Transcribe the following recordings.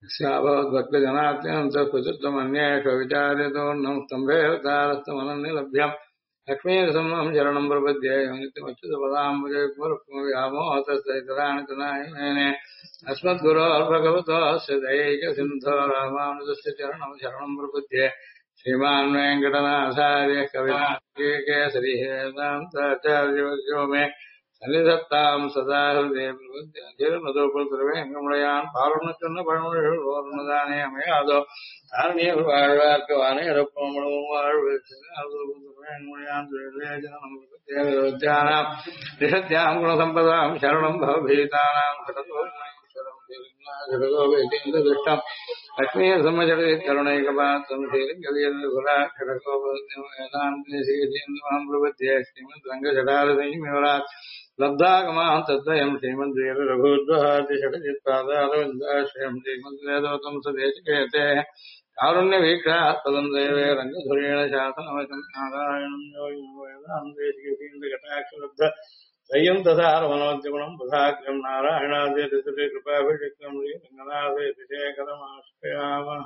स्याभवद्भक्तजनात्यन्तः विचार्यतोऽन्नं स्तम्भेऽवतारस्तमनन्यलभ्यम् लक्ष्मीसम्मं शरणं प्रपद्ये नित्यमच्युतपदाम्बुजैर्व्यामोहतस्तैतराणि तनायिमेने अस्मद्गुरोर्भगवतोऽस्य दैकसिन्धो रामानुजस्य चरणं शरणं प्रपद्ये श्रीमान् वेङ्कटनाथार्य कविकेसरी वेदान्ताचार्यवर्यो मे சன்னிதத்தாம் சதா ஹிருதய பிரபுத்திரவேங்கமுடையான் பாலுணச்சொன்ன பழமொழிகள் ஓர்மதானே அமையாதோ தாரணியர் வாழ்வார்க்கு வானையரப்பமும் வாழ்வு நிஷத்யாம் குணசம்பதாம் சரணம் பவபீதானாம் கடலோகம் லக்ஷ்மீ சம்மஜடே கருணைகபாத்தம் ஸ்ரீரங்கவேதாந்தேசிகேந்திரம் பிரபத்தியே ஸ்ரீமத் ரங்கஜடாரதீமிவராத் லப்தாகமாம் தத்வயம் ஸ்ரீமந்த்ரீர ரघुद्वहाति षडजित्पादारविन्दाश्रयम् श्रीमद्वेदोतम् सदेशिकेते कारुण्यवीक्षात् पदम् देवे रङ्गधुरेण शासनवशम् नारायणम् योगिम् वेदान्तेशिकेन्द्रकटाक्षलब्ध तय्यम् तथारमनोद्यगुणम् बुधाग्रम् नारायणादेतिरे कृपाभिषिक्तम् ரங்கநாதேதிசேகரமாஸ்ரயாமः.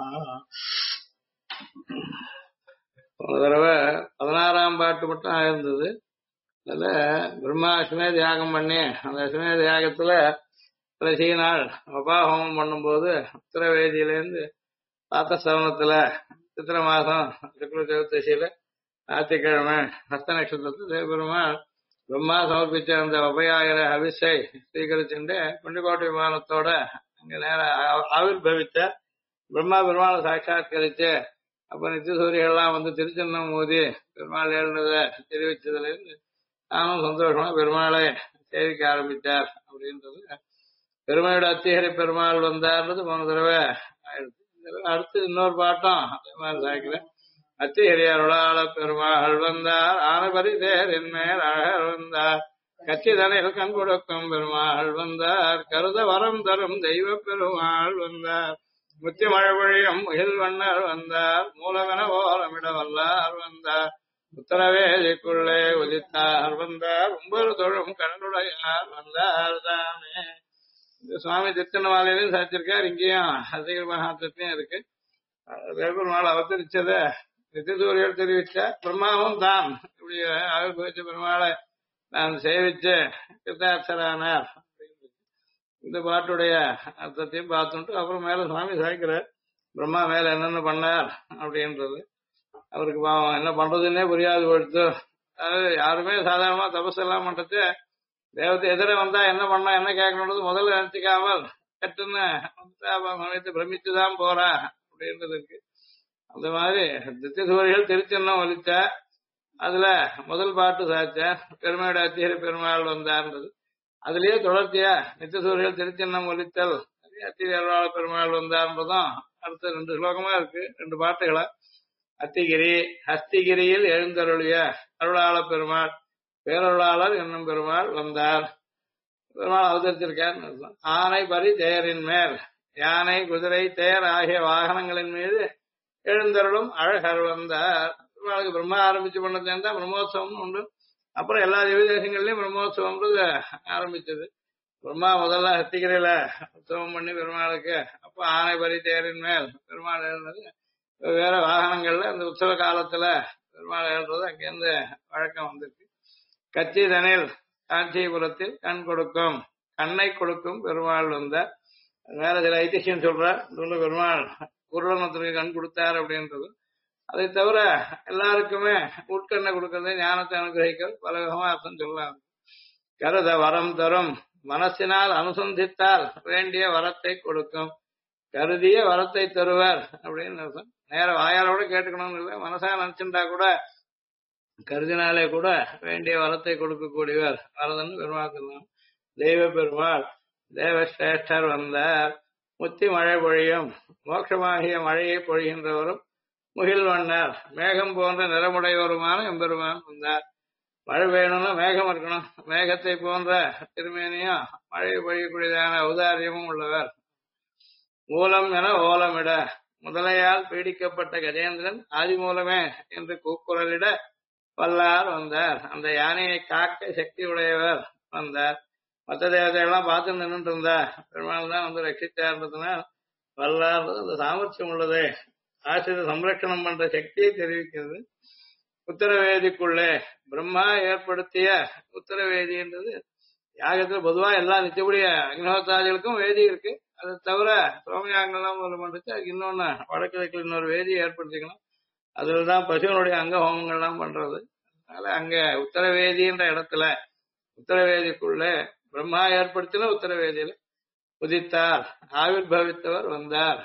ஒரு தடவை 16ஆம் பாட்டு மட்டும் ஆயிருந்தது. அதுல பிரம்மா அஸ்வமேத யாகம் பண்ணி அந்த அஸ்வமேத யாகத்துல கடைசி நாள் உபாஹோமம் பண்ணும்போது உத்தரவேதியிலேருந்து பாத்தசவனத்துல சித்திர மாசம் சுக்ல சதுர்த்தசியில ஞாயிற்றுக்கிழமை ஹஸ்த நட்சத்திரத்துல பெருமாள் பிரம்மா சமர்ப்பிச்ச அந்த உபயாகிற அபிஷை ஸ்வீகரிச்சுட்டு குண்டிக்கோட்டை விமானத்தோட அங்க நேர ஆவிர்பவித்த பிரம்மா பெருமாளை சாட்சாத்கரிச்சு அப்ப நித்திய சூரியெல்லாம் வந்து திருச்சின்னம் ஊதி பெருமாள் எழுந்ததை தெரிவிச்சதுல இருந்து நானும் சந்தோஷமா பெருமாளை சேவிக்க ஆரம்பித்தார் அப்படின்றது பெருமையோட அத்திகரி பெருமாள் வந்தார்ன்றது போன தடவை அடுத்து இன்னொரு பாட்டம் அதே மாதிரி சாய்க்கிறேன். அத்திகரி அருளாள பெருமாள் வந்தார் ஆனபரி தேர் என்மேல் அழகர் வந்தார் கச்சிதனில் கண் கொடுக்கும் பெருமாள் வந்தார் கருத வரம் தரும் தெய்வ பெருமாள் வந்தார் முத்தி மழை பொழியும் முகில் வண்ணர் வந்தார் மூலவன ஓலமிட வல்லார் வந்தார் உத்தரவேதிக்குள்ளே உதித்தார் வந்தார் ஒன்பது தொழும் கண்ணுடையார் வந்தார் தானே. இந்த சுவாமி திருத்தனவாலையிலும் சாதிச்சிருக்கார், இங்கேயும் அதிக மகாத்திலையும் இருக்கு. பெருமாள் அவதரிச்சத நித்தியசூரியர் தெரிவிச்சார். பிரம்மாவும் தான் இப்படி ஆவிர்வச்ச பெருமாளை நான் சேவிச்சு கிருத்தாட்சரானார். இந்த பாட்டுடைய அர்த்தத்தையும் பார்த்துட்டு அப்புறம் மேல சுவாமி சாய்க்கிறார் பிரம்மா மேல என்னென்ன பண்ணார் அப்படின்றது. அவருக்கு பாவம் என்ன பண்றதுன்னே புரியாது போயிடுத்து. அதாவது யாருமே சாதாரணமா தபஸ் எல்லாம் பண்றது தேவத்தை எதிர வந்தா என்ன பண்ணா என்ன கேட்கணுன்றது முதல்ல நினைச்சுக்காமல் கட்டுன்னு பிரமிச்சுதான் போறா அப்படின்றது இருக்கு. அந்த மாதிரி நித்திய சூரியர்கள் திருச்சின்னம் ஒலிச்ச அதுல முதல் பாட்டு சாய்ச்ச பெருமையோட அத்திகரி பெருமாள் வந்தார்ன்றது. அதுலயே தொடர்ச்சியா நித்திய சூரியர்கள் திருச்சின்னம் ஒலித்தல் அத்திகரி அருளாள பெருமாள் வந்தார்ன்றதும் அடுத்த 2 ஸ்லோகமா இருக்கு, 2 பாட்டுகளா. அத்திகிரி ஹஸ்திகிரியில் எழுந்தருளிய அருளாள பெருமாள் பேரருளாளர் என்னும் பெருமாள் வந்தார். பெருமாள் அவதரிச்சிருக்கார். ஆனை பரி தேரின் மேல் யானை குதிரை தேர் ஆகிய வாகனங்களின் மீது எழுந்தருளும் அழகர் வந்தார். பெருமாளுக்கு பிரம்மா ஆரம்பிச்சு பண்ணது தான் பிரம்மோத்சவம் உண்டு. அப்புறம் எல்லா திவ்ய தேசங்கள்லயும் பிரம்மோத்சவம்ன்றது ஆரம்பிச்சது. பிரம்மா முதல்ல ஹஸ்திகிரியில உற்சவம் பண்ணி பெருமாளுக்கு அப்ப ஆனை பரி தேரின் மேல் பெருமாள் எழுந்தது. வேற வாகனங்கள்ல இந்த உற்சவ காலத்துல பெருமாள் எழுறது அங்கிருந்து வழக்கம் வந்திருக்கு. கச்சிதனில் காஞ்சிபுரத்தில் கண் கொடுக்கும் கண்ணை கொடுக்கும் பெருமாள் வந்த வேற சில ஐதிஹ்யம் சொல்ற பெருமாள் குருடனத்திற்கு கண் கொடுத்தார் அப்படின்றது. அதை தவிர எல்லாருக்குமே உட்கண்ணை கொடுக்கறது ஞானத்தை அனுகிரகிக்கிறது பல விதமா அர்த்தம் சொல்லலாம். கருத வரம் தரும் மனசினால் அனுசந்தித்தால் வேண்டிய வரத்தை கொடுக்கும் கருதிய வரத்தை தருவார் அப்படின்னு அர்த்தம். நேர வாயாலோட கேட்டுக்கணும்னு இல்லை, மனசா நினைச்சுட்டா கூட கருதினாலே கூட வேண்டிய வரத்தை கொடுக்கக்கூடியவர் வரதன் பெருமாள் சொல்லலாம். தெய்வ பெருமாள் தேவசிரேஷ்டர் வந்தார் முத்தி மழை பொழியும் மோட்சமாகிய மழையை பொழிகின்றவரும் முகில் வண்ணர் மேகம் போன்ற நிறமுடையவருமான எம்பெருமான் வந்தார். மழை பெய்யணும்னா மேகம் இருக்கணும், மேகத்தை போன்ற திருமேனியும் மழையை பொழியக்கூடியதான ஔதாரியமும் உள்ளவர். மூலம் என ஓலமிட முதலையால் பீடிக்கப்பட்ட கஜேந்திரன் ஆதிமூலமே என்று கூக்குரலிட வல்லார் வந்தார். அந்த யானையை காக்க சக்தி உடையவர் வந்தார். மற்ற தேவதைகள்லாம் பார்த்து நின்றுட்டு இருந்தா பெருமாள் தான் வந்து ரட்சித்தார்ன்றதுனால் வல்லார் அந்த சாமர்த்தியம் உள்ளது ஆசிரியர் சம்ரட்சணம் பண்ற சக்தியை தெரிவிக்கிறது. உத்தரவேதிக்குள்ளே பிரம்மா ஏற்படுத்திய உத்தரவேதின்றது யாகத்துல பொதுவா எல்லா நிச்சயப்படிய அக்னிஹோத்தாதிகளுக்கும் வேதி இருக்கு. அதை தவிர சோமயாங்கெல்லாம் ஒரு பண்றது அதுக்கு இன்னொன்னு வடக்கிழக்கில் இன்னொரு வேதியை ஏற்படுத்திக்கணும். அதுலதான் பசுவனுடைய அங்க ஹோமங்கள்லாம் பண்றது. அதனால அங்க உத்தரவேதின்ற இடத்துல உத்தரவேதிக்குள்ள பிரம்மா ஏற்படுத்தின உத்தரவேதியில உதித்தார் ஆவிர் பவித்தவர் வந்தார்.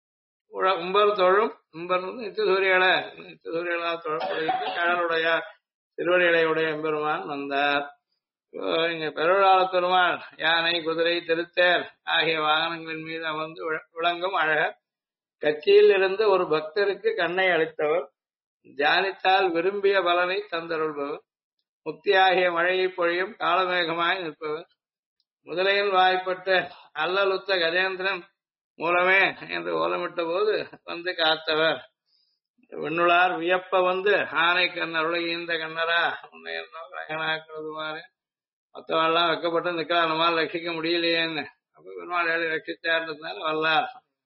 உம்பர் தொழும் உம்பர் நித்திய சூரியளா தொழப்படுகின்ற கடலுடைய திருவடிகளையுடைய எம்பெருமான் வந்தார். இங்க பெருவிழாள பெருமாள் யானை குதிரை திருத்தேர் ஆகிய வாகனங்களின் மீது அமர்ந்து விளங்கும் அழகர் கட்சியில் இருந்து ஒரு பக்தருக்கு கண்ணை அளித்தவர் தியானித்தால் விரும்பிய பலனை தந்தருள்பவர் முக்தியாகிய மழையை பொழியும் காலமேகமாய் நிற்பவர் முதலையில் வாய்ப்பட்ட அல்லலுத்த கஜேந்திரன் மூலமே என்று ஓலமிட்ட போது வந்து காத்தவர் விண்ணுளார் வியப்ப வந்து ஆனை கண் அருளை இந்த கண்ணரா உன்னை என்னோக்கனாக்குறதுமாறு மற்றவெல்லாம் வைக்கப்பட்டு நிற்கலாம் நம்மால் ரட்சிக்க முடியலையேன்னு அப்ப பெருமாள் ஏழை ரட்சித்தார்ன்றதுனால வல்லார்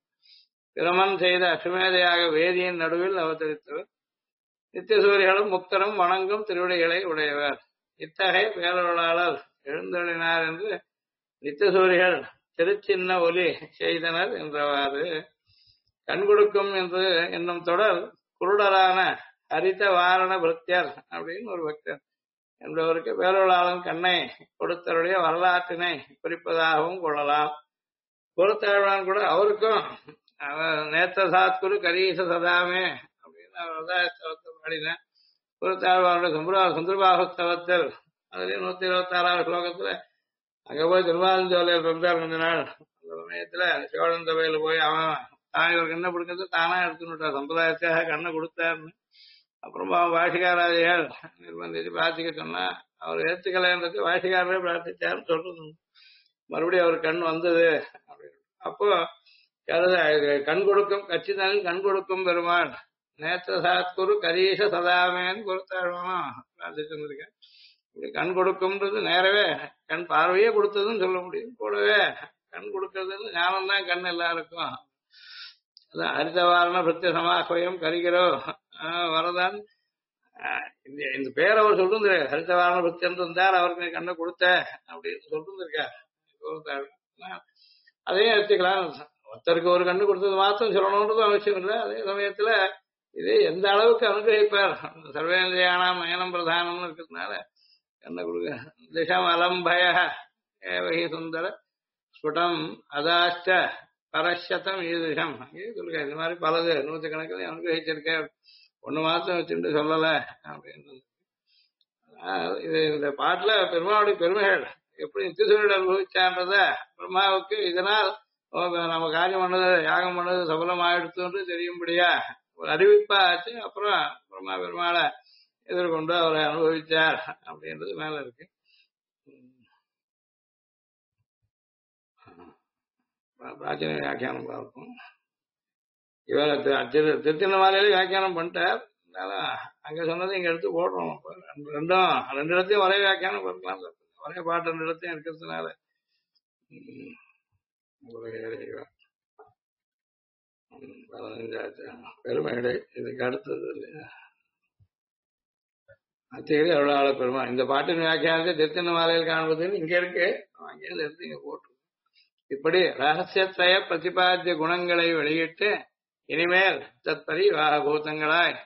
பிரமன் செய்த அசுமேதையாக வேதியின் நடுவில் அவதரித்தவர் நித்தியசூரிகளும் முக்தரும் வணங்கும் திருவிடைகளை உடையவர் இத்தகைய பேரொருளாளர் எழுந்தொழினார் என்று நித்தியசூரிகள் திருச்சின்ன ஒலி செய்தனர் என்றவாறு கண்கொடுக்கும் என்று என்னும் தொடர் குருடரான ஹரித வாரண பிருத்தியர் அப்படின்னு ஒரு பக்தர் என்பவருக்கு பேரொருளாளன் கண்ணை கொடுத்தருடைய வரலாற்றினை குறிப்பதாகவும் கொள்ளலாம். பொறுத்தாழ்வான் கூட அவருக்கும் நேத்த சாத்குரு கரீச சதாமே அப்படின்னு அவர் பாடினேன். பொறுத்தாழ்வானுடைய சுந்தரபாகத்தவத்தில் அதுலயும் 126வது ஸ்லோகத்துல அங்க போய் திருமாலஞ்சோலையில் இருந்தார் கொஞ்ச நாள். அந்த சமயத்துல சோழன் சபையில போய் அவன் தான் இவருக்கு என்ன பிடிக்கிறது தானா எடுத்துட்டார் சம்பிரதாயத்தாக கண்ணை கொடுத்தாருன்னு. அப்புறமா வாஷிகாராஜிகள் நிர்பந்திச்சு பிரார்த்திக்க சொன்னா அவர் ஏத்துக்கலைன்றது வாஷிகாரே பிரார்த்திச்சாருன்னு சொல்றது. மறுபடியும் அவர் கண் வந்தது அப்படின்னு. அப்போ கண் கொடுக்கும் கட்சிதனில் கண் கொடுக்கும் பெருமாள் நேத்த சாத்குரு கரீச சதாமேன்னு பொறுத்தாழ்வானும் பிரார்த்திச்சு வந்திருக்கேன். இப்படி கண் கொடுக்கும்ன்றது நேரவே கண் பார்வையே கொடுத்ததுன்னு சொல்ல முடியும். கூடவே கண் கொடுக்கறதுன்னு ஞானம் தான் கண் எல்லாருக்கும். அதான் ஹரிதவாரண பிரத்ய சமாஹயம் கரிகிறோ வரதான் இந்த பேர் அவர் சொல்லிருந்தாரு. ஹரிதவாரண பிரத்யன் இருந்தார் அவருக்கு கண்ணை கொடுத்த அப்படின்னு சொல்லிருந்திருக்கார். அதையும் எடுத்துக்கலாம். ஒருத்தருக்கு ஒரு கண்ணு கொடுத்தது மாத்திரம் சொல்லணும்ன்றது அவசியம் இல்லை. அதே சமயத்துல இது எந்த அளவுக்கு அனுகிரகிப்பார் சர்வேந்திரியானாம் நயனம் பிரதானம்னு இருக்கிறதுனால கண்ணை கொடுக்க திசம் அலம்பய ஏவகி சுந்தர ஸ்புடம் அதாச்ச பரஷதம் ஈதிஷம் சொல்லுங்க. இந்த மாதிரி பலது 100 கணக்கில் அனுகிரகிச்சிருக்க ஒண்ணு மாத்திரம் வச்சுட்டு சொல்லல அப்படின்றது. இது இந்த பாட்டுல பெருமாவுடைய பெருமைகள் எப்படி நித்தியசூரியன் அனுபவிச்சான்றத பிரம்மாவுக்கு இதனால் நம்ம காரியம் பண்ணது யாகம் பண்ணது சபலமாயிடுத்து தெரியும்படியா ஒரு அறிவிப்பா ஆச்சு. அப்புறம் பிரம்மா பெருமாளை எதிர்கொண்டு அவரை அனுபவிச்சார் அப்படின்றது மேல இருக்கு. பிராச்சீன வியாக்கியானம் பார்ப்போம். இவர் திருச்சின்னமாலையில வியாக்கியானம் பண்ணிட்டார். அங்க சொன்னது இங்க எடுத்து போடுறோம். ரெண்டு இடத்தையும் ஒரே வியாக்கியானம் பண்ணலாம். ஒரே பாட்டு 2 இடத்தையும் இருக்கிறதுனால பெருமையடை இதுக்கு அடுத்தது அத்திகரி அருளாள பெருமா இந்த பாட்டின் வியாக்கியானத்தை திருச்சின்னமாலையில் காண்பதுன்னு இங்க இருக்கு. அங்கேயிருந்து எடுத்து இங்க போட்டு இப்படி ரகசியத்ரய பிரதிபாத்திய குணங்களை வெளியிட்டு இனிமேல் தற்பரி பூதங்களாய்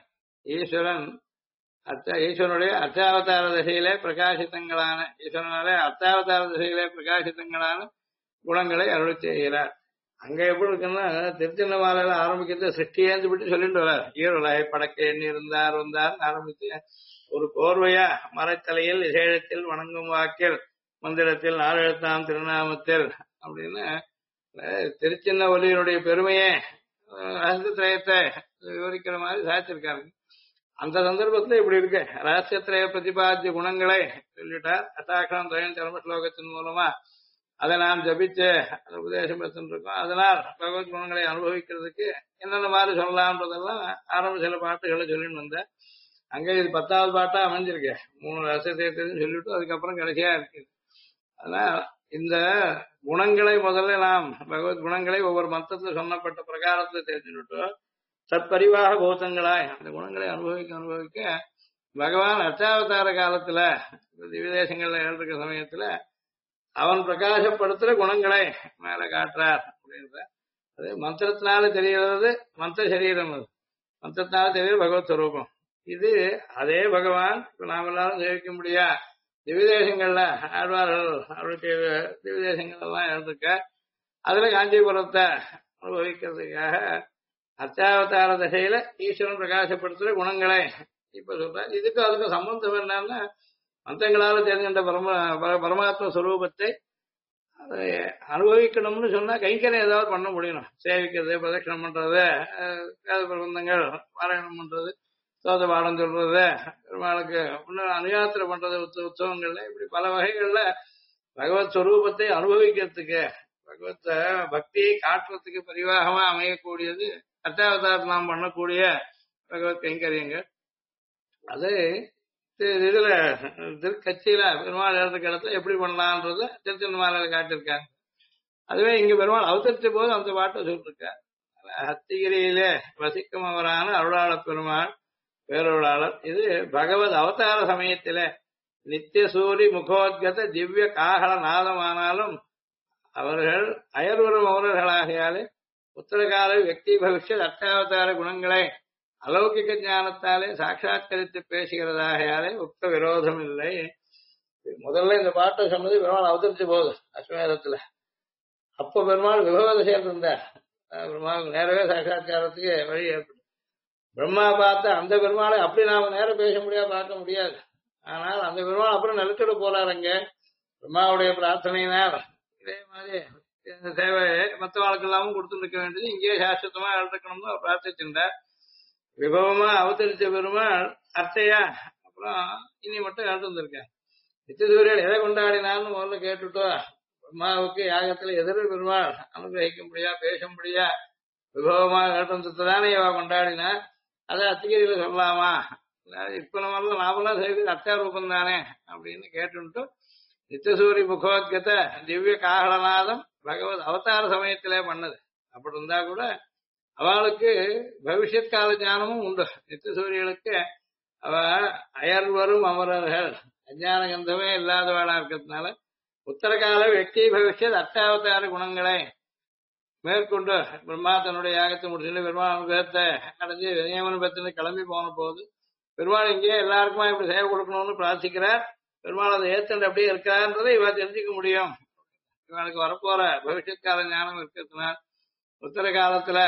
ஈஸ்வரனுடைய அர்த்தாவதார திசையிலே பிரகாசித்தங்களான ஈஸ்வரனாலே அர்த்தாவதார திசையிலே பிரகாசித்தங்களான குணங்களை அருளி செய்கிறார். அங்க எப்படி இருக்குன்னா திருச்சின்னமாலையில ஆரம்பிக்கிறது சிருஷ்டியேந்து விட்டு சொல்லிட்டு வர்றார். ஈரோலாய் படக்க எண்ணி இருந்தார் வந்தார் ஆரம்பிச்சு ஒரு கோர்வையா மரத்தலையில் இசையத்தில் வணங்கும் வாக்கில் மந்திரத்தில் 4 எழுத்தாம் திருநாமத்தில் அப்படின்னு திருச்சின்ன ஒலியினுடைய பெருமையே ரகசியத்திரயத்தை விவரிக்கிற மாதிரி சாதிச்சிருக்காரு. அந்த சந்தர்ப்பத்துல இப்படி இருக்கு. ரகசியத்திரய பிரதிபாத்திய குணங்களை சொல்லிட்டார். அட்டாட்சரம் திரயம் சரம ஸ்லோகத்தின் மூலமா அதை நாம் ஜபிச்சு அந்த உபதேசம் இருக்கோம். அதனால் பகவத் குணங்களை அனுபவிக்கிறதுக்கு என்னென்ன மாதிரி சொல்லலாம்ன்றதெல்லாம் ஆரம்ப சில பாட்டுகளை சொல்லிட்டு வந்தேன். அங்க இது 10வது பாட்டா அமைஞ்சிருக்கு. 3 ரகசியத்தையும் சொல்லிட்டு அதுக்கப்புறம் கடைசியா இருக்கு. அதனால இந்த குணங்களை முதல்ல நாம் பகவத் குணங்களை ஒவ்வொரு மந்திரத்துல சொன்னப்பட்ட பிரகாரத்துல தெரிஞ்சுட்டு தற்பரிவாக பூதங்களாய் அந்த குணங்களை அனுபவிக்க அனுபவிக்க பகவான் அர்ச்சாவதார காலத்துல திவ்யதேசங்கள்ல எழுதிருக்க சமயத்துல அவன் பிரகாசப்படுத்துற குணங்களை மேல காட்டுறார் அப்படின்ற அது மந்திரத்தினால தெரிகிறது. மந்திர சரீரம் அது மந்திரத்தினால தெரிகிறது பகவத் ஸ்வரூபம். இது அதே பகவான் இப்ப நாம் எல்லாரும் சேவிக்க முடியா திவ்யதேசங்கள்ல ஆழ்வார்கள் அவருடைய திவ்யதேசங்கள் எல்லாம் எழுதிருக்க அதுல காஞ்சிபுரத்தை அனுபவிக்கிறதுக்காக அர்ச்சாவதார திசையில ஈஸ்வரன் பிரகாசப்படுத்துற குணங்களை இப்ப சொல்ற. இதுக்கு அதுக்கு சம்பந்தம் என்னன்னா மந்திரங்களால தெரிஞ்சின்ற பரமாத்ம ஸ்வரூபத்தை அதை அனுபவிக்கணும்னு சொன்னா கைங்கரியம் ஏதாவது பண்ண முடியணும். சேவிக்கிறது, பிரதட்சணம் பண்றது, பிரபந்தங்கள் பாராயணம் பண்றது, சோத பாடம் சொல்றது, பெருமாளுக்கு அனுயாத்திரை பண்றது, உற்சவங்கள்ல இப்படி பல வகைகள்ல பகவத் ஸ்வரூபத்தை அனுபவிக்கிறதுக்கு பகவத் பக்தியை காட்டுறதுக்கு பரிவாகமா அமையக்கூடியது அர்ச்சாவதாரத்தில் நாம் பண்ணக்கூடிய பகவத் கைங்கரியங்கள். அது இதுல திருக்கட்சியில பெருமாள் எழுதுற இடத்துல எப்படி பண்ணலான்றத திருச்சின்னமாலையில காட்டியிருக்காங்க. அதுவே இங்க பெருமாள் அவதரிச்ச போது அந்த பாட்டை சொல்லிருக்கார். ஹத்திகிரியிலே வசிக்கும் அவரான அருளாளர் பெருமாள் பேரருளாளர். இது பகவத் அவதார சமயத்தில நித்திய சூரி முகோத்கத திவ்ய காகல நாதமானாலும் அவர்கள் அயர்வரும் அவர்களாகையாலே உத்தரகால வியக்தி பவிஷ்யத் அர்ச்சாவதார குணங்களை அலௌகிக ஞானத்தாலே சாட்சாத்கரித்து பேசுகிறதாகையாலே உக்த விரோதம் இல்லை. முதல்ல இந்த பாட்டை சொன்னது பெருமாள் அவதரிச்ச போது அஸ்வமேதத்துல. அப்ப பெருமாள் விபவத சேர்ந்திருந்தார். பெருமாள் நேரவே சாட்சாத்காரத்துக்கு வழி ஏற்படும். பிரம்மா பார்த்த அந்த பெருமாளை அப்படி நாம நேரம் பேச முடியாது, பார்க்க முடியாது. ஆனால் அந்த பெருமாள் அப்புறம் நிலத்தோட போறாருங்க. பிரம்மாவுடைய பிரார்த்தனையினால் இதே மாதிரி இந்த சேவையை மற்ற வாழ்க்கெல்லாமும் கொடுத்துட்டு இருக்க வேண்டியது இங்கேயே சாஸ்வதமா எழுதிக்கணும்னு அவர் பிரார்த்திச்சிருந்தார். விபவமா அவதரிச்ச பெருமாள் அர்த்தையா அப்புறம் இனி மட்டும் எழுந்திருக்கேன். நித்தியசூரியன் எதை கொண்டாடினான்னு முதல்ல கேட்டுட்டோம். பிரம்மாவுக்கு யாகத்துல எதிர பெருமாள் அனுகிரகிக்க முடியா, பேச முடியா, விபவமா எழுந்ததானே இவ கொண்டாடினா அதை அத்திகிரியில சொல்லலாமா? இப்ப நம்ம நாமெல்லாம் செய்து அர்ச்சா ரூபம் தானே அப்படின்னு கேட்டுட்டு நித்தியசூரி முகோத்கத திவ்ய காகலநாதம் பகவத் அவதார சமயத்திலே பண்ணது. அப்படி இருந்தா கூட அவளுக்கு பவிஷ்யத் கால ஞானமும் உண்டு. நித்தியசூரியனுக்கு அவ அயர்வரும் அமரர்கள் அஞ்ஞான கந்தமே இல்லாதவளா இருக்கிறதுனால உத்தரகால வெக்தி பவிஷ்யத் அர்ச்சாவதார குணங்களை மேற்கொண்டு பிரம்மா தன்னுடைய யாகத்தை முடிச்சுட்டு பெருமாள் அனுகிரகத்தை அடைஞ்சு நியமன பத்தினு கிளம்பி போன போது பெருமாள் இங்கே எல்லாருக்குமா இப்படி சேவை கொடுக்கணும்னு பிரார்த்திக்கிறார். பெருமாள் அதை ஏத்துண்டு அப்படியே இருக்காருன்றதை இவ தெரிஞ்சுக்க முடியும். இவனுக்கு வரப்போற பவிஷ்யத் கால ஞானம் இருக்கிறதுனால உத்தர காலத்துல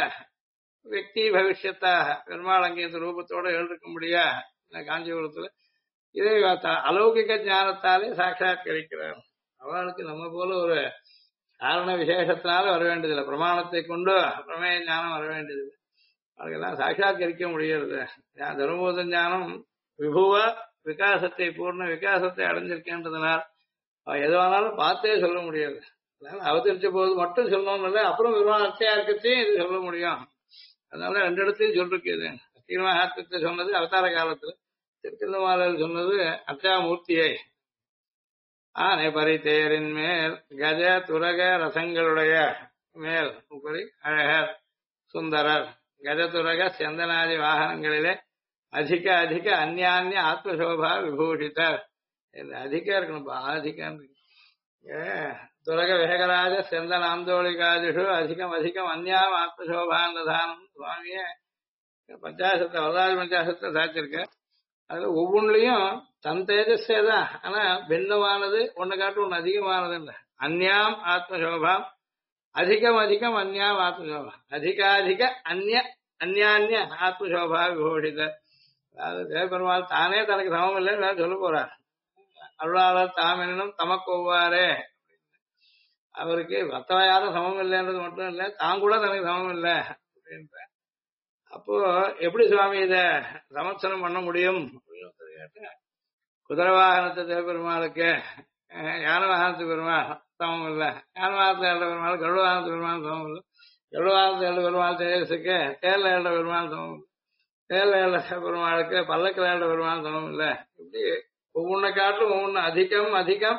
வெக்தி பவிஷ்யத்தாக பெருமாள் அங்கே இந்த ரூபத்தோட எழுதிக்க முடியா காஞ்சிபுரத்துல இதை அலௌகிக ஞானத்தாலே சாட்சாத்கரிக்கிறார். அவளுக்கு நம்ம போல ஒரு காரண விசேஷத்தினால வர வேண்டியதில்லை, பிரமாணத்தை கொண்டு பிரமேய ஞானம் வர வேண்டியதில்லை. அவளுக்கெல்லாம் சாட்சாத்கரிக்க முடியறது. தர்மபூத ஞானம் விபுவ விகாசத்தை பூர்ண விகாசத்தை அடைஞ்சிருக்கின்றதுனால் எதுவானாலும் பார்த்தே சொல்ல முடியாது. அதனால அவதரிச்ச போது மட்டும் சொல்லணும் இல்லை, அப்புறம் விமான அர்ச்சையா இருக்கத்தையும் இது சொல்ல முடியும். அதனால ரெண்டு இடத்தையும் சொல்லிருக்கு. ஸ்ரீமஹாத்மத்தை சொன்னது அவதார காலத்துல, திருச்சின்னமாலையில் சொன்னது அர்ச்சாமூர்த்தியை. ஆனை பரித்தேரின் மேல் கஜ துரக ரசங்களுடைய மேல் உபரி அழகர் சுந்தரர் கஜதுரக செந்தனாதி வாகனங்களிலே அதிக அதிக அந்நியான்ய ஆத்மசோபா விபூஷிதர். அதிக இருக்கணும், அதிகம் துரக வேகராஜ செந்தன் ஆந்தோளிகாதிஷு அதிகம் அதிகம் அந்யாம் ஆத்மசோபானதானம் சுவாமிய பஞ்சாசத்தை வரதாஜ பஞ்சாசத்தை சாச்சிருக்க. அதுல ஒவ்வொன்றுலயும் தன் தேஜஸே தான், ஆனா பின்னமானது ஒன்னு காட்டு ஒன்னு அதிகமானது இல்லை. அந்யாம் ஆத்மசோபாம் அதிகம் அதிகம் அந்யாம் ஆத்மசோபா அதிகாதிக அந்நிய ஆத்மசோபா விபூஷித. அதாவது தேவபெருமாள் தானே தனக்கு சமம் இல்லைன்னு சொல்ல போறார். அருளாளர் தாமெனும் தமக்கு ஒவ்வாறே, அவருக்கு மற்றவையாரும் சமம் இல்லைன்றது மட்டும் இல்லை, தான் கூட தனக்கு சமம் இல்லை அப்படின்ற. அப்போ எப்படி சுவாமி இத சமர்சனம் பண்ண முடியும் அப்படின்னு கேட்ட, குதிரை வாகனத்தை தேவபெருமாளுக்கு யான வாகனத்துக்கு பெருமாள் சமம் இல்லை, யான வாகனத்தை எழுத பெருமாள் கருட வாகனத்து பெருமாள் சமம் இல்லை, கருட வாகனத்தை எழுத பெருமாள் தேஜஸுக்கு தேர்ல எழுத பெருமாள் சமம் இல்லை, தேர்ல எழுத பெருமாளுக்கு பல்லக்கில் எழுத பெருமாள் சமம் இல்லை. இப்படி ஒவ்வொன்றை காட்டும் ஒவ்வொன்று அதிகம் அதிகம்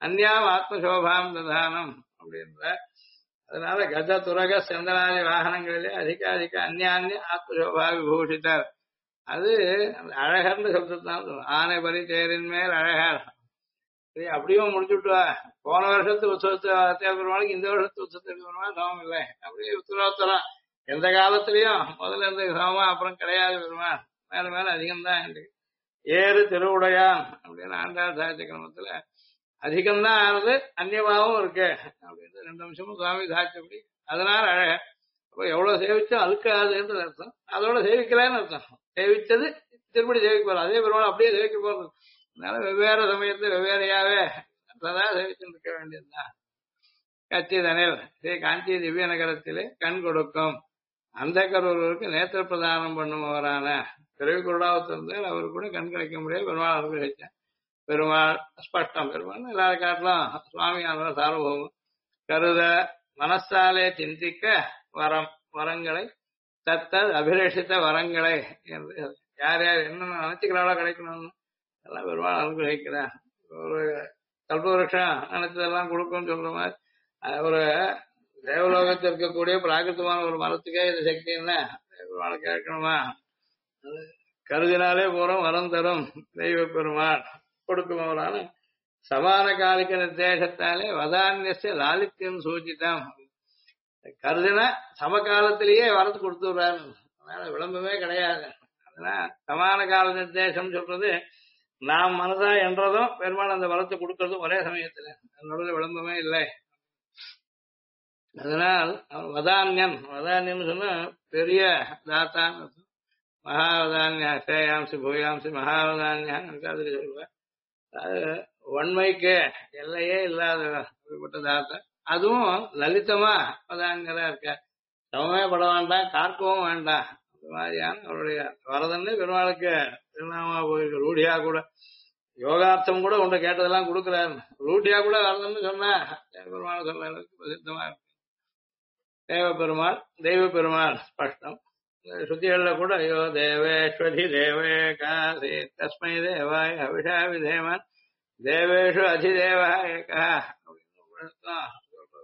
அந்யாம் ஆத்மசோபாம் பிரதானம் அப்படின்ற. அதனால கஜ துரக செந்தனாதி வாகனங்களிலே அதிக அந்யான்ய ஆத்மசோபா விபூஷித்தார். அது அழகர்னு சொல்றதுதான். ஆனை பரி தேரின் மேல் அழகர். சரி, அப்படியும் முடிச்சுட்டு போன வருஷத்து உற்சவத்தை பெருமாளுக்கு இந்த வருஷத்து உற்சவத்துக்கு பெருமாள் சமம் இல்லை. அப்படியே உத்தரவுத்தரம் எந்த காலத்திலயும் முதல்ல இருந்த சமமா அப்புறம் கிடையாது பெருமாள். மேல மேல அதிகம்தான் இருக்கு. ஏறு திருவுடையான் அப்படின்னு ஆண்டாள் சாகித்ய கிரமத்துல அதிகம்தான் ஆனது, அந்நியமாவும் இருக்கு அப்படின்னு 2 நிமிஷமும் சுவாமி சாட்சிப்படி. அதனால அழக. அப்ப எவ்வளவு சேவிச்சோம் அழுக்காதுன்றது அர்த்தம். அதோட சேவிக்கலான்னு அர்த்தம். சேவிச்சது திருப்படி சேவிக்க போறோம். அதே பெருமாள் அப்படியே சேவிக்க போறது. அதனால வெவ்வேறு சமயத்துல வெவ்வேறையாவே சதா சேவிச்சுட்டு இருக்க வேண்டியதுதான். கச்சிதனில் ஸ்ரீ காஞ்சி திவ்ய நகரத்திலே கண் கொடுக்கும் அந்த கருவருக்கு நேத்திர பிரதானம் பண்ணுபவரான பிறவி குருடாவத்திருந்தால் அவர் கூட கண் கிடைக்க முடியாது. பெருமாள் அனுகிரகிச்சேன். பெருமாள் ஸ்பஷ்டம். பெருமாள் எல்லாரும் காட்டலாம் சுவாமியான சார்வபௌமம். கருத மனசாலே சிந்திக்க வரங்களை தத்தல் அபிலேஷித்த வரங்களை என்று யார் யார் என்னென்ன நினைச்சுக்கிறாளோ கிடைக்கணும்னு எல்லாம் பெருமாள் அனுகிரகிக்கிறார். ஒரு கல்பவருஷம் நினைச்சதெல்லாம் கொடுக்கும்னு சொல்ற மாதிரி ஒரு தேவலோகத்தில் இருக்கக்கூடிய பிராகிருத்தமான ஒரு மரத்துக்கே இது சக்தி என்ன பெருமாளை கேட்கணுமா? கருதினாலே போறோம் வரம் தரும் தெய்வ பெருமாள் கொடுக்குமவரான சமான காலிக நிர்தேசத்தாலே வதான்யஸ்ய லாலித்யம் சூச்சிதம். கருதினா சமகாலத்திலேயே வரத்து கொடுத்துடுறாரு. அதனால விளம்பமே கிடையாது. அதனால சமான கால நிர்தேசம் சொல்றது நாம் மனதா என்றதும் பெருமாள் அந்த வரத்தை கொடுக்கறதும் ஒரே சமயத்துல. அதனோட விளம்பமே இல்லை. அதனால் வதான்யன் சொன்னா பெரிய தாத்தான் மகாவதான்யா ஸ்ரேயாம்சி பூயாம்சி மகாவதான்யான்னு சொல்லுவேன். அது வன்மைக்கு எல்லையே இல்லாத அப்படிப்பட்ட தாத்தா. அதுவும் லலிதமா வதான்யரா இருக்க. சமமே பட வேண்டாம், கார்க்கவும் வேண்டாம். அந்த மாதிரியான அவருடைய வரதன்னு பெருமாளுக்கு திருநாமா போயிருக்கு. ரூடியா கூட யோகார்த்தம் கூட உன்னை கேட்டதெல்லாம் கொடுக்குறாரு. ரூடியா கூட வரதன்னு சொன்னா பெருமாள் சொல்ற அளவுக்கு பிரசித்தமா இருக்கு. தேவ பெருமாள் தெய்வ பெருமாள் ஸ்பஷ்டம். ஸ்ருதிகள்ல கூட ஐயோ தேவேஸ்வதி தேவே காசி தஸ்மை தேவாய் அபிஷா விதேமன் தேவேஷு அதிதேவா ஏகா அப்படின்னு சொல்றது.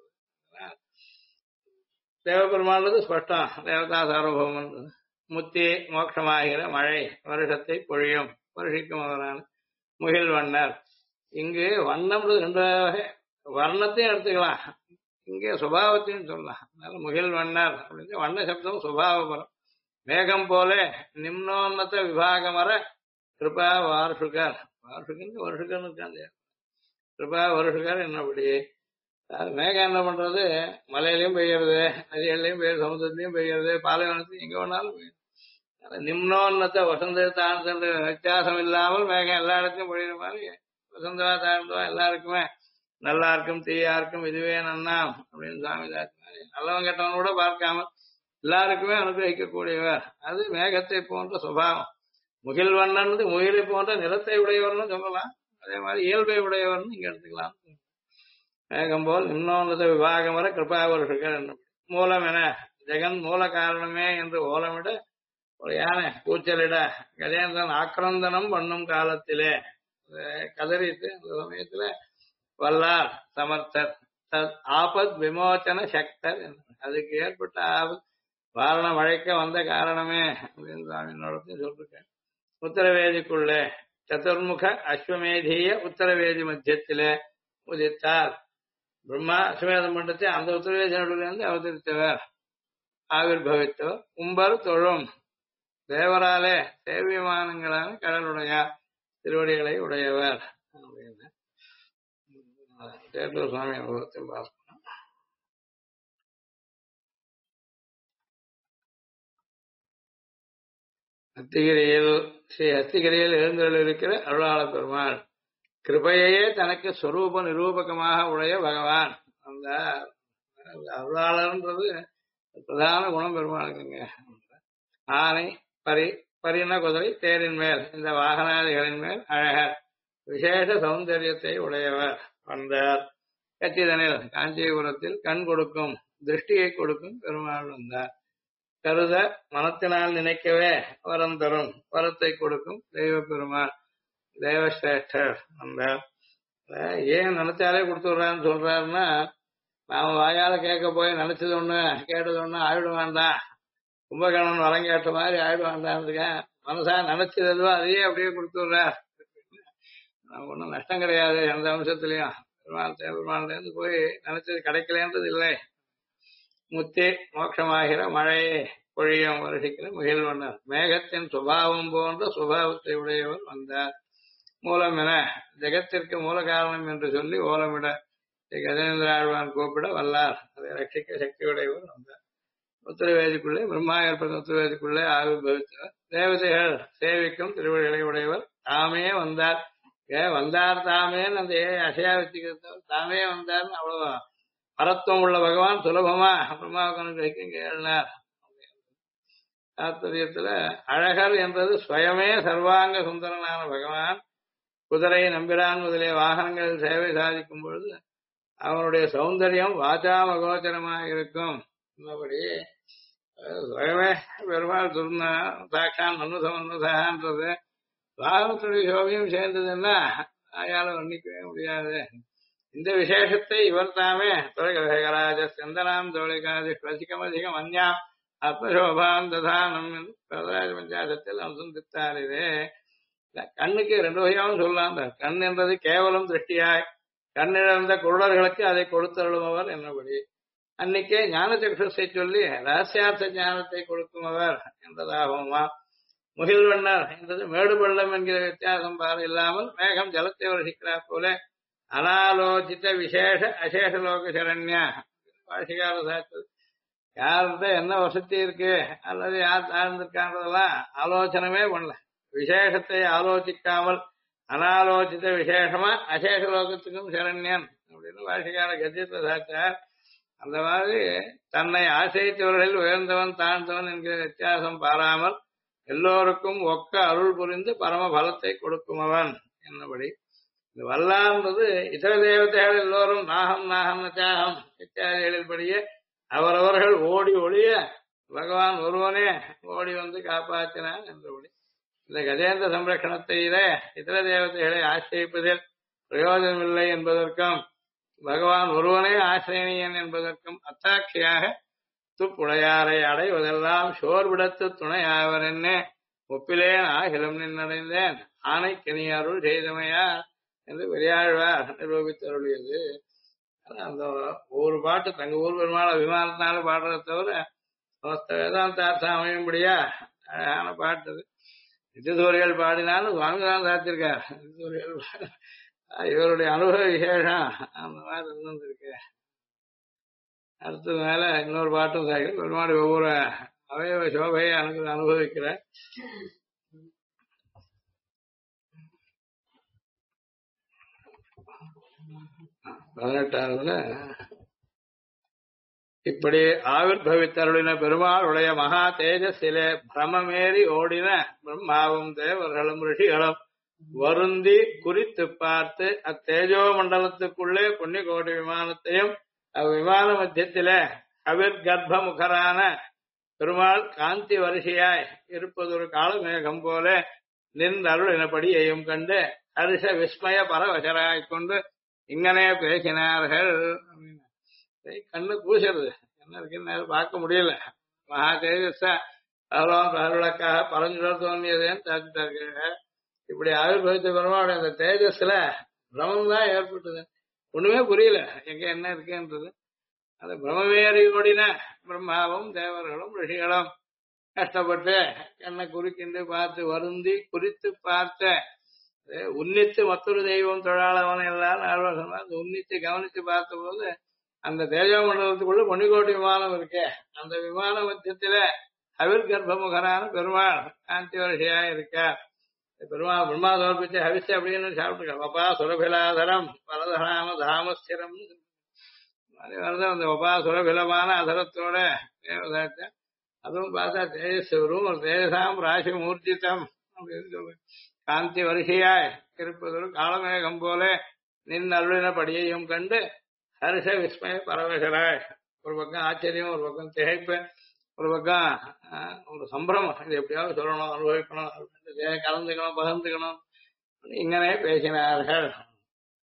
தேவ பெருமாள் ஸ்பஷ்டம். தேவதா சார்வபௌமன். முத்தி மோட்சமாகிற மழை வருஷத்தை பொழியும் வருஷிக்கும் அவரான முகில் வண்ணர். இங்கு வண்ணம் 2 வகை. வர்ணத்தையும் எடுத்துக்கலாம், இங்கே சுபாவத்தையும் சொல்லலாம். அதனால முகில் வண்ணர் அப்படின்னு வண்ண சப்தம் சுபாவபரம். மேகம் போல நிம்னோன்னத விபாகமர கிருபா வார்ஷுகர். வார்ஷுகர் வருஷகர்னு இருக்காங்க. கிருபா வருஷகர் என்னபடி மேகம் என்ன பண்றது? மலையிலையும் பெய்யறது, நதிகள்லையும் பெய்யுறது, சமுதிரத்திலையும் பெய்யறது, பாலைவனத்தையும் எங்க வேணாலும் பெய்யுது. நிம்னோன்னத வசந்த தாழ்ந்த வித்தியாசம் இல்லாமல் மேகம் எல்லா இடத்தையும் பொழிகிற மாதிரி வசந்தவா தாழ்ந்தவா எல்லாருக்குமே நல்லா இருக்கும் தீயா இருக்கும் இதுவே நன்னாம் அப்படின்னு சாமி தாத்தினாரு. நல்லவன் கெட்டவன் கூட பார்க்காம எல்லாருக்குமே அனுகிரகிக்கக்கூடியவர். அது மேகத்தை போன்ற சுபாவம். முகில் வண்ணன் முகிலை போன்ற நிறத்தை உடையவர்னு சொல்லலாம். அதே மாதிரி இயல்பை உடையவர்னு இங்க எடுத்துக்கலாம். மேகம் போல் இன்னொன்று விபாகம் வர கிருபாவர்கள் என்ன மூலம் என ஜெகன் மூல காரணமே என்று ஓலமிட ஒரு யானை கூச்சலிட கஜேந்திரன் ஆக்கிரந்தனம் பண்ணும் காலத்திலே கதறிட்டு அந்த சமயத்துல வல்லார் சமர்த்தர் ஆபத் விமோச்சன சக்தர். அதுக்கு ஏற்பட்ட ஆபத் வாரண மழைக்க வந்த காரணமே அப்படின்னு சாமியோடத்தையும் சொல்லிருக்கேன். உத்தரவேதிக்குள்ளே சதுர்முக அஸ்வமேதிய உத்தரவேதி மத்தியத்திலே உதித்தார். பிரம்மா அஸ்வமேதம் மண்டத்தை அந்த உத்தரவேதியிலிருந்து அவதரித்தவர். ஆவிர்பவித்தவர் கும்பர் தொழும் தேவராலே சேவியமானங்களான கடலுடையார் திருவடிகளை உடையவர் அப்படின்னு தேர்தல் சுவாமி அனுபவத்தில் பார்க்கணும். ஸ்ரீ ஹஸ்திகிரியில் எழுந்தருளிருக்கிற அருளாள பெருமாள் கிருபையே தனக்கு ஸ்வரூப நிரூபகமாக உடைய பகவான். அந்த அருளாளர்ன்றது பிரதான குணம் பெருமாளுக்குங்க. ஆனை பரின குதிரை தேரின் மேல் இந்த வாகனாதிகளின் மேல் அழகர் விசேஷ சௌந்தரியத்தை உடையவர் வந்தார். கச்சிதனில் காஞ்சிபுரத்தில் கண் கொடுக்கும் திருஷ்டியை கொடுக்கும் பெருமாள் வந்தார். கருத மனத்தினால் நினைக்கவே வரம் தரும் வரத்தை கொடுக்கும் தெய்வ பெருமாள் தேவசிரேஷ்டர் வந்தார். ஏன் நினைச்சாலே கொடுத்துடுறான்னு சொல்றாருன்னா, நாம வாயால கேட்க போய் நினைச்சது ஒண்ணு கேட்டது ஒண்ணு ஆயிட வேண்டாம், கும்பகர்ணன் வரம் கேட்ட மாதிரி ஆயிட வேண்டாம், மனசா நினைச்சது எதுவோ அதையே அப்படியே கொடுத்துடுறார். நமக்கு ஒன்றும் நஷ்டம் கிடையாது எந்த அம்சத்திலையும். பெருமாள் பெருமாள்ல இருந்து போய் நினைச்சது கிடைக்கலன்றது இல்லை. முத்தி மோட்சமாகிற மழையை பொழியம் வருஷிக்கிற முகில்வண்ணர் மேகத்தின் சுபாவம் போன்ற சுபாவத்தை உடையவர் வந்தார். மூலம் என ஜெகத்திற்கு மூல காரணம் என்று சொல்லி ஓலமிட கஜேந்திர ஆழ்வான் கூப்பிட வல்லார், அதை ரட்சிக்க சக்தி உடையவர் வந்தார். உத்தரவேதிக்குள்ளே பிரம்மா ஏற்பட்ட உத்தரவேதிக்குள்ளே ஆவிர்வவித்தவர். தேவதைகள் சேவிக்கும் திருவடிகளை உடையவர் தாமே வந்தார். வந்தார் தாமேன்னு அந்த அசையா வச்சுக்கிறது, தாமே வந்தார்னு அவ்வளவு பரத்துவம் உள்ள பகவான் சுலபமா பிரம்மாவுக்கு அனுகிரகிக்க இங்க எழுதினார். தாத்பரியத்துல அழகர் என்றது ஸ்வயமே சர்வாங்க சுந்தரனான பகவான் குதிரை நம்பிரான் முதலிய வாகனங்களில் சேவை சாதிக்கும் பொழுது அவனுடைய சௌந்தரியம் வாச்சாமகோச்சரமாக இருக்கும். இன்னபடி ஸ்வயமே பெருமாள் சொன்ன சாட்சான் மன்னுசமன்னுசான்றது வாகனத்துடைய சோபியம் சேர்ந்ததுன்னா அயால வர்ணிக்கவே முடியாது. இந்த விசேஷத்தை இவர் தாமே தொலைகராஜ சந்தனாம் தோழிகாதி ரசிகமதிகம் அந்யா ஆத்மசோபாம் ததானம் வரதராஜ பஞ்சாசத்தில் அனுசந்தித்தார். இது கண்ணுக்கு ரெண்டு வகையாகவும் சொல்லலாம். கண் என்றது கேவலம் திருஷ்டியாய் கண்ணிழந்த குருடர்களுக்கு அதை கொடுத்தருளுமவர் என்னபடி அன்னைக்கே ஞான சக்ஷஸை சொல்லி ரகசியார்த்த ஞானத்தை கொடுக்குமவர் என்றதாகுமா. முகில்வண்ணர் என்றது மேடு பள்ளம் என்கிற வித்தியாசம் பாரு இல்லாமல் மேகம் ஜலத்தை வருஷிக்கிறார் போல அனாலோசித்த விசேஷ அசேஷ லோக சரண்யா பாஷிகார சாத்து. யார்கிட்ட என்ன வசதி இருக்கு அல்லது யார் தாழ்ந்திருக்கான்றதெல்லாம் ஆலோசனமே பண்ணல. விசேஷத்தை ஆலோசிக்காமல் அனாலோசித்த விசேஷமா அசேஷ லோகத்துக்கும் சரண்யன் அப்படின்னு பாஷிகார கத்தியத்தை சாச்சார். அந்த மாதிரி தன்னை ஆசைத்தவர்களில் உயர்ந்தவன் தாழ்ந்தவன் என்கிற வித்தியாசம் பாராமல் எல்லோருக்கும் ஒக்க அருள் புரிந்து பரம பலத்தை கொடுக்குமவன் என்னபடி. இந்த வல்லான்றது இதர தேவதைகள் எல்லோரும் நாகம் நாகம் தியாகம் இத்தியாதிகளில் படியே அவரவர்கள் ஓடி ஒளிய பகவான் ஒருவனே ஓடி வந்து காப்பாற்றினான் என்றபடி. இந்த கஜேந்திர சம்ரட்சணத்திலே இதர தேவதைகளை ஆசிரியப்பதில் பிரயோஜனமில்லை என்பதற்கும் பகவான் ஒருவனே ஆசிரியன் என்பதற்கும் அத்தாட்சியாக துப்புடையாரை அடைவதெல்லாம் சோர்விடத்து துணையாவர் என்ன ஒப்பிலேன் ஆகிலும் நின்னடைந்தேன் ஆணைக்கனி அருள் செய்தமையார் என்று பெரியாழ்வார் நிரூபித்தருளியது. அந்த ஒரு பாட்டு தங்க ஊர் பெருமாள் அபிமானத்தினால பாடுறத தவிர சமஸ்த வேதாந்தார்த்தம் அமையும்படியா அழகான பாட்டு. நித்தியசூரிகள் பாடினாலும் சுவாமிதான் சாத்திருக்கார். நித்தியசூரிகள் இவருடைய அனுபவ விசேஷம் அந்த மாதிரி இருந்திருக்கு. அடுத்தது மேல இன்னொரு பாட்டும் சாய்கள் பெருமாடி ஒவ்வொரு அவயவ சோபையை அனுபவிக்கிறார். 18ஆவதுல இப்படி ஆவிர்பவித்தருளின பெருமாளுடைய மகா தேஜஸிலே பிரமமேறி ஓடின பிரம்மாவும் தேவர்களும் ரிஷிகளும் வருந்தி குறித்து பார்த்து அத்தேஜோ மண்டலத்துக்குள்ளே புண்ணியகோடி விமானத்தையும் அவ்விமான மத்தியத்திலே கவிர் கர்ப்ப முகரான பெருமாள் காந்தி வரிசையாய் இருப்பதொரு காலமேகம் போல நின்றருளினபடியையும் கண்டு ஹரிஷ விஸ்மய பரவசராய் கொண்டு இங்கனே பேசினார்கள். கண்ணு பூசுறது என்ன இருக்குன்னு பார்க்க முடியல. மகா தேஜஸ அருளக்காக பரஞ்சுடர் தோன்றியதேன்னு தாக்கிட்டார்கள். இப்படி ஆவிர்வவித்த பெருமாளுடைய அந்த தேஜஸ்ல பிரமம் தான் ஏற்பட்டது. ஒண்ணுமே புரியல எங்க என்ன இருக்குன்றது. அந்த பிரமவேறி ஓடின பிரம்மாவும் தேவர்களும் ரிஷிகளும் கஷ்டப்பட்டு கண்ணை குறுக்கிண்டு பார்த்து வருந்தி குறித்து பார்த்த உன்னித்து மற்றொரு தெய்வம் தொழாளவன் எல்லாரும் அந்த உன்னித்து கவனித்து பார்த்த போது அந்த தேஜோ மண்டலத்துக்குள்ள பொன்னிக்கோட்டி விமானம் இருக்கே அந்த விமான மத்தியத்தில ஹவிர் கர்ப்பமுகரான பெருமாள் காந்தி வரிசையா இருக்கார். பெருமாள் பிரம்மா சமர்ப்பிச்சு ஹவிச்சு அப்படின்னு சாப்பிட்டுருக்கார். வபா சுரபிலாதரம் வரதராம தாமஸ்திரம் வருது. அந்த வபா சுரபிலமான அதரத்தோட தேவதாத்த அதுவும் பார்த்தா தேஜஸ்வரும் ஒரு தேஜசாம் ராசி மூர்த்தித்தம் அப்படின்னு சொல்லு. காந்தி வரிசையாய் இருப்பதொரு காலமேகம் போல நின் அருளினபடியையும் கண்டு ஹர்ஷ விஸ்மய பரவசராய். ஒரு பக்கம் ஆச்சரியம், ஒரு பக்கம் திகைப்பு, ஒரு பக்கம் ஒரு சம்பிரமம். இது எப்படியாவது சொல்லணும், அனுபவிக்கணும், கலந்துக்கணும், பகிர்ந்துக்கணும். இங்கனே பேசினார்கள்.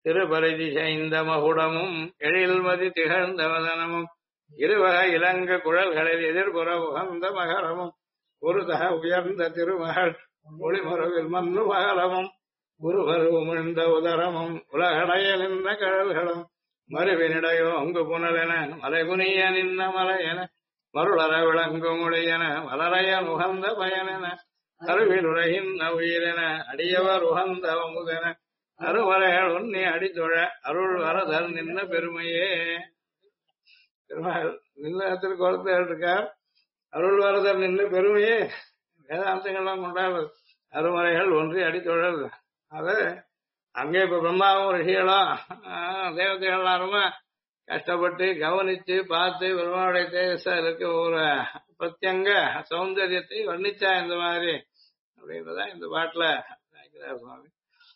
திருபரிதி செய்த மகுடமும் எழில்மதி திகழ்ந்த வதனமும் இருவகை இலங்க குழல்களில் எதிர்புற உகந்த மகரமும் ஒரு தக உயர்ந்த திருமகள் ஒளிமரவில் மண்ணு மகரமும் குருவரு உமிழ்ந்த உதரமும் உலகடைய நின்ற கழல்களும் மறுவினிடையோ அங்கு புனலென மலைகுனிய நின்ன மலையென மருளர விளங்கும் ஒளியென மலரைய உகந்த பயனென அருவில் உலகின் உயிரென அடியவர் உகந்த அமுதென அருவரைகள் உன்னி அடித்தொழ அருள் வரதல் நின்ன பெருமையே. நின்னத்தில் கொடுத்து இருக்கார். அருள் வரதல் நின்ற பெருமையே வேதாந்தங்கள்லாம் கொண்டாடுறது. அருமறைகள் ஒன்றி அடித்தொழல். அது அங்கே இப்ப பிரம்மாவும் ரிஷிகளும் தேவதைகள் எல்லாருமே கஷ்டப்பட்டு கவனிச்சு பார்த்து பெருமாளுடைய தேஜஸா இருக்க ஒரு பிரத்யங்க சௌந்தரியத்தை வர்ணிச்சா இந்த மாதிரி அப்படின்றதா இந்த பாட்டுல சுவாமி.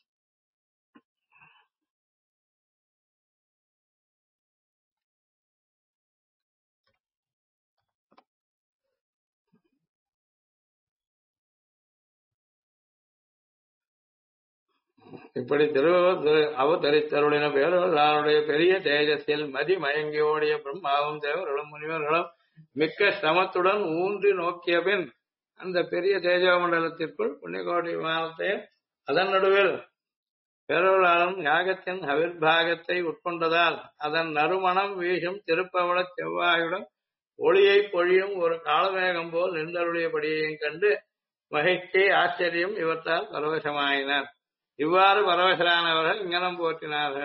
இப்படி அவதரித்தருளின பேருடைய பெரிய தேஜஸில் மதி மயங்கி ஓடிய பிரம்மாவும் தேவர்களும் முனிவர்களும் மிக்க சிரமத்துடன் ஊன்றி நோக்கிய பின் அந்த பெரிய தேஜ மண்டலத்திற்குள் புண்ணியகோடி விமானத்தை அதன் நடுவில் பேரொருளாலும் யாகத்தின் அவிர்வாகத்தை உட்கொண்டதால் அதன் நறுமணம் வீசும் திருப்பவள செவ்வாயுடன் ஒளியை பொழியும் ஒரு காலமேகம் போல் நின்றருளியபடியையும் கண்டு மகிழ்ச்சி ஆச்சரியம் இவற்றால் பரவசமாயினர். இவ்வாறு பரவசரானவர்கள் இங்கனம் போற்றினார்கள்.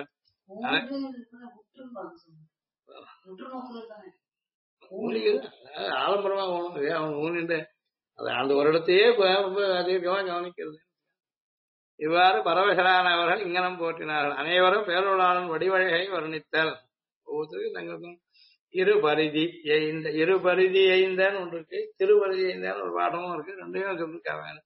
ஆலம்பரமா அவன் ஊனிட்டு அந்த ஒரு இடத்தையே ரொம்ப அதிகமா கவனிக்கிறது. இவ்வாறு பரவசரானவர்கள் இங்கனம் போற்றினார்கள். அனைவரும் பேரொருளாளன் வடிவழகை வர்ணித்தல். ஒவ்வொருத்தருக்கும் தங்களுக்கும் இருபரிதி எய்ந்தன்னு ஒன்று இருக்கு, திருபரிதி எய்ந்தான்னு ஒரு பாடமும் இருக்கு. ரெண்டையும் சொல்லிருக்காங்க.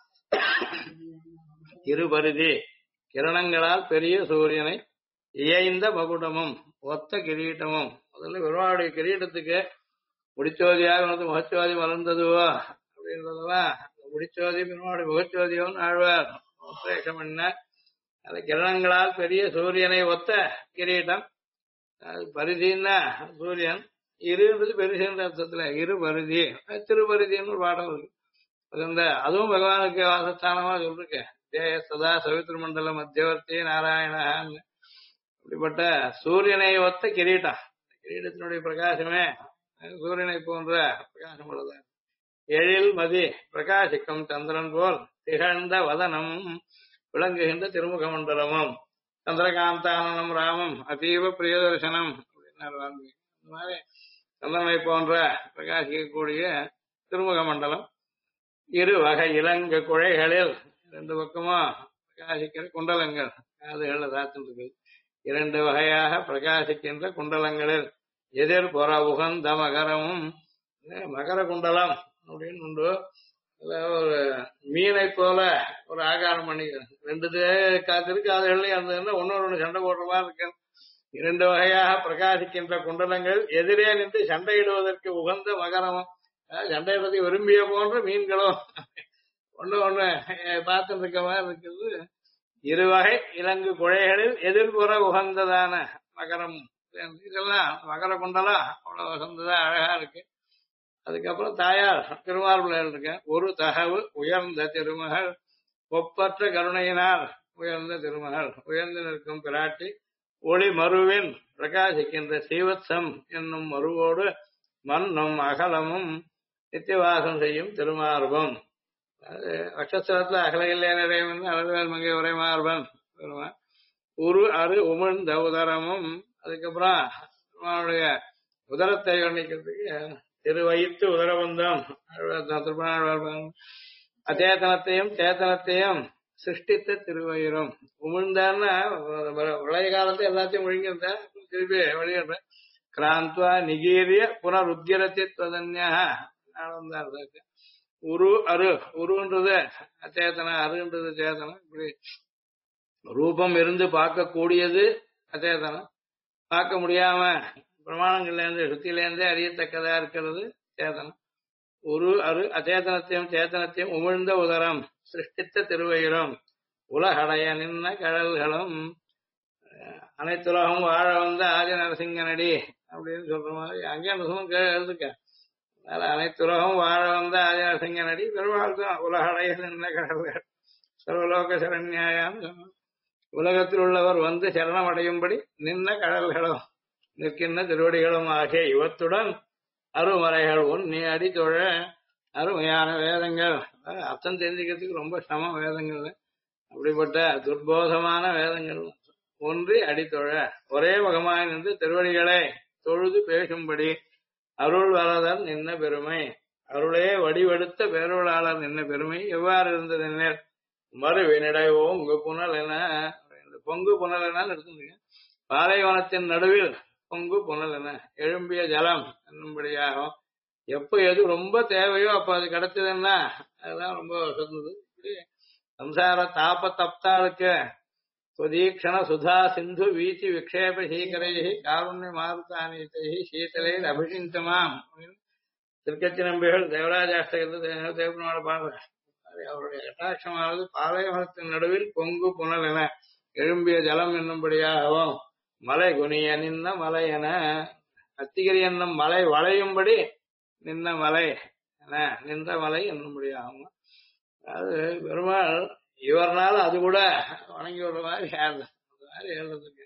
இருபரிதி கிரணங்களால் பெரிய சூரியனை இயைந்த மகுடமும் ஒத்த கிரீட்டமும். முதல்ல பெருமாளுடைய கிரீட்டத்துக்கு முடிச்சோதியாக முகச்சோதி மலர்ந்ததுவோ அப்படின்றதெல்லாம் முடிச்சோதி பெருமாளுடைய முகச்சோதியோன்னு ஆழ்வார் பண்ண. அது கிரணங்களால் பெரிய சூரியனை ஒத்த கிரீட்டம். அது பரிதின்னா சூரியன், இருன்றது பெருசுன்ற அர்த்தத்துல இரு பரிதி. திருப்பரிதின்னு ஒரு பாடம் இருக்கு. அதுவும் பகவானுக்கு வாசஸ்தானமா சொல்லிருக்கேன். சதா சவித்ரு மண்டல மத்தியவர்த்தி நாராயணான்னு. அப்படிப்பட்ட சூரியனை ஒத்த கிரீட்டம். கிரீடத்தினுடைய பிரகாசமே சூரியனை போன்ற பிரகாசம் உள்ளது. எழில் மதி பிரகாசிக்கும் சந்திரன் போல் திகழ்ந்த வதனமும் விளங்குகின்ற திருமுக மண்டலமும் சந்திரகாந்தானனம் ராமம் அதீவ பிரியதர்சனம் அப்படின்னு இந்த மாதிரி சந்திரனை போன்ற பிரகாசிக்கக்கூடிய திருமுக மண்டலம். இரு வகை இலங்க குழைகளில் ரெண்டு பக்கமும் பிரகாசிக்கிற குண்டலங்கள் காதுகள்ல சாத்திருக்கு. இரண்டு வகையாக பிரகாசிக்கின்ற குண்டலங்களில் எதிர்புற உகந்த மகரமும் மகர குண்டலம் அப்படின்னு உண்டு. ஒரு மீனை போல ஒரு ஆகாரம் பண்ணிக்கிறேன். ரெண்டு திருக்காதுகள்லயும் இருந்ததுன்னா ஒன்னொரு சண்டை போடுற மாதிரி இருக்கு. இரண்டு வகையாக பிரகாசிக்கின்ற குண்டலங்கள் எதிரே நின்று சண்டையிடுவதற்கு உகந்த மகரமும் சண்டையிடுவதை விரும்பிய போன்ற மீன்களும் ஒண்ணு ஒண்ணு பார்த்துட்டு இருக்க மாதிரி இருக்குது. இருவகை இலங்கு குழைகளில் எதிர்புற உகந்ததான மகரம். இதெல்லாம் மகர குண்டலம் அவ்வளவு உகந்ததா அழகா இருக்கு. அதுக்கப்புறம் தாயார் திருமார்பிள்ளைகள் இருக்க. ஒரு தகவு உயர்ந்த திருமகள் ஒப்பற்ற கருணையினால் உயர்ந்த திருமகள் உயர்ந்து நிற்கும் பிராட்டி ஒளி மருவின் பிரகாசிக்கின்ற சீவத்சம் என்னும் மருவோடு மண்ணும் அகலமும் நித்தியவாசம் செய்யும் திருமார்பம். அக்ஷரத்துல அகலையிலே நிறைவன் அழகுவேல் மங்கை உரை மார்பன் உரு அரு உமிழ்ந்த உதரமும். அதுக்கப்புறம் திருமாவுடைய உதரத்தை வர்ணிக்கிறதுக்கு திருவயிற்று உதரபந்தம் அச்சேதனத்தையும் சேத்தனத்தையும் சிருஷ்டித்த திருவயிறும். உமிழ்ந்தான்னா விளைய காலத்தை எல்லாத்தையும் ஒழுங்கிருந்த திருப்பி வெளியிடுற கிராந்த்வா நிகீரிய புனருத்திரத்தி ததன்யா. உரு அரு உருன்றது அச்சேதனம், அருன்றது சேதனம். இப்படி ரூபம் இருந்து பார்க்கக்கூடியது அச்சேதனம், பார்க்க முடியாம பிரமாணங்கள்ல இருந்து சுத்தியிலேருந்தே அறியத்தக்கதா இருக்கிறது சேதனம். உரு அரு அச்சேதனத்தையும் சேத்தனத்தையும் உமிழ்ந்த உதரம் சிருஷ்டித்த திருவயிறும் உலகடைய நின்ன கழல்களும். அனைத்துலகம் வாழ வந்த ஆதி நரசிங்கனடி அப்படின்னு சொல்ற மாதிரி அங்கேயும் அந்த சுமம் எழுதுக்க. அதனால அனைத்துலகம் வாழ வந்த ஆதி நரசிங்கனடி பெருமாள் தான் உலகடைய நின்ற கடல்கள் சர்வலோக சரண்யாயாம். உலகத்தில் உள்ளவர் வந்து சரணம் அடையும்படி நின்ன கடல்களும் நிற்கின்ற திருவடிகளும் ஆகிய இவத்துடன் அருமறைகள் நீ அடி தொழ அருமையான வேதங்கள். அர்த்தம் தெரிஞ்சுக்கிறதுக்கு ரொம்ப சிரமம் வேதங்கள். அப்படிப்பட்ட துர்போதமான வேதங்கள் ஒன்றி அடித்தொழ ஒரே முகமாய் நின்று திருவடிகளை தொழுது பேசும்படி அருள் வரதன் நின்ன பெருமை, அருளே வடிவெடுத்த பேரொருளாளர் நின்ன பெருமை எவ்வாறு இருந்தது என்ன மறுவினிடைவோ உங்க புனல் என பொங்கு புனல் என எடுத்துங்க. பாலைவனத்தின் நடுவில் பொங்கு புனல் என எழும்பிய ஜலம் என்னும்படியாகும். எப்ப எது ரொம்ப தேவையோ அப்ப அது கிடைச்சதுன்னா அதுதான் ரொம்ப சொன்னது. சம்சார தாப தப்தாளுக்கு சுதீக்ஷண சுதா சிந்து வீச்சி விக்ஷேப சீக்கரை காருண்ய மாருத்தானீத்தை சீத்தலை அபிஷிந்தமாம். திருக்கச்சி நம்பிகள் தேவராஜாஷ்டகத்தில் தேவபெருமாளை பாடுற அவருடைய கட்டாட்சமானது பாலைவனத்தின் நடுவில் பொங்கு புனல் என எழும்பிய ஜலம் என்னும்படியாகவும் மலை குனிய நின்ன மலை என அத்திகிரி என்னும் மலை வளையும்படி நின்ன மலை என நின்ற மலை என்னும்படியாகும். அது பெருமாள் இவர்னால அது கூட வணங்கி விடுற மாதிரி எழுதுறதுக்கு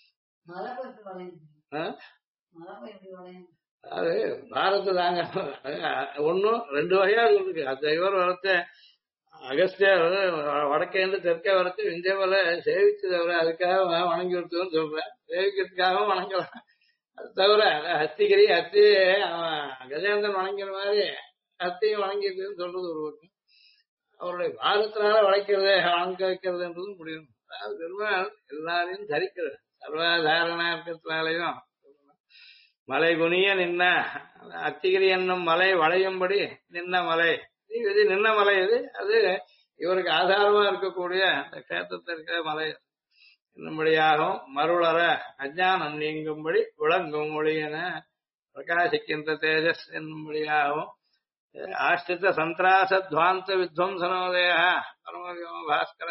அது பாரத தாங்க ஒன்னும் ரெண்டு வகையா இருக்கு. அந்த இவர் வரத்த அகஸ்தியர் வடக்கேந்து தெற்கே வரத்து விஞ்சவலை சேவிச்சு தவிர அதுக்காக வணங்கி விடுத்துன்னு சொல்றேன். சேவிக்கிறதுக்காகவும் வணங்கலாம். அது தவிர ஹஸ்திகிரி ஹஸ்தி கஜேந்திரன் வணங்கிற மாதிரி ஹஸ்தியும் வணங்கிருக்குன்னு சொல்றது ஒரு பக்கம். அவருடைய பாரத்தினால வளைக்கிறது வணங்க வைக்கிறதுன்றதும் முடியும். அதாவது பெருமாள் எல்லாரையும் தரிக்கிறது சர்வாதாரணா இருக்கிறதுனாலையும் மலை குனிய நின்ன அத்திகிரி என்னும் மலை வளையும்படி நின்ன மலை இது நின்ன மலை இது அது இவருக்கு ஆதாரமா இருக்கக்கூடிய அந்த கேத்திரத்தில் இருக்கிற மலை என்னும்படியாகவும் மருளற அஜானம் நீங்கும்படி விளங்கும் மொழி என பிரகாசிக்கின்ற தேஜஸ் என்னும்படியாகவும் ஆஷ்டித சந்திராச துவாந்த வித்வம்சனோதய பரமவியம பாஸ்கர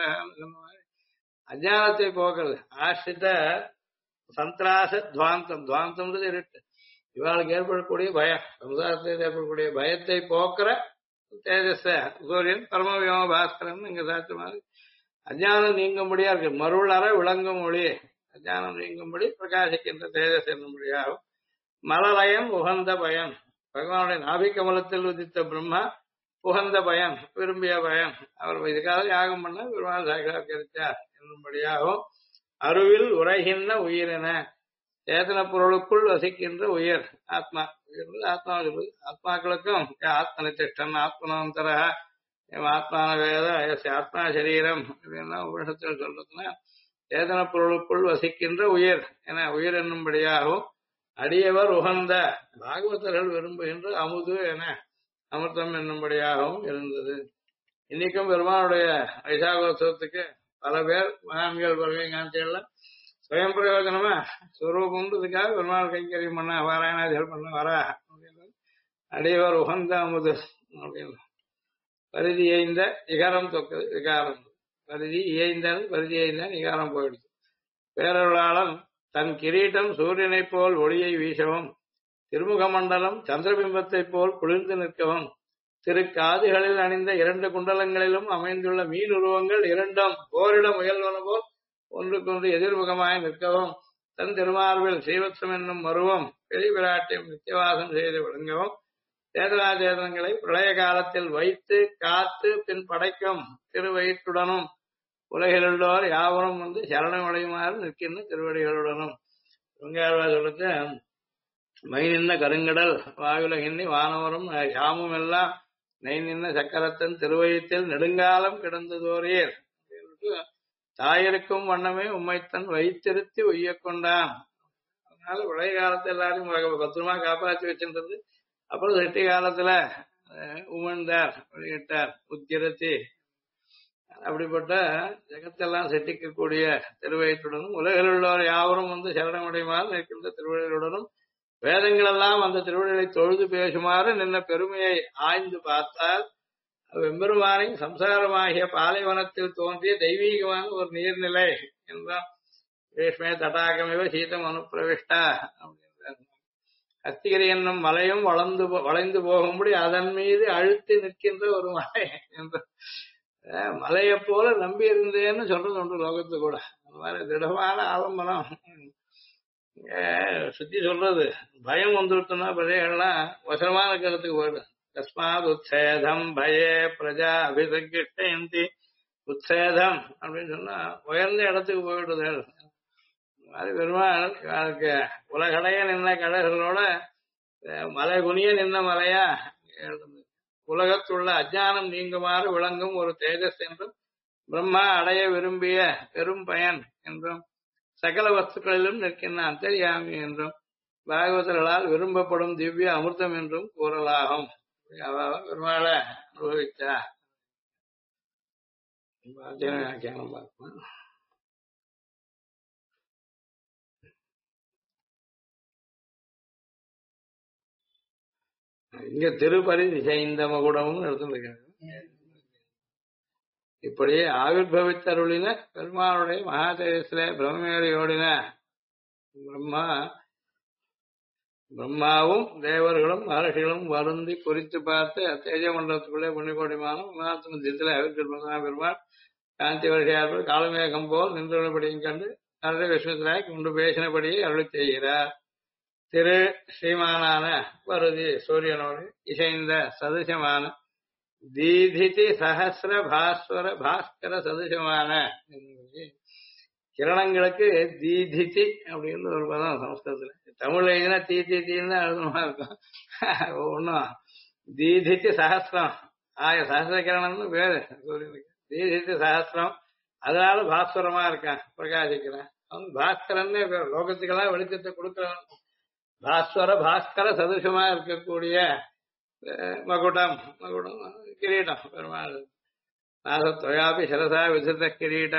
அஜானத்தை போக்குறது. ஆஷ்டித சந்திராச துவாந்தம் துவாந்தம்ன்றது இருட்டு. இவாளுக்கு ஏற்படக்கூடிய பயம் சமுதாயத்தில் ஏற்படக்கூடிய பயத்தை போக்குற தேஜஸ சூரியன் பரமவியம பாஸ்கரன் இங்க சாட்சி மாதிரி அஜானம் நீங்கும்படியா இருக்கு. மருளற விளங்கும் மொழி அஜானம் நீங்கும்படி பிரகாசிக்கின்ற தேஜஸ் என்னும்படியாகும். மலலயம் உகந்த பயன் பகவானுடைய நாபிகமலத்தில் உதித்த பிரம்மா உகந்த பயன் விரும்பிய பயன் அவர் இதுக்காக யாகம் பண்ண பெருமாள் சாட்சாத்கரித்தார் என்னும்படியாகவும் அருவில் உரைகின்ற உயிரென சேதன பொருளுக்குள் வசிக்கின்ற உயிர் ஆத்மா உயிர் ஆத்மா சொல்லுது. ஆத்மாக்களுக்கும் ஆத்மனி திஷ்டன் ஆத்மனந்தர ஆத்மான வேத ஆத்மா சரீரம் அப்படின்னா உபனிஷத்தில் சொல்றதுன்னா சேதன பொருளுக்குள் வசிக்கின்ற உயிர் என உயிர் என்னும்படியாகவும் அடியவர் உகந்த பாகவதர்கள் விரும்புகின்ற அமுது என அமிர்தம் என்னும்படியாகவும் இருந்தது. இன்னைக்கும் பெருமானுடைய வைசாகோத்சவத்துக்கு பல பேர் மகான்கள் வருவீங்கலாம் சுயம் பிரயோஜனமா ஸ்வரூபம்ன்றதுக்காக பெருமாள் கைங்கரியம் பண்ண பாராயணாதிகள் பண்ண வரா அப்படின்னு அடியவர் உகந்த அமுது அப்படின்னு பரிதி ஏய்ந்த இகாரம் தொக்குது விகாரம் பரிதி இயைந்தான் பரிதி ஏய்ந்தான் இகாரம் போயிடுச்சு. பேரருளாளன் தன் கிரீட்டம் சூரியனைப் போல் ஒளியை வீசவும் திருமுக மண்டலம் சந்திரபிம்பத்தைப் போல் குளிர்ந்து நிற்கவும் திருக்காதுகளில் அணிந்த 2 குண்டலங்களிலும் அமைந்துள்ள மீன் உருவங்கள் இரண்டும் போரிட முயல்வன போல் ஒன்றுக்கொன்று எதிர்முகமாய் நிற்கவும் தன் திருமார்பில் ஸ்ரீவத்சம் என்னும் மருவம் பெரிய விராட்டியம் நித்தியவாசம் செய்து விளங்கவும் சேதனாச்சேதனங்களை பிரளய காலத்தில் வைத்து காத்து பின் படைக்கும் திருவயிற்றுடனும் உலகிலுள்ளோர் யாவரும் வந்து சரணம் அடையுமாறு நிற்கின்ற திருவடிகளுடனும் சொல்லுக்கு மை நின்ன கருங்கடல் வாயுலகின்னி வானவரும் யாமும் எல்லாம் நெய் நின்ன சக்கரத்தன் திருவயத்தில் நெடுங்காலம் கிடந்ததோரீர் தாயிருக்கும் வண்ணமே உம்மைத்தன் வைத்திருத்தி உய்ய கொண்டான். அதனால விளைய காலத்தை எல்லாரும் பத்திரமா காப்பாற்றி வச்சிருந்தது. அப்புறம் செட்டி காலத்துல உமிழ்ந்தார் வெளியிட்டார் உத்திரத்தி. அப்படிப்பட்ட ஜெகத்தெல்லாம் செட்டிக்கக்கூடிய திருவயிற்றுடனும் உலகில் உள்ளவர் யாவரும் வந்து சரணமடையுமாறு நிற்கின்ற திருவடிகளுடனும் வேதங்கள் எல்லாம் அந்த திருவடிகளை தொழுது பேசுமாறு நின்ன பெருமையை ஆய்ந்து பார்த்தால் வெம்பெருமானை சம்சாரமாகிய பாலைவனத்தில் தோன்றிய தெய்வீகமான ஒரு நீர்நிலை என்றான். ரேஷ்மே தடாகமிவ சீதம் அனுப்பிரவிஷ்டா அப்படின்றார். அத்திகிரி என்னும் மலையும் வளைந்து போகும்படி அதன் மீது அழுத்தி நிற்கின்ற ஒரு மலை என்று மலையை போல நம்பி இருந்தேன்னு சொல்றது உண்டு லோகத்து கூட. அந்த மாதிரி திடமான ஆலம்பனம் சுத்தி சொல்றது. பயம் வந்துருத்துனா பிரஜைகள்லாம் வசனமான இருக்கிறதுக்கு போயிடும். தஸ்மாத் உத்சேதம் பயே பிரஜா அபிசங்கிஷ்டயந்தி. உத்சேதம் அப்படின்னு சொன்னா உயர்ந்த இடத்துக்கு போயிடுது. அது பெருமாள் உலகடைய நின்ன கடல்களோட மலை குனிய நின்ன மலையா உலகத்துள்ள அஜானம் நீங்குமாறு விளங்கும் ஒரு தேஜஸ் என்றும் பிரம்மா அடைய விரும்பிய பெரும் பயன் என்றும் சகல வஸ்துக்களிலும் நிற்கின்ற அந்தர்யாமி என்றும் பாகவதர்களால் விரும்பப்படும் திவ்ய அமிர்தம் என்றும் கூறலாகும். பெருமாளை அனுபவித்தா வியாக்கியானம் பார்ப்போம். இங்க திருப்பரி திசைந்த மகுடமும் எடுத்துருக்காங்க. இப்படி ஆவிர்வவித்தருளின பெருமாளுடைய மகாதேஜஸ்ல பிரம்மேரியோடின பிரம்மாவும் தேவர்களும் மகர்ஷிகளும் வருந்தி குறித்து பார்த்து தேஜ மண்டலத்துக்குள்ளே புண்ணியகோடிமானம் மத்தியத்தில் ஆவிர்வ பெருமாள் காந்தி வருஷார்கள் காலமேகம் போல் நின்றுள்ளபடியும் கண்டு நல்ல விஷ்ணுத்திராய் கொண்டு பேசினபடியே அருளி செய்கிறார். திரு ஸ்ரீமானான வருதி சூரியனோடு இசைந்த சதுசமான தீதிதி சஹசிர பாஸ்கர சதுசமான கிரணங்களுக்கு தீதிதி அப்படின்னு ஒரு பதம் சமஸ்கிருதத்துல. தமிழ்ல எழுதினா தீதின்னு எழுதணுமா இருக்கும். ஒன்னும் தீதித்தி சஹசிரம் சஹசிர கிரணம்னு பேரு சூரியனுக்கு. தீதித்தி சஹசிரம் அதனால பாஸ்வரமா இருக்கான், பிரகாசிக்கிறான். அவன் பாஸ்கரன்னு லோகத்துக்கெல்லாம் வெளிச்சத்தை கொடுக்கிறவன். பாஸ்கர சதுசமா இருக்கக்கூடிய மகுடம் கிரீடம் பெருமாள். நாசத்வயாபி சரசா விசித கிரீட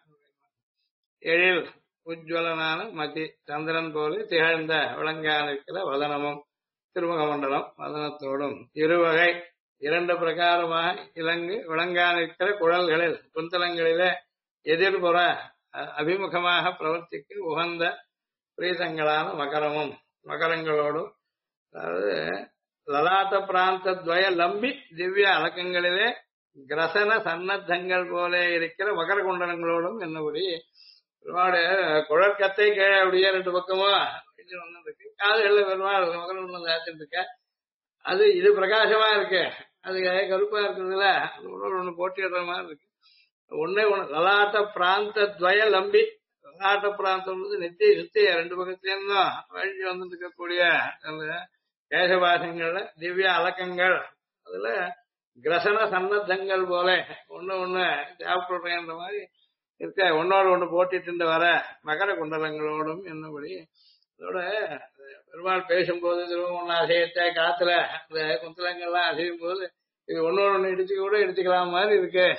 எழில் உஜ்வலனான மதி சந்திரன் போல திகழ்ந்த விளங்கானிருக்கிற வதனமும் திருமுக மண்டலம் வதனத்தோடும் இருவகை இரண்டு பிரகாரமாக இலங்கு விளங்கானிருக்கிற குழல்களில் குந்தலங்களிலே எதிர்புற அபிமுகமாக பிரவர்த்திக்கு உகந்த பிரீதங்களான மகரங்களோடும், அதாவது லலாட்ட பிராந்தத்வய லம்பி திவ்ய அலக்கங்களிலே கிரசன சன்னத்தங்கள் போல இருக்கிற மகர குண்டலங்களோடும் என்னபடி பெருமாளுடைய குழற்கத்தை கீழே அப்படியே ரெண்டு பக்கமா வந்துருக்கு. காதுகள்ல பெருமாள் மகர குண்டலம் ஆச்சுட்டு இருக்க. அது இது பிரகாசமா இருக்கு, அது கருப்பா இருக்கிறதுல ஒண்ணு போட்டியிடுற மாதிரி இருக்கு. ஒன்னே ஒண்ணு லலாட்ட பிராந்தத்வய லம்பி. லலாட்ட பிராந்தம் சுத்தி ரெண்டு பக்கத்துலேருந்தும் வழி வந்துட்டு இருக்கக்கூடிய அந்த கேசபாசங்கள்ல திவ்ய அலக்கங்கள், அதுல கிரசன சன்னத்தங்கள் போல ஒண்ணு தேவைப்படுற மாதிரி இருக்க, ஒன்னோடு ஒண்ணு போட்டிட்டு வர மகர குண்டலங்களோடும் என்னபடி. அதோட பெருமாள் பேசும்போது திரும்ப அசையத்தை காத்துல இந்த குந்தலங்கள்லாம் அசையும் போது இது ஒன்னோடு ஒண்ணு இடிச்சு கூட இடிச்சுக்கலாம் மாதிரி இருக்கு.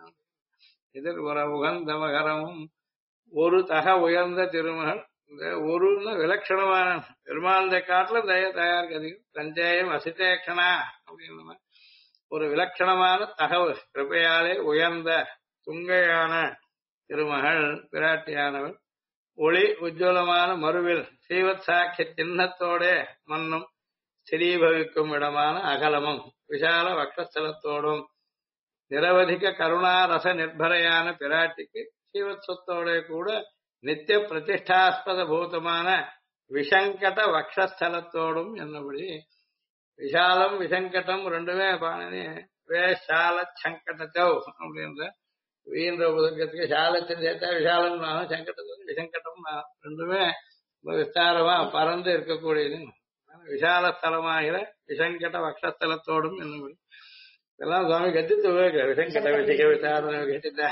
எதிர்புற உகந்த மகரமும் ஒரு தக உயர்ந்த திருமகள். இந்த ஒருன்னு விலட்சணமான பெருமாள் காட்டுல தயாருக்கு அதிகம். தஞ்சேயம் அசிதேக்ஷனா அப்படின்னு ஒரு விலட்சணமான தகவல் கிருப்பையாலே உயர்ந்த துங்கையான திருமகள் பிராட்டியானவள். ஒளி உஜ்வலமான மறுவில் ஸ்ரீவத் சாட்சிய சின்னத்தோட மண்ணும் ஸ்ரீபவிக்கும் இடமான அகலமும் விஷால வக்ஷஸ்தலத்தோடும் நிரவதிக கருணாரச நிர்பரையான பிராட்டிக்கு ஸ்ரீவத்சத்தோட கூட நித்திய பிரதிஷ்டாஸ்பத பூதமான விஷங்கட வக்ஷஸ்தலத்தோடும் என்னபடி. விஷாலம் விஷங்கட்டம் ரெண்டுமே பாணனி வேஷால சங்கட்டச்சௌ அப்படின்ற வீண்ட உதர்க்கத்துக்கு சாலத்தின் சேர்த்தா விஷாலம் சங்கட்டத்துக்கு விஷங்கட்டம் ரெண்டுமே விஸ்தாரமா பறந்து இருக்கக்கூடியது. விஷால ஸ்தலமாகிற விஷங்கட வக்ஷஸ்தலத்தோடும் என்னபடி. இதெல்லாம் சுவாமி கத்தித்து விஷங்கட விஷிக விசாரணை கட்டிட்டா.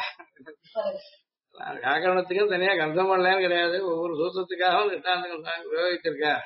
வியாக்கரணத்துக்கும் தனியா கந்தம் பண்ணலான்னு கிடையாது, ஒவ்வொரு சூத்திரத்துக்காகவும் திட்டாந்தங்கள் சுவாமி உபயோகிச்சிருக்கார்.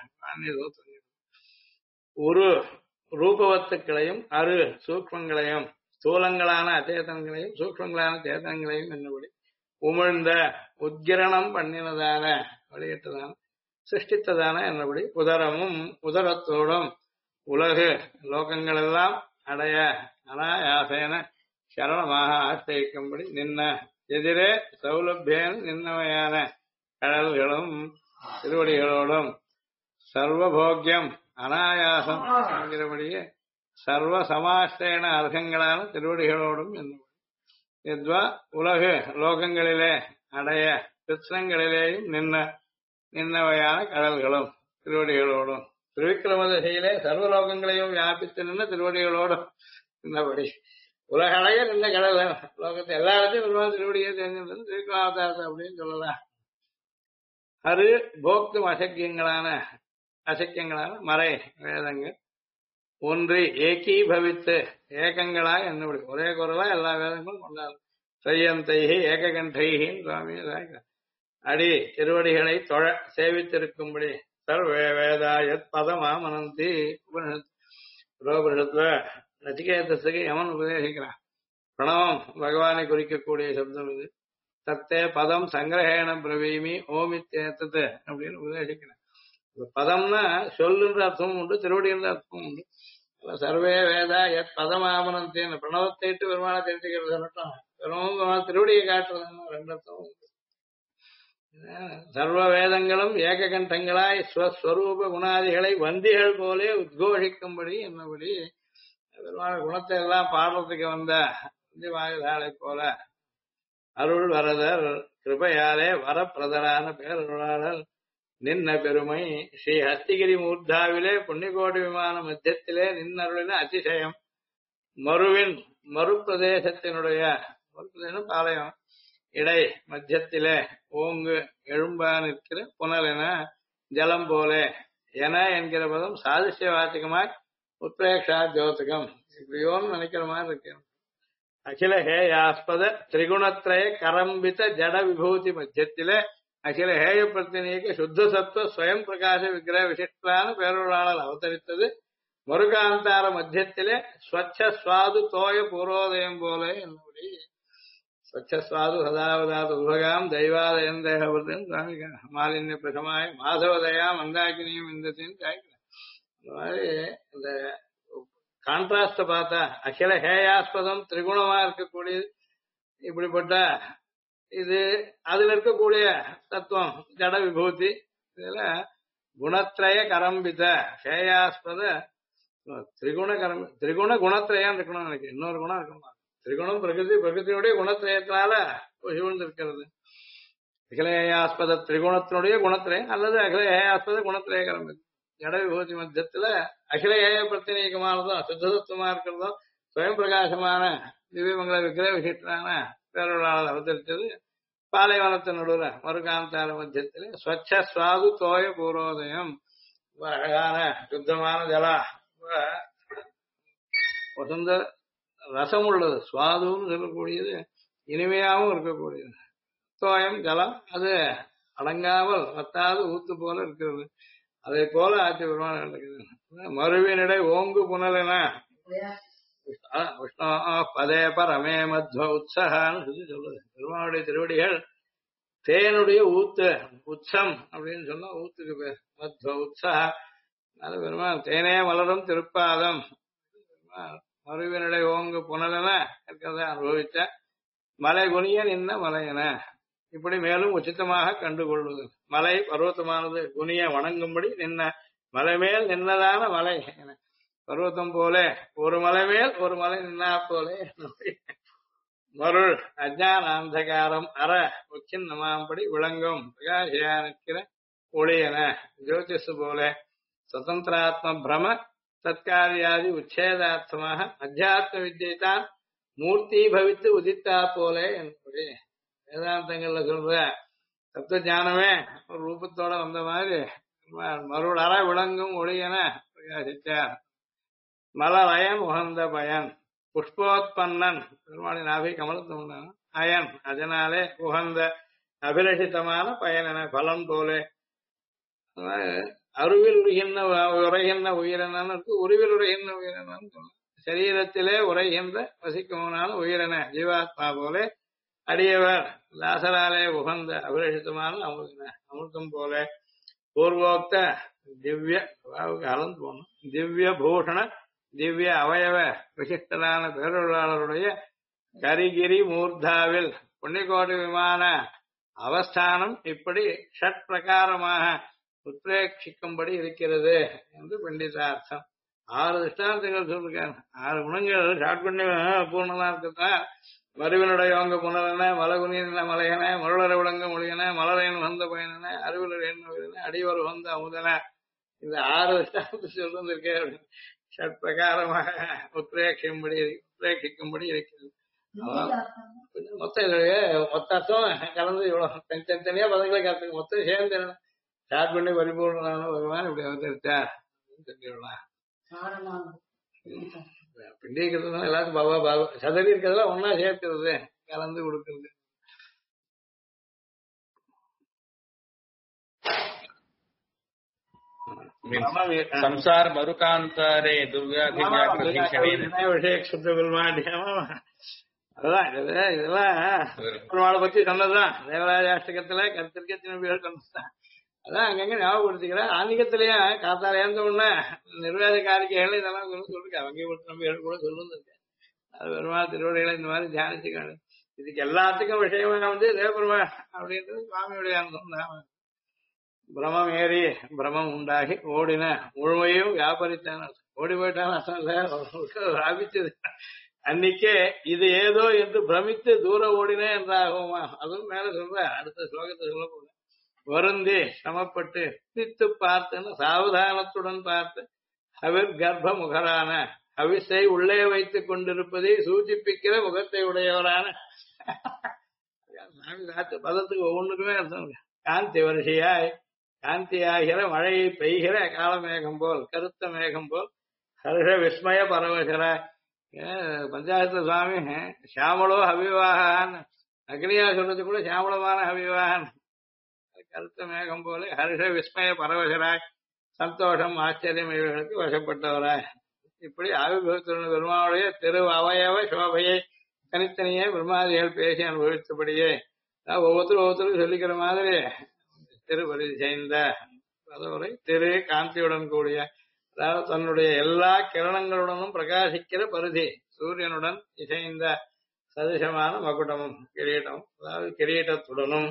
ஒரு ரூபவத்துக்களையும் அரு சூக்மங்களையும் ஸ்தூலங்களான அச்சேதனங்களையும் சூக்மங்களான சேதனங்களையும் என்னபடி உமிழ்ந்த உத்கிரணம் பண்ணினதான வெளியிட்டதான சிருஷ்டித்ததான என்னபடி உதரமும் உதரத்தோடும் உலகு லோகங்களெல்லாம் அடைய அனாயாசேன சரணமாக ஆசிரிக்கும்படி நின்ன எதிரே சௌலபியன் நின்னவையான கடல்களும் திருவடிகளோடும் சர்வபோக்கியம் அனாயாசம் என்கிறபடியே சர்வ சமாஷ்டேன அர்ஹங்களான திருவடிகளோடும் என்னும் எத்வா உலகு லோகங்களிலே அடைய கிருஷ்ணங்களிலேயும் நின்னவையான கடல்களும் திருவடிகளோடும் திருவிக்கிரம திசையிலே சர்வலோகங்களையும் வியாபித்து நின்ற திருவடிகளோடும் நின்றபடி உலகளக நின்ற கடல் லோகத்தை எல்லா இடத்தையும் பெருமாள் திருவடியே தெரிஞ்சிருந்தது திருவிக்கிரமாவதாரத்தை அப்படின்னு சொல்லலாம். அது போக்தும் அசக்கியங்களான மறை வேதங்கள் ஒன்று ஏகீபவித்து ஏகங்களாய் என்னபடி ஒரே குரலா எல்லா வேதங்களும் கொண்டாடும். தையந்தைகி ஏககண்டைகின்னு சுவாமி அடி திருவடிகளை தொழ சேவித்திருக்கும்படி சர்வே வேதாயத் பதமாமனந்தி உபனிஷத்துல நச்சிகேதஸுக்கு யமன் உபதேசிக்கிறான். பிரணவம் பகவானை குறிக்கக்கூடிய சப்தம் இது. தத்தே பதம் சங்கிரகேண பிரவீமி ஓமித்தேத்தது அப்படின்னு உபதேசிக்கிறான். பதம்னா சொல்லுன்ற அர்த்தமும் உண்டு, திருவடின்ற அர்த்தமும் உண்டு. சர்வே வேதா எத் பதமாமனந்தேன்னு பிரணவத்தை இட்டு பெருமாளை தெரிஞ்சுக்கிறது சொல்லட்டும். பெருமாள் திருவடியை காட்டுறது ரெண்டு அர்த்தமும் உண்டு. சர்வ வேதங்களும் ஏககண்டங்களாய் ஸ்வஸ்வரூப குணாதிகளை வந்திகள் போலே உத்கோஷிக்கும்படி என்னபடி பெருமாள் குணத்தை எல்லாம் பாடுறதுக்கு வந்த வாயுதாளை போல அருள் வரதர் கிருபையாலே வரப்பிரதரான பேரருளாளர் நின்ன பெருமை ஸ்ரீ ஹஸ்திகிரி மூர்த்தாவிலே புண்ணியகோடி விமான மத்தியத்திலே நின்னருளின அதிசயம் மருவின் மறுப்பிரதேசத்தினுடைய பாளையம் இடை மத்தியத்திலே ஓங்கு எழும்பா நிற்கிற புனலென ஜலம் போலே என என்கிற பதம் சாதிசிய வாச்சகமாய் உத்ரேக்ஷா ஜோதகம் இப்படியோன்னு நினைக்கிற மாதிரி இருக்கு. அகில ஹேயாஸ்பத திரிகுணத்ரய கரம்பித ஜட விபூதி மத்தியத்திலே அகில ஹேய பிரத்தினீக சுத்த சத்துவ ஸ்வயம் பிரகாச விக்கிரக விசிஷ்டான பேரொருளாளர் அவதரித்தது மருகாந்தார மத்தியத்திலே ஸ்வச்ச சுவாது தோய பூர்வோதயம் போல என்னுடைய ஸ்வச்ச சுவாது சதாவதாத உலகாம் தெய்வாதயம் தேகவர்தன் மாலின்ய பிரசமாய மாதவதயா மந்தாக்கினியும் இந்த இந்த மாதிரி இந்த கான்ட்ராஸ்ட பார்த்தா அகில ஹேயாஸ்பதம் திரிகுணமா இருக்கக்கூடியது. இப்படிப்பட்ட இது அதுல இருக்கக்கூடிய தத்துவம் ஜட விபூதி இதுல குணத்ரய கரம்பித ஹேயாஸ்பத திரிகுண குணத்ரயம் இருக்கணும். எனக்கு இன்னொரு குணம் இருக்கணும். திரிகுணம் பிரகிருதியுடைய குணத்திரயத்தினால சூழ்ந்திருக்கிறது. அகிலேயாஸ்பத திரிகுணத்தினுடைய குணத்திரயம் அல்லது அகிலேயாஸ்பத குணத்திரய கரம்பித ஜட விபூதி மத்தியத்துல அகிலேய பிரத்தினீகமானதும் சுத்தத்துவமா இருக்கிறதும் சுயம் பிரகாசமான திவ்யமங்கல விக்கிரக விசிஷ்டான பேரொருளாளர் அவதரித்தது பாலைவனத்தின் நடுவில் மருகாந்தார மத்தியத்திலே ஸ்வச்ச சுவாது தோய பூர்வோதயம் அழகான சுத்தமான ஜலா வசந்த ரசம் உள்ளது. சுவாதுன்னு சொல்லக்கூடியது இனிமையாகவும் இருக்கக்கூடியது. தோயம் ஜலம் அது அடங்காமல் வத்தாது ஊத்து போல இருக்கிறது. அதை போல ஆட்சி பெருமாள் நடக்குது. மறுவினிடை ஓங்கு புனலென விஷ்ணு பதே பரமே மத்வ உற்சகான்னு சொல்லி சொல்லுது. பெருமாளுடைய திருவடிகள் தேனுடைய ஊத்து உச்சம் அப்படின்னு சொன்னா ஊத்துக்கு பேர் மத்வ உற்சகா. அதனால பெருமாள் தேனே மலரும் திருப்பாதம் மறுவினிடை ஓங்கு புனலென இருக்கிறத அனுபவிச்ச மலை குனிய நின்ன மலையென இப்படி மேலும் உச்சிதமாக கண்டுகொள்வது. மலை பர்வத்தமானது குனிய வணங்கும்படி நின்ன மலை மேல் நின்னதான மலை என பர்வத்தம் போல ஒரு மலை மேல் ஒரு மலை நின்னா போலே மருள் அஜான அந்தகாரம் அற உச்சின்னமாம்படி விளங்கும் பிரகாசியா நிற்கிற ஒளியன ஜோதிஷு போல சுதந்திராத்ம பிரம தற்காரியாதி உச்சேதார்த்தமாக அத்தியாத்ம வித்தியைத்தான் மூர்த்தி பவித்து உதித்தா போலே என்பது வேதாந்தங்கள்ல சொல்ற தத்துவ ஞானமே ஒரு ரூபத்தோட வந்த மாதிரி மருள் அற விளங்கும் ஒளியன பிரகாசித்தார். மலரயன் உகந்த பயன் புஷ்போத்பன்னன் பெருமாளின் நாபி கமலத்து அயன் அதனாலே உகந்த அபிலஷிதமான பயனென பலன் போலே அருவில் உரைகின்ற உயிரினு இருக்கு. உருவில் உரைகின்ற உயிரினு சொல்ல சரீரத்திலே உரைகின்ற வசிக்கமான உயிரின ஜீவாத்மா போலே அடியவர் தாசராலே உகந்த அபிலஷிதமான அமிர்தம் போல பூர்வோக்த திவ்ய கலந்து போனோம் திவ்ய பூஷண திவ்ய அவயவ விசிஷ்டரான பேரொருளாளருடைய கரிகிரி மூர்தாவில் புண்ணியகோடி விமான அவஸ்தானம் இப்படி ஷட் பிரகாரமாக உத்ரேட்சிக்கும்படி இருக்கிறது என்று பண்டிதார்த்தம். 6 திஷ்டாந்தங்கள் சொல்லிருக்காங்க. 6 குணங்கள் ஷார்ட் பண்ணி பூர்ணமா இருக்குதான். மருவினுடையவங்க புனரன மலகுனின மலையன மருளர விளங்க மொழியன மலரையன் வந்த பயனன அருவிலர் என்ன அடிவர் வந்த அமுதன. இந்த 6 திஷ்டாந்தத்தை சொல்லிருக்கேன். ஷட் பிரகாரமாக உத்ரேட்சிக்கும்படி இருக்கிறது. மொத்தம் மொத்த அர்த்தம் கலந்து இவ்வளவு தனித்தனியா பதங்களை கலந்து மொத்தம் சேர்ந்து ஸ்டார்ட் பண்ணி பரிபூர்ணமான பகவான் இப்படி அவதரித்தார் தெரிஞ்சுக்கலாம். பிண்டி இருக்கிறது எல்லாத்துக்கும் பாபா பாபா சதறி இருக்கிறதுல ஒன்னா சேர்க்கிறது கலந்து கொடுக்கறது. संसार मरुकांतरे அதுதான் இதெல்லாம் பத்தி சொன்னதுதான் தேவராஜாஷ்டகத்துல கருத்திற்கே நம்பிகள் சொன்னதுதான். அதான் அங்கங்க ஞாபகப்படுத்திக்கிறேன். ஆன்மீகத்திலயும் காத்தால ஏந்த உடனே நிர்வாக காரிக்கைகள் இதெல்லாம் சொல்லிருக்கேன். அவங்க நம்பிகள் கூட சொல்லுங்க. அது பெருமாள் திருவடிகளை இந்த மாதிரி தியானிச்சுக்காங்க. இதுக்கு எல்லாத்துக்கும் விஷயமா தேவபெருமா அப்படின்றது சுவாமியுடைய அனுபவம் தான். பிரமம் ஏறி பிரமம் உண்டாகி ஓடின முழுமையும் வியாபரித்தான ஓடி போயிட்டான வியாபிச்சது. அன்னைக்கே இது ஏதோ என்று பிரமித்து தூர ஓடினே என்றாகுமா. அதுவும் மேல சொல்ற அடுத்த ஸ்லோகத்தை சொல்ல போற வருந்தி சமப்பட்டு பித்து பார்த்துன்னு சாவதானத்துடன் பார்த்து அவிர் கர்ப்ப முகரான அவிசை உள்ளே வைத்துக் கொண்டிருப்பதை சூச்சிப்பிக்கிற முகத்தை உடையவரான பதத்துக்கு ஒவ்வொன்றுக்குமே அர்த்தம். காந்தி வருஷையாய் காந்தி ஆகிற மழையை பெய்கிற காலமேகம் போல் கருத்த மேகம் போல் ஹர்ஷ விஸ்மய பரவசராய். பஞ்சாயத்து சுவாமி சியாமளோ ஹவிவாகான் அக்னியா சொல்றது கூட சியாமளமான ஹவிவாகன் கருத்த மேகம் போல ஹர்ஷ விஸ்மய பரவசராய் சந்தோஷம் ஆச்சரியம் இவர்களுக்கு வசப்பட்டவராய். இப்படி ஆவிர்வத்துடன் பெருமாவுடைய திரு அவயவ சோபையை தனித்தனியே பிரம்மாதிகள் பேசி அனுபவித்தபடியே ஒவ்வொருத்தரும் சொல்லிக்கிற மாதிரி திருப்பதி செய்த பதவுரை திரு காந்தியுடன் கூடிய, அதாவது தன்னுடைய எல்லா கிரணங்களுடனும் பிரகாசிக்கிற பருதி சூரியனுடன் இசைந்த சதிசமான மகுடமும் கிரீட்டம், அதாவது கிரீட்டத்துடனும்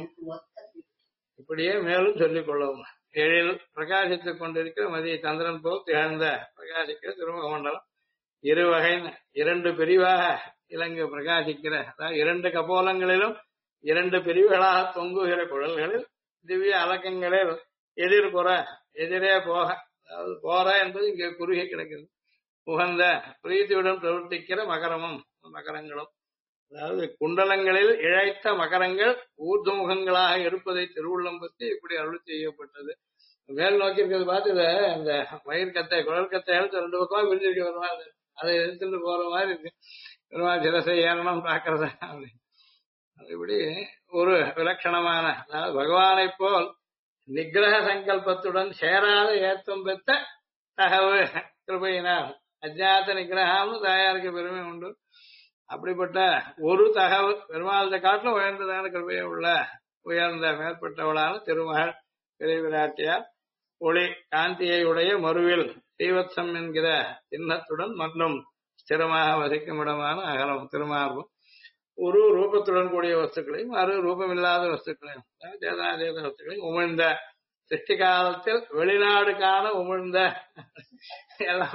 இப்படியே மேலும் சொல்லிக் கொள்ளவும். எழில் பிரகாசித்துக் கொண்டிருக்கிற மதிய சந்திரன் போல் திகழ்ந்த பிரகாசிக்கிற திருமுக மண்டலம் இரு வகை 2 பிரிவாக இலங்கு பிரகாசிக்கிற, அதாவது 2 கபோலங்களிலும் 2 பிரிவுகளாக தொங்குகிற குழல்களில் திவ்ய அலக்கங்களில் எதிர்புற எதிரே போக, அதாவது போற என்பது இங்கே குறுகி கிடக்கிறது. உகந்த பிரீத்தியுடன் பிரவர்த்திக்கிற மகரங்களும், அதாவது குண்டலங்களில் இழைத்த மகரங்கள் ஊர்துமுகங்களாக இருப்பதை திருவுள்ளம் பற்றி இப்படி அருள் செய்யப்பட்டது. மேல் நோக்கி இருக்கிறது பார்த்து இத இந்த மயிர் கத்தை குழல் கத்தை எடுத்து 2 பக்கமா பிரிஞ்சிருக்க வருவாங்க. அதை எடுத்துட்டு போற மாதிரி இருக்கு. பெருமாள் சிரசை ஏறணும் பார்க்கறத அப்படி. இப்படி ஒரு விலட்சணமான, அதாவது பகவானை போல் நிகிரக சங்கல்பத்துடன் சேராத ஏத்தம் பெற்ற தகவு கிருபையினால் அஜாத்த நிகிரகம்னு தாயாருக்கு பெருமை உண்டு. அப்படிப்பட்ட ஒரு தகவல் பெருமாளத்தை காட்டிலும் உயர்ந்ததான கிருபையை உள்ள உயர்ந்த மேற்பட்டவளான திருமகள் பெரிய விராட்டியார் ஒளி காந்தியை உடைய மறுவில் தீவத்சம் என்கிற சின்னத்துடன் மற்றும் ஸ்திரமாக வசிக்கும் இடமான அகலம் திருமார்பும் ஒரு ரூபத்துடன் கூடிய வஸ்துக்களையும் ரூபமில்லாத வஸ்துக்களையும் சேதனாதேத வஸ்துக்களையும் உமிழ்ந்த சிருஷ்டி காலத்தில் வெளிநாடு காண உமிழ்ந்த எல்லாம்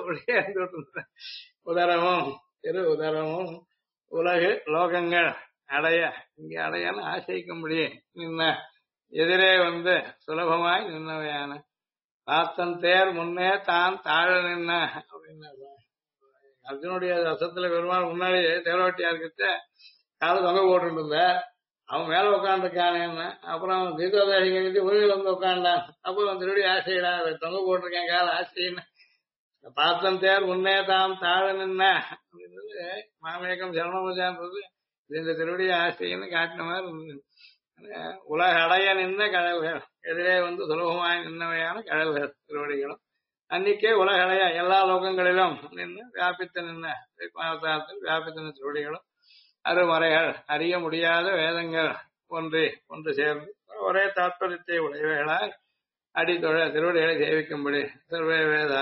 உதரமும் திரு உதரமும் உலகு லோகங்கள் அடைய இங்கே அடையான்னு ஆசைக்கும்படி நின்ன எதிரே சுலபமாய் நின்னவையான பார்த்தன் தேர் முன்னே தான் தாழ நின்ன அப்படின்னு அர்ஜுனுடைய ரசத்துல பெருமாள் முன்னாடி தேரோட்டியா இருக்கிட்ட கால தொங்க போட்டு இருந்த அவன் மேல உட்காந்துருக்கானேன்னு, அப்புறம் தீர்த்தோதேசிக்கு உரிமையில உட்காண்டான். அப்புறம் திருடி ஆசைடா தொங்க போட்டிருக்கேன் கால ஆசைன்னு பார்த்தன் தேர் முன்னே தாம் தாழ நின்ன அப்படின்றது மாமேகம் சரணமஜான்றது இந்த திருடைய ஆசைன்னு காட்டின மாதிரி இருந்தது. உலக அடைய நின்ன கடல்கள் எதிரே சுலபமாய் நின்னவையான கடல்கள் திருவடிகளும் அன்னைக்கே உலகடைய எல்லா லோகங்களிலும் நின்று வியாபித்து நின்ன வியாபித்த திருவடிகளும் அருமறைகள் அறிய முடியாத வேதங்கள் ஒன்று சேர்ந்து ஒரே தாற்பயத்தை உடையவைகளாய் அடித்தொழ திருவடிகளை சேவிக்கும்படி சர்வே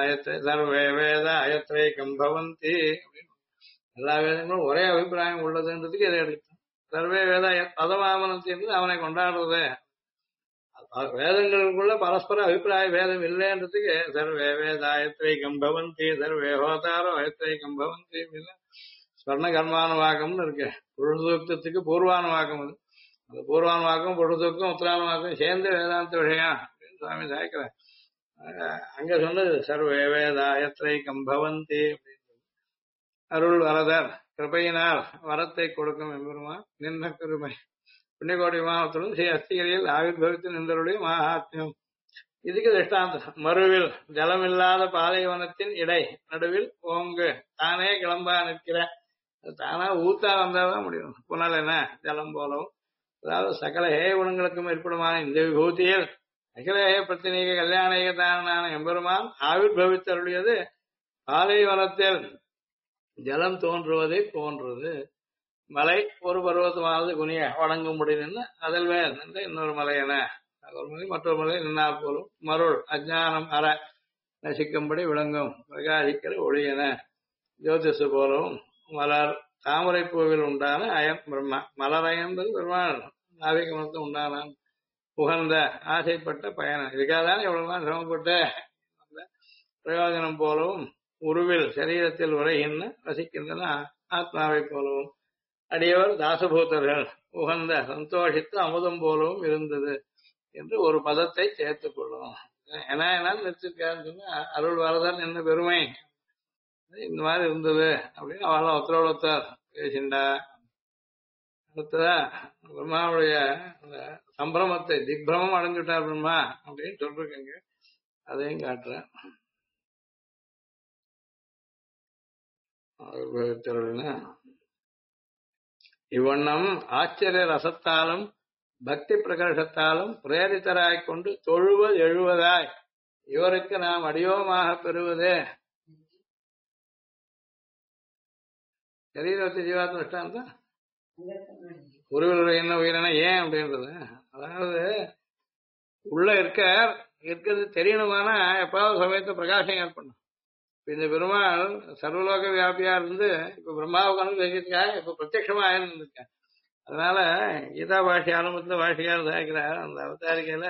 வேத அயத்திரை கம்பவந்தி அப்படின்னு எல்லா வேதங்களும் ஒரே அபிப்பிராயம் உள்ளதுன்றதுக்கு இதை எடுத்தோம். சர்வே வேத பதமாமனத்து என்று அவனை கொண்டாடுறது. வேதங்களுக்குள்ள பரஸ்பர அபிப்பிராய வேதம் இல்லைன்றதுக்கு சர்வே வேதாயத்ரைகம் பவந்தி சர்வே ஹோதாரோ அயத்ரைகம் பவந்தி அப்படின்னா ஸ்வர்ண கர்மானுவாகம்னு இருக்கு. புருஷசூக்தத்துக்கு பூர்வானுவாகம். அது அந்த பூர்வானுவாக்கம் புருஷசூக்தம் உத்தரானுவாக்கம் சேர்ந்து வேதாந்த விஷயம் அப்படின்னு சுவாமி சாய்க்கிறார். அங்க சொன்னது சர்வே வேதாயத்ரைகம் பவந்தி அப்படின்னு. அருள் வரதர் கிருபையினால் வரத்தை கொடுக்கும் எம்பெருமான் நின்ன பெருமை புண்ணியகோடி விமானத்துடன் ஸ்ரீ அஸ்திகிரியில் ஆவிர்வவித்து நின்றருடைய மகாத்மியம். இதுக்கு திருஷ்டாந்தம் மறுவில் ஜலமில்லாத பாலைவனத்தின் இடை நடுவில் ஓங்கு தானே கிளம்பா நிற்கிற. தானா ஊத்தா வந்தாதான் முடியும். புனல் என ஜலம் போலவும் அதாவது சகல ஹேய குணங்களுக்கும் ஏற்படுமான இந்த விபூதியில் அகிலேய பிரத்தினீக கல்யாணேக தானான எம்பெருமான் ஆவிர்வவித்தருடையது பாலைவனத்தில் ஜலம் தோன்றுவதை போன்றது. மலை ஒரு பருவத்தமானது குனிய வணங்கும் முடின்னு அதில் மேல் நின்று இன்னொரு மலை என ஒரு மலை மற்றொரு மலை நின்னால் போலும் மருள் அஜானம் அற நசிக்கும்படி விளங்கும் பிரகாசிக்கிற ஒளி என ஜோதிஷு போலவும் மலர் தாமரை பூவில் உண்டான அயம் பிரம்மா மலர் என்பது பெருமாள் நாவிகமனத்தில் உண்டானான் புகழ்ந்த ஆசைப்பட்ட பயணம். இதுக்காக தான் எவ்வளவுதான் சிரமப்பட்ட பிரயோஜனம் போலவும் உருவில் சரீரத்தில் உரைகின்ற ரசிக்கின்றன ஆத்மாவை போலவும் அடியவர் தாசபூதர்கள் உகந்த சந்தோஷித்து அமுதம் போலவும் இருந்தது என்று ஒரு பதத்தை சேர்த்துக் கொள்ளும். ஏன்னா என்னன்னு நிறுத்திருக்காருன்னு சொன்னா அருள் வரதன் என்ன பெருமை இந்த மாதிரி இருந்தது அப்படின்னு அவெல்லாம் ஒத்தரோட பேசிண்டா. அடுத்ததா பிரம்மாவுடைய சம்பிரமத்தை திக்பிரமம் அடைஞ்சுட்டார் பிரம்மா அப்படின்னு சொல்லிருக்கேங்க. அதையும் காட்டுறேன். இவ்வண்ணம் ஆச்சரிய ரசத்தாலும் பக்தி பிரகர்ஷத்தாலும் பிரேரித்தராய்க் கொண்டு தொழுவது எழுவதாய் இவருக்கு நாம் அடியோமாக பெறுவதே சரீரத்தை ஜீவாத்ம இஷ்டாந்தம் உருவிலுடைய என்ன உயிரின ஏன் அப்படின்றது. அதாவது உள்ள இருக்கிறது தெரியணுமானா எப்பாவது சமயத்தை பிரகாசம் ஏற்படணும். இந்த பெருமாள் சர்வலோக வியாபியா இருந்து இப்ப பிரம்மாவுக்கு பேசியிருக்காங்க, இப்ப பிரத்யட்சமா ஆயிருந்திருக்காங்க. அதனால கீதா பாஷை ஆரம்பத்துல பாஷையார் சாய்க்கிறார். அந்த அவதாரிகையில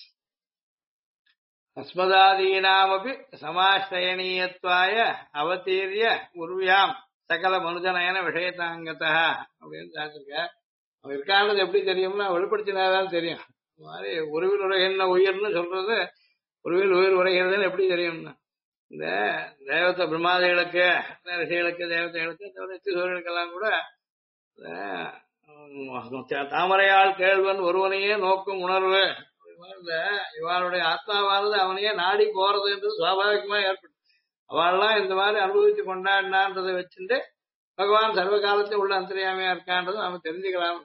அஸ்மதாதீனாமபி சமாஸ்ரயணீயத்வாய அவதீரிய உருவியாம் சகல மனுஜனயன விஷயத்தாங்கத்தா அப்படின்னு சாய்ச்சிருக்க. அவன் இருக்கான்றது எப்படி தெரியும்னா வெளிப்படுத்தினாதான் தெரியும். இந்த மாதிரி உருவில் உரைகின்ற உயிர்னு சொல்றது உருவில் உயிர் உரைகிறதுன்னு எப்படி தெரியும்னா இந்த தேவத்தை பிரம்மாதிகளுக்கு ரிஷிகளுக்கு தேவதைகளுக்கு சூரியனுக்கெல்லாம் கூட தாமரையால் கேள்வன் ஒருவனையே நோக்கும் உணர்வு இந்த இவாளுடைய ஆத்மாவானது அவனையே நாடி போறதுன்றது சுவாபாவிகமா ஏற்படும். அவள்லாம் இந்த மாதிரி அனுபவித்து கொண்டாடினான்றதை வச்சுட்டு பகவான் சர்வ காலத்தையும் உள்ள அந்தரியாமையா இருக்கான்றதை நாம தெரிஞ்சுக்கலாம்.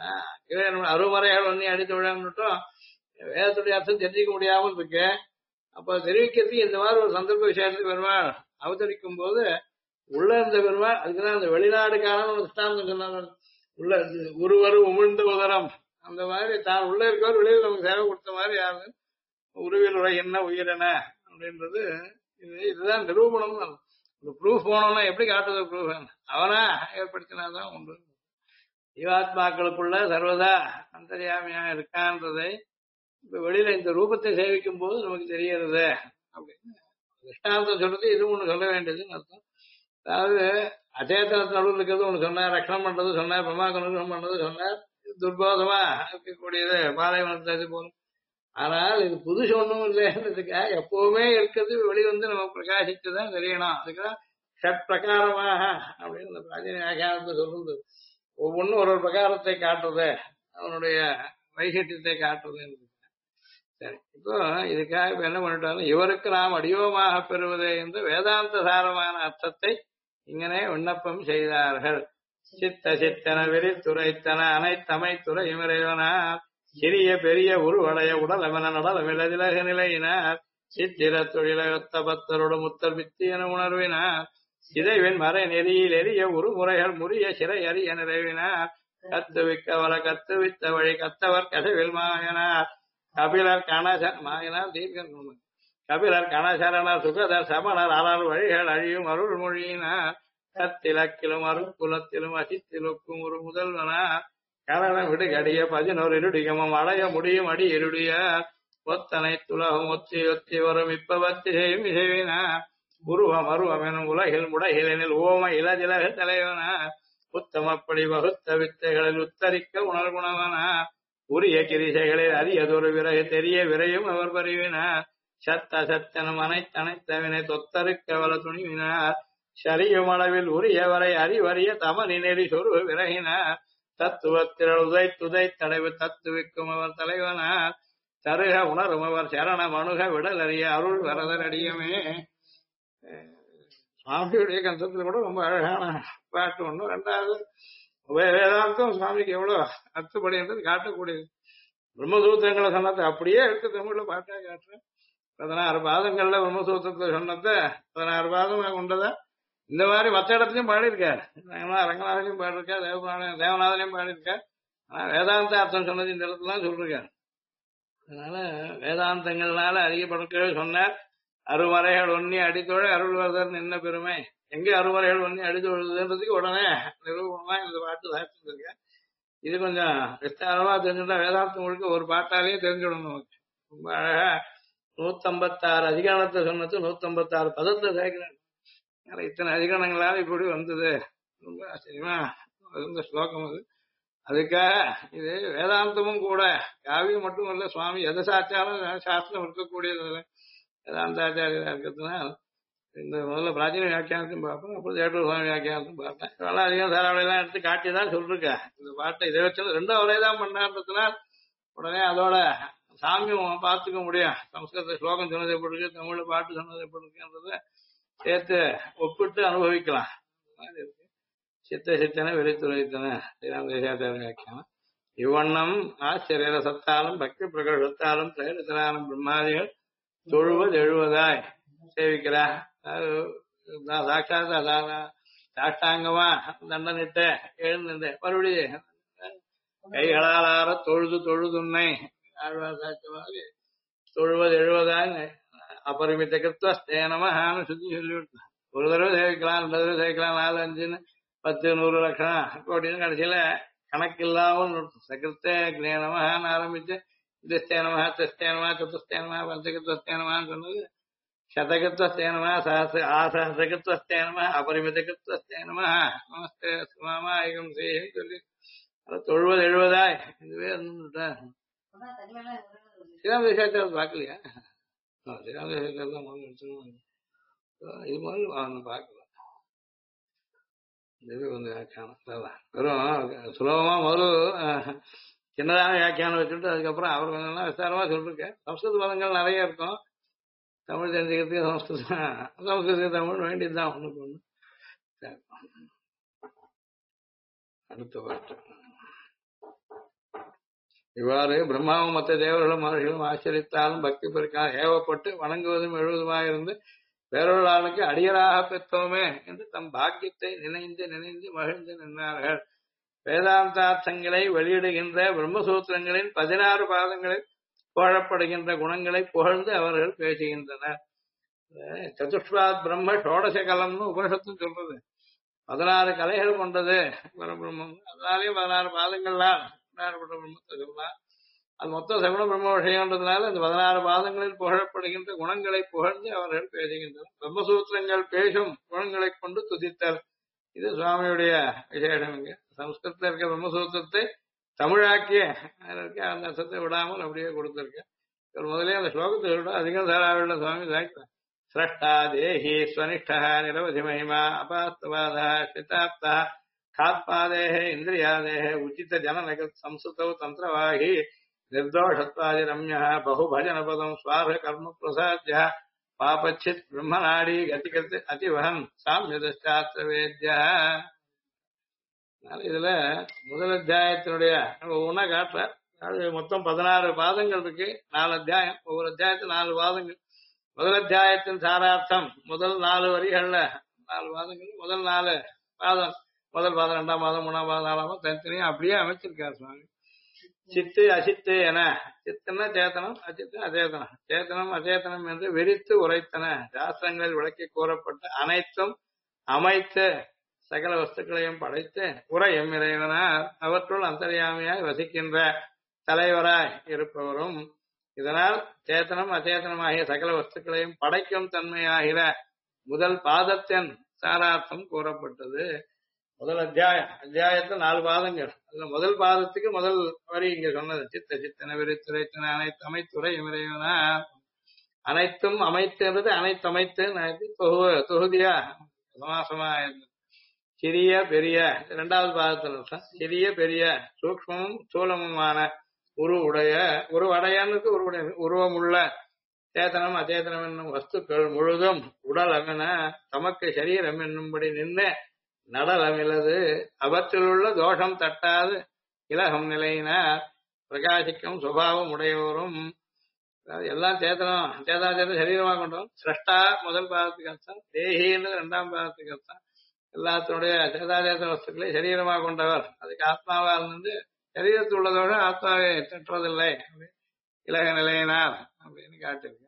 அருமறைகள் ஒன்னே அடித்து விழான்னுட்டும் வேதத்துடைய அர்த்தம் தெரிஞ்சிக்க முடியாமல் இருக்கு. அப்ப தெரிவிக்கிறதுக்கு இந்த மாதிரி ஒரு சந்தர்ப்ப விஷயத்தை பெருமாள் அவதரிக்கும் போது உள்ள இருந்த பெருமாள் அதுக்குதான் அந்த வெளிநாடுக்கான ஒரு ஸ்தானம் சொன்னாங்க. உள்ள ஒருவர் உமிழ்ந்த உதரம் அந்த மாதிரி தான் உள்ள இருக்கவர் வெளியில் நமக்கு சேவை கொடுத்த மாதிரி யாரு உருவில் உரை என்ன உயிரென அப்படின்றது இதுதான் நிரூபணம். ப்ரூஃப் போனோம்னா எப்படி காட்டுறது ப்ரூஃப் அவனா ஏற்படுத்தினாதான் உண்டு. ஜீவாத்மாக்களுக்குள்ள சர்வதா அந்தரியாமையா இருக்கான்றதை இப்ப வெளியில இந்த ரூபத்தை சேவிக்கும் போது நமக்கு தெரியறது அப்படின்னு திருஷ்டாந்தம் சொல்றது இது ஒண்ணு சொல்ல வேண்டியதுன்னு அர்த்தம். அதாவது அச்சேதனத்து நடுவில் இருக்கிறது ஒண்ணு சொன்னார், ரட்சணம் பண்றது சொன்னார், பிரம்மாக்கு அனுகிரகம் பண்றது சொன்னார், துர்போதமா இருக்கக்கூடியது பாலைவனத்தை போலும். ஆனால் இது புதுசு ஒண்ணும் இல்லைன்றதுக்காக எப்பவுமே இருக்கிறது வெளிவந்து நம்ம பிரகாசிச்சுதான் தெரியணும். அதுக்குதான் ஷட் பிரகாரமாக அப்படின்னு இந்த பிராச்சீன வியாக்கியானத்தை சொல்றது. ஒவ்வொன்றும் ஒரு பிரகாரத்தை காட்டுறது, அவனுடைய வைசட்டியத்தை காட்டுறது. சரி, இப்போ இதுக்காக இப்ப என்ன பண்ணிட்டாலும் இவருக்கு நாம் அடியோமாக பெறுவதே என்று வேதாந்த சாரமான அர்த்தத்தை இங்கனே விண்ணப்பம் செய்தார்கள். சித்த சித்தன வெறி துறைத்தன அனைத்தமை துறை இமறைவனார் சிறிய பெரிய உருவடைய உடல் அவன நடல் விலதிலக நிலையினார் சித்திர தொழிலத்த பத்தரோடு முத்தர் வித்தி என உணர்வினார் இறைவன் மறை நெறியில் எரிய உருமுறைகள் முறிய சிறை அறிய நிறைவினார் கத்துவிக்க வர கத்துவித்த வழி கத்தவர் கசவில் மாயனார் கபிலர் கணசன் மாயனார் தீர்க்க கபிலர் கணசரண சுகதர் சமணர் அலர் வழிகள் அழியும் அருள் மொழியினார் கத்திலக்கிலும் அருள் குலத்திலும் அசித்திலுக்கும் ஒரு முதல்வனார் கரணம் விடு கடிய 11 இருடிகமும் அடைய முடியும் அடி இருடிய ஒத்தனை துலகம் ஒத்தி ஒத்தி வரும் இப்பவத்தி செய்யும் இசைவினா உருவம் அருவம் எனும் உலகில் முடகிலனில் ஓம இளதிலக தலைவனா உத்தமப்படி வகுத்த வித்தைகளில் உத்தரிக்க உணர்குணவனா உரிய கிரிசைகளில் அரியதொரு விறகு தெரிய விரையும் அவர் பரிவினார் சத்த சத்தனும் அனைத்தனைத்தவினை தொத்தருக்க வல துணிவினார் சரியும் அளவில் உரியவரை அறிவறிய தமனி நெறி சொருவு விறகினார் தத்துவத்திரள் உதை தடைவு தத்துவிக்கும் அவர் தலைவனார் தருக உணரும் அவர் சரணம் அணுக விடல் அறிய அருள் வரதர் அடியமே. சுவாமியுடைய கந்தத்துல கூட ரொம்ப அழகான பாட்டு ஒண்ணு. ரெண்டாவது வேதாந்தம் சுவாமிக்கு எவ்வளவு அர்த்தப்படுகின்றது காட்டக்கூடியது. பிரம்மசூத்திரங்களை சொன்னதை அப்படியே எடுத்து தமிழ்ல பாட்டா காட்டுறேன். 16 பாதங்கள்ல பிரம்மசூத்திரத்தை சொன்னதை 16 பாதமாக கொண்டதா இந்த மாதிரி மற்ற இடத்துலயும் பாடியிருக்காரு. ரங்கநாதனையும் பாடியிருக்காரு, தேவநாதனையும் பாடியிருக்காரு. ஆனா வேதாந்த அர்த்தம் சொன்னது இந்த இடத்துல தான் சொல்லிருக்காரு. அதனால வேதாந்தங்கள்னால அதிக படுக்கைகள் சொன்னார். அருமறைகள் ஒன்னி அடித்தோழ அருள்வர்தர் நின்ன பெருமை. எங்க அருமறைகள் ஒன்னி அடித்தொழுதுன்றதுக்கு உடனே நிரூபணமா இந்த பாட்டு சாப்பிட்டுருக்கேன். இது கொஞ்சம் விஸ்தாரமா தெரிஞ்சுட்டா வேதாந்தம் முழுக்க ஒரு பாட்டாலேயே தெரிஞ்சுடணும் நமக்கு. ரொம்ப அழகா 156 அதிகாரத்தை சொன்னது 156 பதத்தை சேர்க்கிறேன். இத்தனை அதிகரணங்களால இப்படி வந்தது. ரொம்ப ஆச்சரியமா இருந்த ஸ்லோகம் அது. அதுக்காக இது வேதாந்தமும் கூட காவியம் மட்டும் இல்ல, சுவாமி எதை சாச்சாலும் சாஸ்திரம் இருக்கக்கூடியது. வேதாந்தாச்சாரியா இருக்கிறதுனால இந்த முதல்ல பிராச்சீன வியாக்கியானத்தையும் பார்ப்பேன், அப்புறம் தேட்டூர் சுவாமி வியாக்கியானத்தையும் பார்த்தேன். இதெல்லாம் அதிகம் சாராவளியெல்லாம் எடுத்து காட்டி தான் சொல்லிருக்கேன். இந்த பாட்டை இதை வச்சு 2 அவரைதான் பண்ணான்றதுனால் உடனே அதோட சாமியும் பார்த்துக்க முடியும். சம்ஸ்கிருத ஸ்லோகம் சொன்னது எப்படி இருக்கு, தமிழ்ல பாட்டு சொன்னது எப்படி இருக்குன்றத சேர்த்து ஒப்பிட்டு அனுபவிக்கலாம். சித்த சித்தனை வெறித்துரைத்தன வியாக்கியானம். இவ்வண்ணம் ஆச்சரிய சத்தாலும் பக்தி பிரகடத்தாலும் பிரகடத்தாலும் பிரம்மாதிகள் தொழுவது எழுவதாய் சேவிக்கிறார். சாட்சாத் சாஷ்டாங்கமா தண்டனிட்டு எழுந்து மறுபடியும் கைகளாலார தொழுதுன்னை ஆழ்வார் சாட்சமாக தொழுவது எழுவதாய் அபரிமித கிருத்வஸ்தேனமான்னு சுத்தி சொல்லிவிட்டு ஒரு தடவை சேவிக்கலாம், 2 தடவை சேவிக்கலாம், 4, 5, 10, 100 லட்சம் கோட்டின்னு கடைசியில கணக்கில்லாமல் சகிருத்தே ஞானமான்னு ஆரம்பிச்சு திஸ்தேனமா தஸ்தேனமா சதுஸ்தேனமா பஞ்சகிருத்வஸ்தேனமான்னு சொன்னது சதகிருத்வஸ்தேனமா ஆசகிருத்வஸ்தேனமா அபரிமிதகிருத்வஸ்தேனமா நமஸ்தே சுமாமா ஐகம் செய்யும் சொல்லி அதை தொழுவது எழுவதாய் இதுவே இருந்துட்டேன். ஸ்ரீராம் தேசாச்சாரம் பார்க்கலையா? ஸ்ரீராம் தேசாச்சாரம் தான் முதல்ல எடுத்துக்கணும். இது முதல்ல அவன் பார்க்கல. இது வந்து வியாக்கியானம் வெறும் சுலபமா முதல்ல சின்னதான வியாக்கியானம் வச்சுட்டு அதுக்கப்புறம் அவர் கொஞ்சம் விஸ்தாரமா சொல்லிருக்கேன். சம்ஸ்கிருத பதங்கள் நிறைய இருக்கும். தமிழ் தெரிஞ்சுக்கிறதுக்கு சம்ஸ்கிருதத்துக்கு தமிழ் வேண்டியதுதான் ஒண்ணுக்கு ஒண்ணு. அடுத்த பாட்டு. இவ்வாறு பிரம்மாவும் மற்ற தேவர்களும் மகர்களும் ஆச்சரித்தாலும் பக்தி பெருக்கால் ஏவப்பட்டு வணங்குவதும் எழுவதுமாயிருந்து வேறொருளாளுக்கு அடியராக பெற்றோமே என்று தம் பாக்கியத்தை நினைந்து மகிழ்ந்து நின்றார்கள். வேதாந்தார்த்தங்களை வெளியிடுகின்ற பிரம்மசூத்திரங்களின் 16 பாதங்களில் புகழப்படுகின்ற குணங்களை புகழ்ந்து அவர்கள் பேசுகின்றனர். சதுஷ்பாத் பிரம்ம ஷோடசகலம்னு உபனிஷத்தும் சொல்றது. 16 கலைகள் கொண்டது பரபிரம்மம். அதனாலேயும் 16 பாதங்கள்லாம் பிரம்மத்தை சொல்லலாம். அது மொத்தம் சகுண பிரம்ம விஷயம்ன்றதுனால இந்த 16 பாதங்களில் புகழப்படுகின்ற குணங்களை புகழ்ந்து அவர்கள் பேசுகின்றனர். பிரம்மசூத்திரங்கள் பேசும் குணங்களை கொண்டு துதித்தல். இது சுவாமியுடைய விசேஷம். இங்க சம்ஸ்கிருதத்தில் இருக்க பிரம்மசூத்திரத்தை தமிழாக்கிய அந்த அர்த்தத்தை விடாமல் அப்படியே கொடுத்திருக்க. முதலே அந்த ஸ்லோகத்தை விட அதிகம் சாராவில்ல சுவாமி சாய்த்தார். ஸ்ரஷ்டா தேஹி ஸ்வனிஷ்டா நிரவதி மகிமா அபாஸ்தவாதா சிதாப்தா காத்பாதேஹ இந்திரியாதேஹ உச்சித ஜனநகத் சம்ஸ்கிருதௌ தந்திரவாகி निर्दोषत्वादि रम्यः बहुभजनपदं स्वार्ह कर्म प्रसाद्य पापच्छित् ब्रह्मनाडी गतिकृत अतिवहन साम्यदश्चात्र वेद्यः. இதுல முதல் அத்தியாயத்தினுடைய ஒவ்வொன்னா காட்டுற. அது மொத்தம் 16 பாதங்கள் இருக்கு, 4 அத்தியாயம். ஒவ்வொரு அத்தியாயத்தில் 4 பாதங்கள். முதல் அத்தியாயத்தின் சாரார்த்தம் முதல் 4 வரிகள்ல 4 பாதங்கள். முதல் 4 பாதம், முதல் பாதம், 2ஆம் பாதம், 3ஆம் பாதம், 4ஆம் பாதம் தனித்தனியா அப்படியே அமைச்சிருக்காரு சுவாமி. சித்து அசித்து என, சித்துன்னா சேத்தனம், அசித்து அச்சேதனம். சேத்தனம் அச்சேதனம் என்று விரித்து உரைத்தன சாஸ்திரங்களில் விளக்கி கூறப்பட்ட அனைத்தும் அமைத்து சகல வஸ்துக்களையும் படைத்து உரையும் இறைவனார் அவற்றுள் அந்தர்யாமியாய் வசிக்கின்ற தலைவராய் இருப்பவரும் இதனால் சேத்தனம் அச்சேதனமாகிய சகல வஸ்துக்களையும் படைக்கும் தன்மையாகிற முதல் பாதத்தின் சாரார்த்தம் கூறப்பட்டது. முதல் அத்தியாயத்துல 4 பாதங்கள். அதுல முதல் பாதத்துக்கு முதல் வரி இங்க சொன்னது சித்த சித்தன விரித்துரைத்தன அனைத்து அமைத்துறை இறைவனா. அனைத்தும் அமைத்துன்றது அனைத்தமைத்து தொகுதியா சமாசமா இருந்தது. சிறிய பெரிய 2வது பாதத்துல சிறிய பெரிய சூக்மமும் சூலமுமான உருவடையானுக்கு உருவமுள்ள சேதனம் அச்சேதனம் என்னும் வஸ்துக்கள் முழுதும் உடல் அமென தமக்கு சரீரம் என்னும்படி நின்று நடலமில்லது அவற்றிலுள்ள தோஷம் தட்டாது இலகம் நிலையினார் பிரகாசிக்கும் சுபாவம் உடையவரும். எல்லாம் சேதனம் சரீரமாக கொண்டவன். சிரஷ்டா முதல் பாதத்துக்கு அர்த்தம், தேகின்னு 2ஆம் பாதத்துக்கு அர்த்தம். எல்லாத்தினுடைய சேதாச்சேத வஸ்துக்களை சரீரமாக கொண்டவர். அதுக்கு ஆத்மாவா இருந்து சரீரத்தில் உள்ளதோட ஆத்மாவை தட்டுறதில்லை இலக நிலையினார் அப்படின்னு காட்டிருக்க.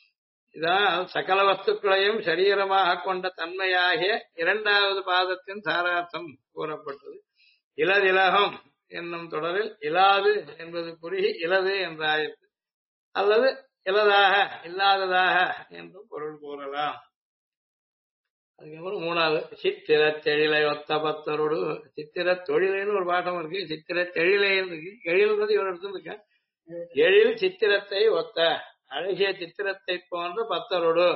இதான் சகல வஸ்துக்களையும் சரீரமாக கொண்ட தன்மையாகிய 2வது பாதத்தின் சாரார்த்தம் கூறப்பட்டது. இலதிலகம் என்னும் தொடரில் இலாது என்பது குறுகி இலது என்றாயிற்று, அல்லது இலதாக இல்லாததாக என்றும் பொருள் கூறலாம். அதுக்கப்புறம் 3வது சித்திர தெழிலை ஒத்த பத்தரோடு. சித்திர தொழிலைன்னு ஒரு பாட்டம் இருக்கு, சித்திர தெழிலைன்னு இருக்கு. எழில்ன்றது இவர் எடுத்துருக்க. எழில் சித்திரத்தை ஒத்த அழகிய சித்திரத்தை போன்ற பத்தரோடு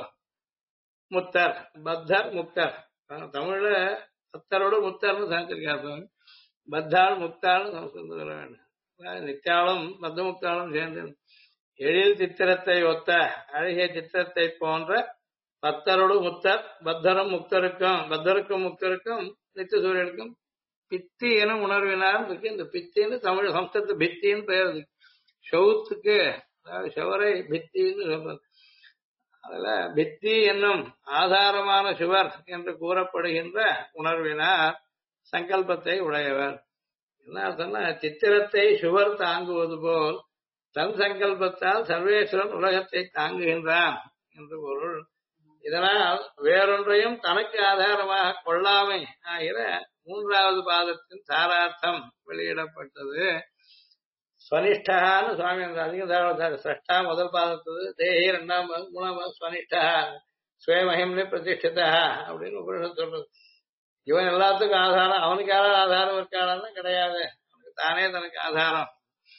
முத்தர் பத்தர் முக்தர். தமிழ்ல பத்தரோடு முத்தர்னு சாத்திருக்காரு. பத்தாள் முக்தாள்னு சமஸ்கிருதம் சொல்ல வேண்டும். நித்தியாலும் பத்த முக்தாளும் சேர்ந்து எழில் சித்திரத்தை ஒத்த அழகிய சித்திரத்தை போன்ற பத்தரோடு முத்தர் பத்தரும் முக்தருக்கும் நித்திய சூரியனுக்கும் பித்தி என உணர்வினார் இருக்கு. இந்த பித்தின்னு தமிழ் சம்ஸ்கிருத பித்தின்னு பெயர். ஷவுத்துக்கு அதாவது ஷவரை பித்தின்னு சொல்றது. அதுல பித்தி என்னும் ஆதாரமான சுவர் என்று கூறப்படுகின்ற உணர்வினார் சங்கல்பத்தை உடையவர். என்ன அர்த்தம்னா, சித்திரத்தை சுவர் தாங்குவது போல் தன் சங்கல்பத்தால் சர்வேஸ்வரன் உலகத்தை தாங்குகின்றான் என்று பொருள். இதனால் வேறொன்றையும் தனக்கு ஆதாரமாக கொள்ளாமை ஆகிற 3வது பாதத்தின் சாரார்த்தம் வெளியிடப்பட்டது. ஸ்வனிஷ்டான்னு சுவாமி அதிகம் சிரஷ்டா முதல் பாதத்தது, தேகி 2ஆம் பாதம், 3ஆம் பாதம் ஸ்வனிஷ்டா ஸ்வயமஹிம்னி பிரதிஷ்டிதா அப்படின்னு உபனிஷத் சொல்றது. இவன் எல்லாத்துக்கும் ஆதாரம், அவனுக்கு யாராவது ஆதாரம் இருக்காளான்னா கிடையாது, அவனுக்கு தானே தனக்கு ஆதாரம்.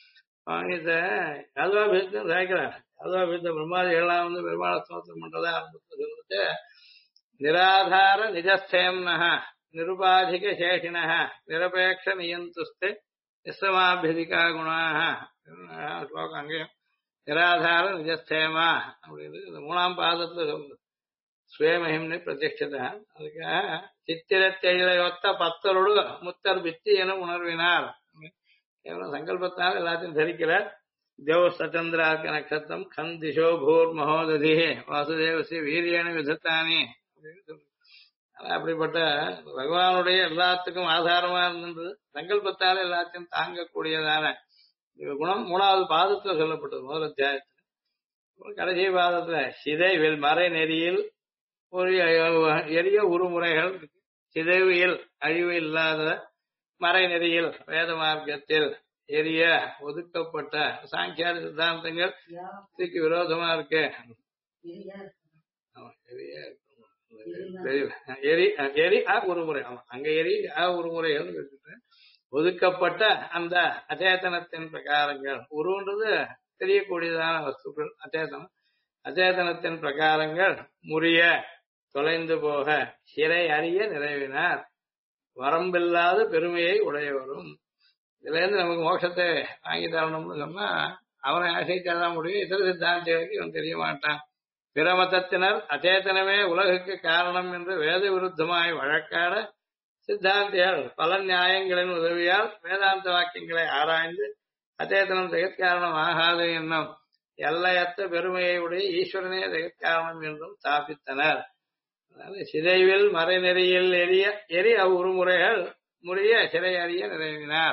யாதவாபீதத்தையும் சாய்க்கிறார். யாதவாபீத பிரம்மாதி எல்லாம் பெருமாள ஸ்தோத்திரம் பண்றதா ஆரம்பத்தில் சொல்லிட்டு நிராதார நிஜஸ்தேம்னஹ நிருபாதிக சேஷினஹ நிரபேட்ச நியந்துஸ்தே நிஸ்ரமாபியதிகா குணாக ஸ்லோகம் அங்கேயும் நிராதார நிஜஸ்தேமா அப்படின்னு இந்த 3ஆம் பாதத்துல சொல்றது. ஸ்வயமஹிம்னி பிரதிஷ்டிதா. அதுக்காக சித்திரத்தெழிலை ஒத்த பத்தரோடு முத்தர் பித்தி என உணர்வினார். கேவலம் சங்கல்பத்தால் எல்லாத்தையும் தரிக்கிறார். தேவ சச்சந்திராக்க நட்சத்திரம் கண் திசோ பூர் மகோததி வாசுதேவசி வீரியன விதத்தானி அப்படின்னு சொல்றது. அப்படிப்பட்ட பகவானுடைய எல்லாத்துக்கும் ஆதாரமா இருந்தது, சங்கல்பத்தால் எல்லாத்தையும் தாங்கக்கூடியதான குணம் 3வது பாதத்துல சொல்லப்பட்டது. முதல் அத்தியாயத்துல கடைசி பாதத்துல சிதைவில் மறை நெறியில் ஒரு எளிய உருமுறைகள் சிதைவியல் அழிவு இல்லாத மறை நெறியில் வேத மார்க்கத்தில் எரிய ஒதுக்கப்பட்ட சாங்கியார சித்தாந்தங்கள் இதுக்கு விரோதமா இருக்கு. உருமுறை அங்க எரி உருமுறைகள் ஒதுக்கப்பட்ட அந்த அச்சேதனத்தின் பிரகாரங்கள். உருன்றது தெரியக்கூடியதான வஸ்துக்கள். அச்சேதனத்தின் பிரகாரங்கள் முறிய தொலைந்து போக சிறை அறிய நிறைவினார் வரம்பில்லாத பெருமையை உடையவரும். இதுல இருந்து நமக்கு மோட்சத்தை வாங்கி தரணும்னு சொன்னா அவனை ஆசைச்சாதான் முடியும். இதர சித்தாந்திகளுக்கு இவன் தெரிய மாட்டான். பிற மதத்தினர் அச்சேதனமே உலகுக்கு காரணம் என்று வேத விருத்தமாய் வழக்காட சித்தாந்திகள் பல நியாயங்களின் உதவியால் வேதாந்த வாக்கியங்களை ஆராய்ந்து அச்சேதனம் ஜெகத்காரணம் ஆகாது என்னும் எல்லையற்ற பெருமையை உடைய ஈஸ்வரனே ஜெகத்காரணம் என்றும் ஸ்தாபித்தனர். சிதைவில் மறைநெறியில் எரி அவ்வுருமுறைகள் முறிய சிறை அறிய நிறைவினார்.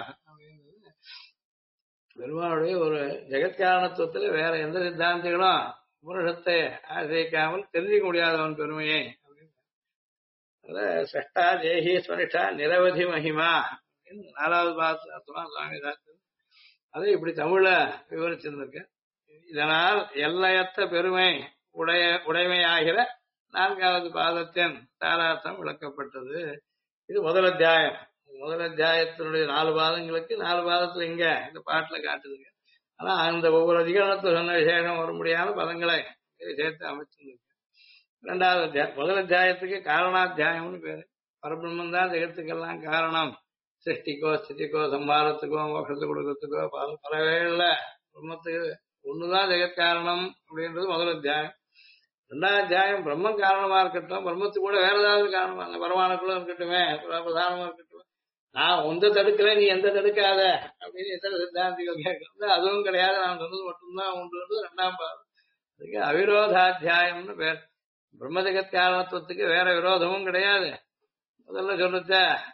பெருமாளுடைய ஒரு ஜெகத்காரணத்துவத்துல வேற எந்த சித்தாந்திகளும் உபனிஷத்தை ஆசிரிக்காமல் தெரிஞ்சுக்க முடியாதவன் பெருமையை. சஷ்டா தேகி ஸ்வனிஷ்டா நிரவதி மகிமா அப்படின்னு 4வது பாகத்துல அர்த்தமா சுவாமி தாத்தர் அதை இப்படி தமிழ்ல விவரிச்சிருந்திருக்கேன். இதனால் எல்லையற்ற பெருமை உடைமையாகிற 4வது பாதத்தின் சாரார்த்தம் விளக்கப்பட்டது. இது முதல் அத்தியாயம். முதல் அத்தியாயத்தினுடைய 4 பாதங்களுக்கு 4 பாதத்துல இங்க இந்த பாட்டுல காட்டுதுங்க. ஆனா அந்த ஒவ்வொரு அதிகாரத்தை சொன்ன விசேஷம் வர முடியாத பதங்களை சேர்த்து அமைச்சிருக்கு. 2வது அத்தியாயம் முதல் அத்தியாயத்துக்கு காரணாத்தியாயம்னு பேரு. பரபிரம்மன் தான் ஜெகத்துக்கெல்லாம் காரணம். சிருஷ்டிக்கோ ஸ்திதிக்கோ சம்பாரத்துக்கோ மோட்சத்தை கொடுக்கறதுக்கோ பல வேளையில பிரம்மத்துக்கு ஒண்ணுதான் ஜெகத் காரணம் அப்படின்றது முதல் அத்தியாயம். 2வது அத்தியாயம் பிரம்மன் காரணமா இருக்கட்டும், பிரம்மத்துக்கு கூட வேற ஏதாவது காரணமா அந்த பரமாணுக்குள்ள இருக்கட்டுமே, பிரதானமா இருக்கட்டும், நான் உந்த தடுக்கல நீ எந்த தடுக்காத அப்படின்னு எத்தனை சித்தாந்திகள் கேட்கறது அதுவும் கிடையாது, நான் சொன்னது மட்டும்தான் உண்டு. 2ஆம் பாதம் அதுக்கு அவிரோதாத்தியாயம்னு பேர். பிரம்ம ஜெகத் காரணத்துவத்துக்கு வேற விரோதமும் கிடையாது. முதல்ல சொல்லுச்ச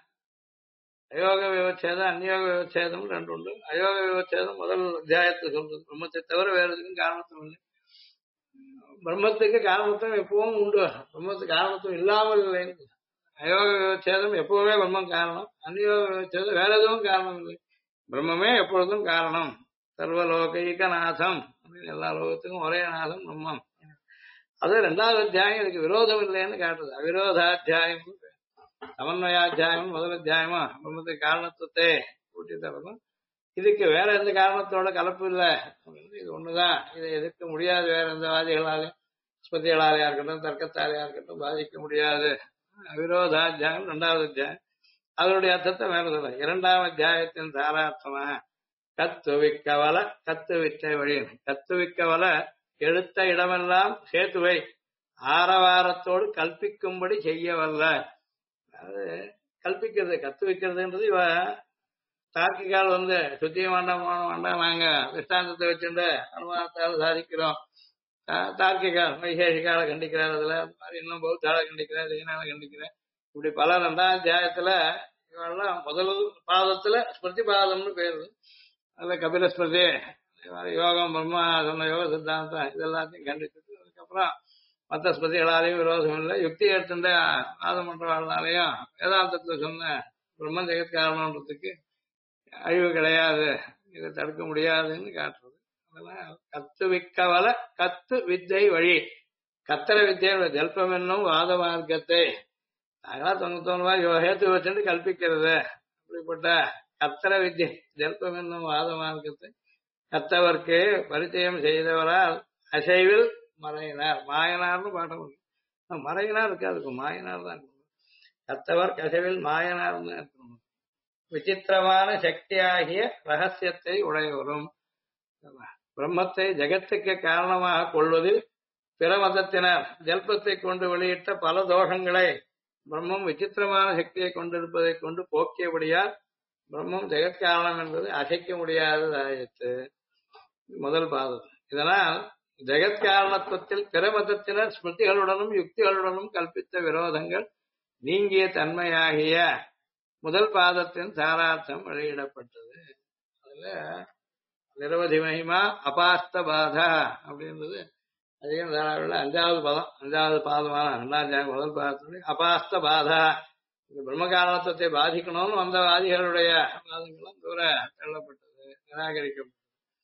அயோக விவச்சேதம் அந்யோக விவச்சேதம் 2 உண்டு. அயோக விவச்சேதம் முதல் அத்தியாயத்தை சொல்றது. பிரம்மத்தை தவிர வேற எதுக்கும் காரணத்துவம் இல்லை. பிரம்மத்துக்கு காரணத்துவம் எப்பவும் உண்டு, பிரம்மத்துக்கு காரணத்துவம் இல்லாமல் இல்லை. அயோக விவச்சேதம் எப்பவுமே பிரம்மம் காரணம், அந்யோக விவச்சேதம் வேற எதுவும் காரணம் இல்லை. பிரம்மமே எப்பொழுதும் காரணம். சர்வலோகைக நாதம் அப்படின்னு எல்லா லோகத்துக்கும் ஒரே நாதம் பிரம்மம். அது 2வது அத்தியாயம் இதுக்கு விரோதம் இல்லைன்னு காட்டுது. அவிரோதாத்தியாயம் சமன்வயாத்தியாயம் முதல் அத்தியாயமா பிரம்மத்துக்கு காரணத்துவத்தை கூட்டி தரணும். இதுக்கு வேற எந்த காரணத்தோட கலப்பு இல்லை, இது ஒண்ணுதான், இதை எதிர்க்க முடியாது வேற எந்த வாதிகளாலையும் ஸ்மிருதிகளாலையா இருக்கட்டும் தர்க்கத்தாலையா இருக்கட்டும் பாதிக்க முடியாது. அவிரோதாத்தியாயம் 2வது அத்தியாயம். அதனுடைய அர்த்தத்தை மேல சொல்ல 2ஆம் அத்தியாயத்தின் சாரார்த்தமா கத்துவிக்கவல கத்துவித்தை வழி. கத்துவிக்கவல எடுத்த இடமெல்லாம் சேத்துவை ஆரவாரத்தோடு கல்பிக்கும்படி செய்யவல்ல. அது கல்பிக்கிறது கத்து வைக்கிறதுன்றது இவ தார்க்கிகால் சுத்தியம் வேண்டாம் வேண்டாம் நாங்க திஷ்டாந்தத்தை வச்சுட்டு அனுமானத்தால் சாதிக்கிறோம். தார்க்கிகால் வைசேஷிகால கண்டிக்கிறார், அதுல அந்த மாதிரி இன்னும் பௌத்தால கண்டிக்கிறார், ஜெயினால கண்டிக்கிறார். இப்படி பல 2ஆம் அத்தியாயத்துல இவெல்லாம் முதல் பாதத்துல ஸ்மிருதி பாதம்னு பேரு. அதுல கபில ஸ்மிருதி யோகம் பிரம்மா சொன்ன யோக சித்தாந்தம் இதெல்லாத்தையும் கண்டிச்சுட்டு அதுக்கப்புறம் மற்ற ஸ்மிருதிகளாலையும் விரோதம் இல்லை, யுக்தி எடுத்துட்ட வாதம் பண்றவாழ்னாலையும் வேதாந்தத்துல சொன்ன பிரம்ம ஜெகத் காரணம்ன்றதுக்கு அழிவு கிடையாது, இதை தடுக்க முடியாதுன்னு காட்டுறது. அதெல்லாம் கத்து விக்கவல கத்து வித்தை வழி. கத்தர வித்தியோட ஜல்பம் என்னும் வாத மார்க்கத்தை அதெல்லாம் தொண்ணூத்தொன்னு ஹேத்து வச்சுட்டு கல்பிக்கிறது. அப்படிப்பட்ட கத்தர வித்தியை ஜல்பம் என்னும் வாத மார்க்கத்தை கத்தவர்க்கு பரிச்சயம் செய்தவரால் அசைவில் மறையினார். மாயனார்னு பாடம் மறையினார் இருக்காது, மாயனார் தான். கத்தவர் கசைவில் மாயனார்னு இருக்கணும். விசித்திரமான சக்தியாகிய ரகசியத்தை உடையவரும். பிரம்மத்தை ஜெகத்துக்கு காரணமாக கொள்வதில் பிற மதத்தினர் ஜல்பத்தை கொண்டு வெளியிட்ட பல தோஷங்களை பிரம்மம் விசித்திரமான சக்தியை கொண்டிருப்பதை கொண்டு போக்கியபடியால் பிரம்மம் ஜெகத்காரணம் என்பது அசைக்க முடியாததாயிற்று. முதல் பாதம். இதனால் ஜெகத்காரணத்துவத்தில் பிற மதத்தினர் ஸ்மிருதிகளுடனும் யுக்திகளுடனும் கல்பித்த விரோதங்கள் நீங்கிய தன்மையாகிய முதல் பாதத்தின் சாரார்த்தம் வெளியிடப்பட்டது. அதுல நிரவதி மகிமா அபாஸ்த பாதா அப்படின்றது அதிகம் தாராவில் 5வது பதம். 5வது பாதமான 2ஆம் அத்தியாயம் முதல் பாதத்துடைய அபாஸ்த பாதா. இந்த பிரம்ம காரணத்துவத்தை பாதிக்கணும்னு வந்த வாதிகளுடைய வாதங்களும் தூர தள்ளப்பட்டது, நிராகரிக்கப்பட்டது.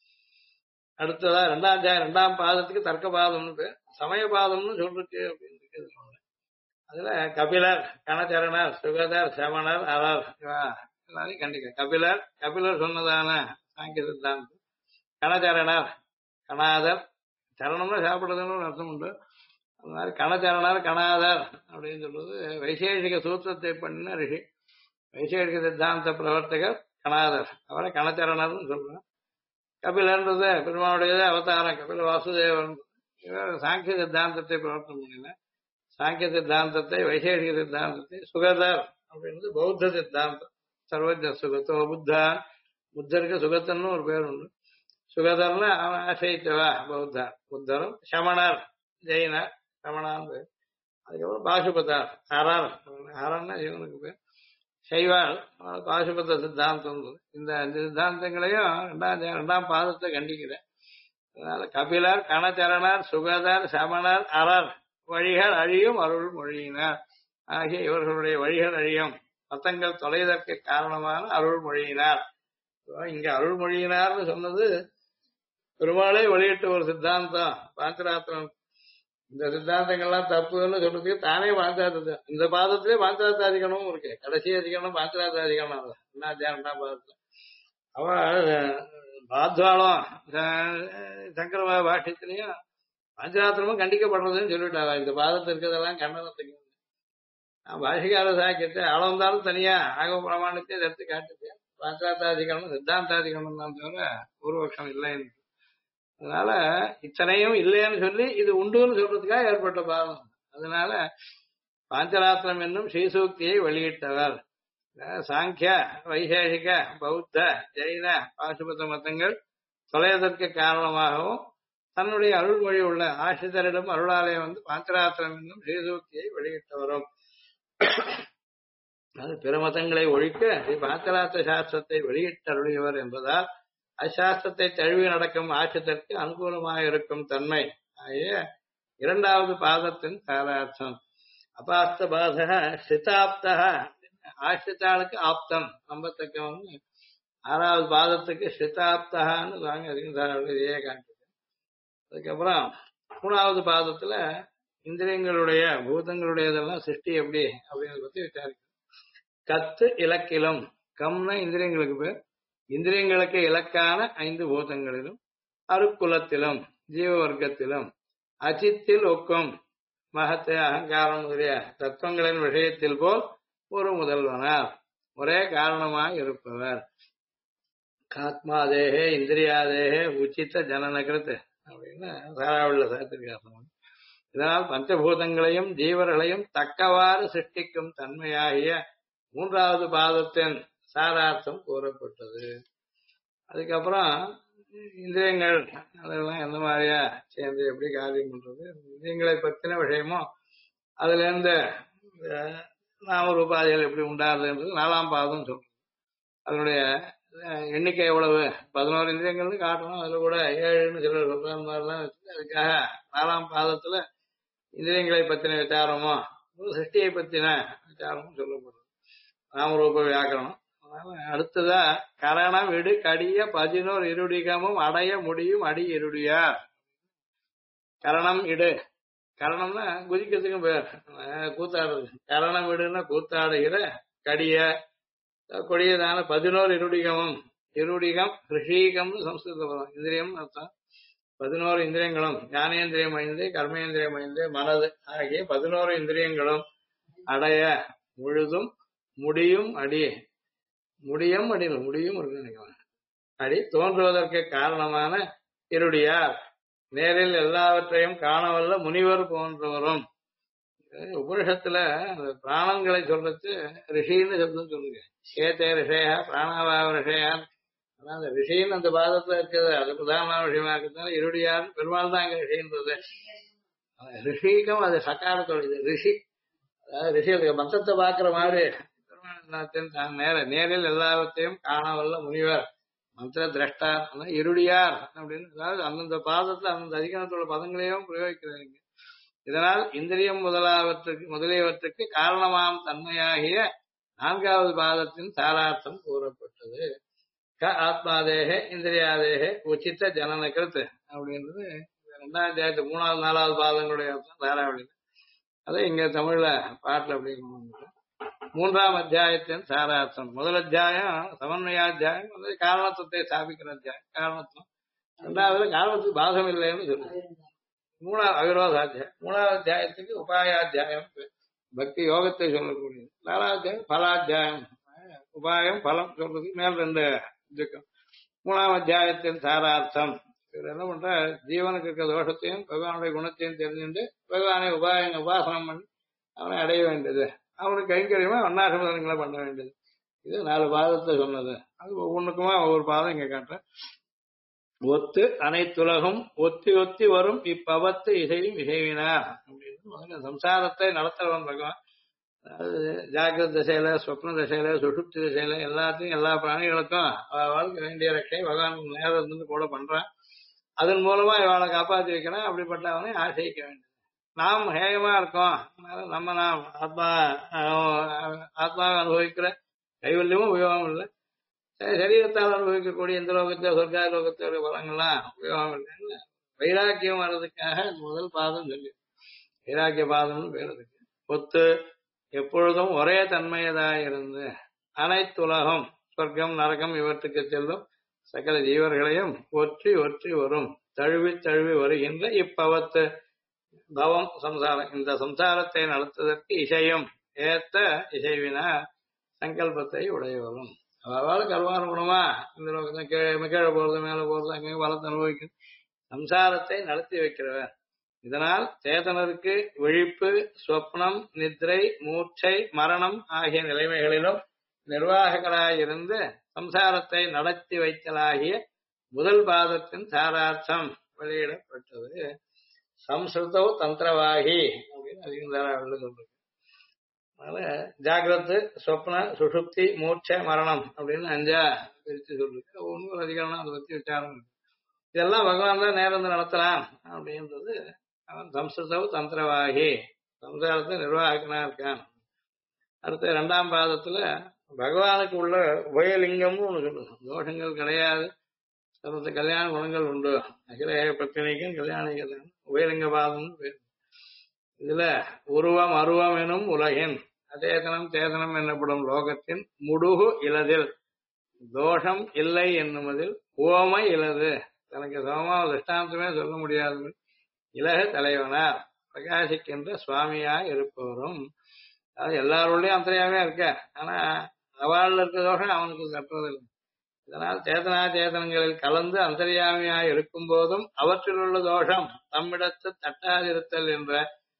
அடுத்ததா 2ஆம் அத்தியாயம் 2ஆம் பாதத்துக்கு தர்க்க பாதம்னு சமய பாதம்னு சொல்லிருக்கு அப்படின்னு இருக்கு. அதுல கபிலர் கணச்சரணர் சுகதர் சமணர் அலர் எல்லாரையும் கண்டிக்க. கபிலர் சொன்னதான சாங்கிய சித்தாந்தம். கணச்சரணர் கணாதர், சரணம்னா சாப்பிடுறதுன்னு அர்த்தம் உண்டு. அது மாதிரி கணச்சரணர் கணாதர் அப்படின்னு சொல்றது வைசேஷிக சூத்திரத்தை பண்ணின ரிஷி. வைசேஷிக சித்தாந்த பிரவர்த்தகர் கணாதர், அவரை கணச்சரணர்னு சொல்றோம். கபிலன்றது பெருமானுடைய அவதாரம், கபில வாசுதேவன். சாங்கிய சித்தாந்தத்தை பிரவர்த்தனம் பண்ணின. சாங்கிய சித்தாந்தத்தை வைசேஷிக சித்தாந்தத்தை சுகதர் அப்படின்றது பௌத்த சித்தாந்தம். சர்வஜ சுகத்தோ புத்தா, புத்தருக்கு சுகத்தன்னு ஒரு பேர் உண்டு. சுகதர்னு அவன் ஆசைத்தவா பௌத்தர். புத்தரும் சமணர் ஜெயினர் சமணான்னு பேர். அதுக்கப்புறம் பாசுபதார் ஹரர், ஹரன்னா சிவனுக்கு பேர். சைவால் பாசுபத சித்தாந்தம். இந்த சித்தாந்தங்களையும் 2ஆம் பாதத்தை கண்டிக்கிறேன். அதனால கபிலர் கணச்சரணர் சுகதர் சமணர் அறர் வழிகள் அழியும் அருள் மொழியினர் ஆகிய இவர்களுடைய வழிகள் அழியும், மத்தங்கள் தொலைதற்கு காரணமான அருள்மொழியினார். இங்க அருள்மொழியினார்னு சொன்னது பெருமாளே வெளியிட்ட ஒரு சித்தாந்தம் பாஞ்சராத்திரம். இந்த சித்தாந்தங்கள்லாம் தப்புன்னு சொல்றதுக்கு தானே பாஞ்சாத்த இந்த பாதத்திலே பாஞ்சாத்த அதிகரணமும் இருக்கு. கடைசி அதிகரணம் பாஞ்சராத்த அதிகரணம் அது என்ன அத்தியாயம் பாதத்துல அவன் பாத்வாளம் சங்கர பாஷ்யத்திலையும் பாஞ்சராத்திரமும் கண்டிக்கப்படுறதுன்னு சொல்லிட்டாங்க. இந்த பாதத்தில் இருக்கிறதெல்லாம் கண்டனத்துக்கு பாஷிகார சாக்கியத்தை அளந்தாலும் தனியா ஆகம பிரமாணத்தை எடுத்து காட்டுது. பாஞ்சாத்தாதிகரணம் சித்தாந்தாதிகரணம் தான் தவிர பூர்வபக்ஷம் இல்லைன்னு. அதனால இத்தனையும் இல்லைன்னு சொல்லி இது உண்டுன்னு சொல்றதுக்காக ஏற்பட்ட பாவம். அதனால பாஞ்சராத்திரம் என்னும் ஸ்ரீசூக்தியை வெளியிட்டவர். சாங்கிய வைசேஷிக பௌத்த ஜெயின பாசுபத மதங்கள் தொலைவதற்கு காரணமாகவும் தன்னுடைய அருள்மொழி உள்ள ஆசிரியரிடம் அருளாலயம் வந்து பாஞ்சராத்திரம் என்னும் ஸ்ரீசூக்தியை வெளியிட்டவரும். அது பிற மதங்களை ஒழிக்க பாஞ்சராத்திர சாஸ்திரத்தை வெளியிட்டருளியவர் என்பதால் அசாஸ்திரத்தை தழுவி நடக்கும் ஆட்சியத்திற்கு அனுகூலமாக இருக்கும் தன்மை ஆகிய இரண்டாவது பாதத்தின் சாரார்த்தம். அபாஸ்த பாதக ஸ்ரிதாப்தக ஆசிரித்தாளுக்கு ஆப்தம் நம்பத்தக்கவன். ஆறாவது பாதத்துக்கு ஸ்ரிதாப்தகான்னு வாங்க இதையே காட்டுது. அதுக்கப்புறம் மூணாவது பாதத்துல இந்திரியங்களுடைய பூதங்களுடையதெல்லாம் சிருஷ்டி எப்படி அப்படிங்கிறத பத்தி விசாரிக்கும். கத்து இலக்கிலும் கம்னா இந்திரியங்களுக்கு பேர். இந்திரியங்களுக்கு இலக்கான 5 பூதங்களிலும் அருக்குலத்திலும் ஜீவ வர்க்கத்திலும் அச்சித்தில் ஒக்கும் மகத்தை அகங்காரம் முதலிய தத்துவங்களின் விஷயத்தில் போல் ஒரு முதல்வனார் ஒரே காரணமாக இருப்பவர். காத்மாதேகே இந்திரியாதேகே உச்சித்த ஜனனகிருத் அப்படின்னு தாராவுள்ள சேர்த்திருக்காங்க. இதனால் பஞ்சபூதங்களையும் ஜீவர்களையும் தக்கவாறு சிருஷ்டிக்கும் தன்மையாகிய மூன்றாவது பாதத்தின் சாரார்த்தம் கூறப்பட்டது. அதுக்கப்புறம் இந்திரியங்கள் அதெல்லாம் எந்த மாதிரியா சேர்ந்து எப்படி காரியம் பண்றது, இந்திரியங்களை பற்றின விஷயமும் அதுல இருந்து நாம உபாதிகள் எப்படி உண்டாதுன்றது 4ஆம் பாதம் சொல்றது. அதனுடைய எண்ணிக்கை எவ்வளவு 11 இந்திரியங்கள்னு காட்டணும். அதுல கூட 7ன்னு சில சொல்ற மாதிரிலாம் வச்சு அதுக்காக 4ஆம் பாதத்துல இந்திரியங்களை பத்தின விசாரமோ சிருஷ்டியை பத்தின விசாரமும் சொல்லப்படுது. நாமரூப வியாக்கரணம். அடுத்ததா கரணம் இடு கடிய 11 இருடிகமும் அடைய முடியும் அடி இருடியார். கரணம் இடு, கரணம்னா குதிக்கிறதுக்கும் பேர், கூத்தாடுறது. கரணம் இடுன்னா கூத்தாடுகிற, கடிய கொடியதான 11 இருடிகமும், இருடிகம் ரிஷீகம்னு சம்ஸ்கிருத பதம், இந்திரியம் அர்த்தம். 11 இந்திரியங்களும் ஞானேந்திரியம் 5 கர்மேந்திரியம் 5 மனது ஆகிய 11 இந்திரியங்களும் அடைய முழுதும் முடியும் அடி, முடியும் அடி முடியும் அடி தோன்றுவதற்கு காரணமான இருடியார் நேரில் எல்லாவற்றையும் காணவல்ல முனிவர் போன்றவரும். உபனிஷத்துல அந்த பிராணங்களை சொல்றது ரிஷின்னு சொல்லுங்க. கேத்தே ரிஷயா பிராணாபாவ ரிஷயான். ஆனா அந்த ரிஷின்னு அந்த பாதத்துல இருக்கிறது அது பிரதானமான விஷயமா இருக்கிறதுனால இருடியார் பெருமாள் தான் அங்க ரிஷின்றது. ரிஷிக்கும் அது சக்காரத்தோட இது ரிஷி. அதாவது ரிஷி அதுக்கு மந்தத்தை பாக்குற மாதிரி நேரில் எல்லாவற்றையும் காணவல்ல முனிவர் மந்திர திரஷ்டா இருடியார் அப்படின்னு. அதாவது அந்தந்த பாதத்துல அந்தந்த அதிகாரத்தோட பதங்களையும் பிரயோகிக்கிறாங்க. இதனால் இந்திரியம் முதலியவற்றுக்கு காரணமாம் தன்மையாகிய 4வது பாதத்தின் சாரார்த்தம் கூறப்பட்டது. க ஆத்மாதேகே இந்திரியாதேகே உச்சித்த ஜனனகிருத் அப்படின்றது 2ஆம் அத்தியாயத்து 3வது 4வது பாதங்களுடைய அர்த்தம் தாராவளி. அதை இங்க தமிழ்ல பாட்டுல அப்படிங்க. 3ஆம் அத்தியாயத்தின் சாரார்த்தம். முதல் அத்தியாயம் சமன்வயாத்தியாயம், அது காரணத்துவத்தை ஸ்தாபிக்கிற அத்தியாயம் காரணத்துவம். 2வது காரணத்துக்கு பாதம் இல்லைன்னு சொல்லுது. 3வது அவிரோதாத்தியாயம். 3வது அத்தியாயத்துக்கு உபாயாத்தியாயம் பக்தி யோகத்தை சொல்லக்கூடியது. 4வது அத்தியாயம் பலாத்தியாயம் உபாயம் பலம் சொல்றது மேல் 2 இருக்கும். 3ஆம் அத்தியாயத்தின் சாரார்த்தம். இவர் என்ன பண்ற, ஜீவனுக்கு இருக்க தோஷத்தையும் பகவானுடைய குணத்தையும் தெரிஞ்சுட்டு பகவானை உபாசனம் பண்ணி அவனை அடைய வேண்டியது, அவனுக்கு கைங்கரியமா வண்ணாசிரமங்களை பண்ண வேண்டியது. இது 4 பாதத்தை சொன்னது. அது ஒவ்வொன்றுக்குமா ஒவ்வொரு பாதம் இங்க காட்டுறேன். ஒத்து அனைத்துலகும் ஒத்தி ஒத்தி வரும் இப்பவத்து இசையும் இசைவினார் அப்படின்னு சம்சாரத்தை நடத்துறவன் பகவான். அதாவது ஜாகிரத திசையில சொப்ன திசையில சுஷுப்தி திசையில எல்லாத்தையும் எல்லா பிராணிகளுக்கும் வாழ்க்கை வேண்டிய ரட்சை பகவான் நேரம் இருந்து கூட பண்றான். அதன் மூலமா இவளை காப்பாற்றி வைக்கணும். அப்படிப்பட்ட அவனை ஆசைக்க வேண்டியது. நாம் ஹேயமா இருக்கோம், அதனால நாம் ஆத்மாவை அனுபவிக்கிற கைவல்யமும் உபயோகம் இல்லை, சரீரத்தால் அனுபவிக்கக்கூடிய இந்த லோகத்தை சொர்க்கா லோகத்தோட பலங்கள்லாம் உபயோகம் இல்லை. வைராக்கியம் வர்றதுக்காக முதல் பாதம் சொல்லி வைராக்கிய பாதம்னு பேர் இருக்கு. ஒத்து எப்பொழுதும் ஒரே தன்மையதாய் இருந்து அனைத்துலகம் சொர்க்கம் நரகம் இவற்றுக்கு செல்லும் சகல ஜீவர்களையும் ஒற்றி ஒற்றி வரும் தழுவி தழுவி வருகின்ற இப்பவத்து பவம் சம்சாரம், இந்த சம்சாரத்தை நடத்துவதற்கு இசையும் ஏத்த இசைவினா சங்கல்பத்தை உடையவரும். அவள் கர்வானுகுணமா இந்த லோகத்தை கீழே போறது மேல போறது அங்கே வளர்த்து அனுபவிக்கும் சம்சாரத்தை நடத்தி வைக்கிறவர். இதனால் சேதனருக்கு விழிப்பு, சொப்னம், நித்ரை, மூர்ச்சை, மரணம் ஆகிய நிலைமைகளிலும் நிர்வாககராயிருந்து சம்சாரத்தை நடத்தி வைத்தலாகிய முதல் பாதத்தின் சாரார்த்தம் வெளியிடப்பட்டது. சம்ஸ்கிருதோ தந்திரவாகி அப்படின்னு அதிகம் தாராள சொல்றது. அதனால ஜாகிரத்து, சொப்ன, சுஷுப்தி, மூர்ச்சை, மரணம் அப்படின்னு 5 பிரிச்சு சொல்லிருக்கு. ஒன்றும் அதிகம்னா அதை பத்தி விசாரம் இருக்கு. இதெல்லாம் பகவான் தான் நேரம் நடத்தலாம் அப்படின்றது. அவன் சம்ஸ்கிருதோ தந்திரவாகி சம்சாரத்தை நிர்வாகனா இருக்கான். அடுத்த 2ஆம் பாதத்துல பகவானுக்கு உள்ள உபயலிங்கம்னு ஒண்ணு சொல்லுது. தோஷங்கள் கிடையாது, சமத்த கல்யாண குணங்கள் உண்டு, அகில பிரச்சனைக்கும் கல்யாணிகள் உபயலிங்க பாதம்னு பேர். இதுல உருவம் அருவம் எனும் உலகின் அச்சேதனம் சேதனம் என்னப்படும் லோகத்தின் முடுகு இலதில் தோஷம் இல்லை என்னுமதில் ஓமை இலது தனக்கு சமமா திருஷ்டாந்தமே சொல்ல முடியாது இலக தலைவனார் பிரகாசிக்கின்ற சுவாமியாய் இருப்பவரும். அது எல்லாருடையும் அந்தரையாவே இருக்க, ஆனா அவள் இருக்க தோஷம் அவனுக்கு தட்டுவதில்லை. இதனால் சேதனா சேதனங்களில் கலந்து அந்தரியாமியாய் இருக்கும் போதும் அவற்றில் உள்ள தோஷம் தம்மிடத்து தட்டாதிருத்தல் என்ற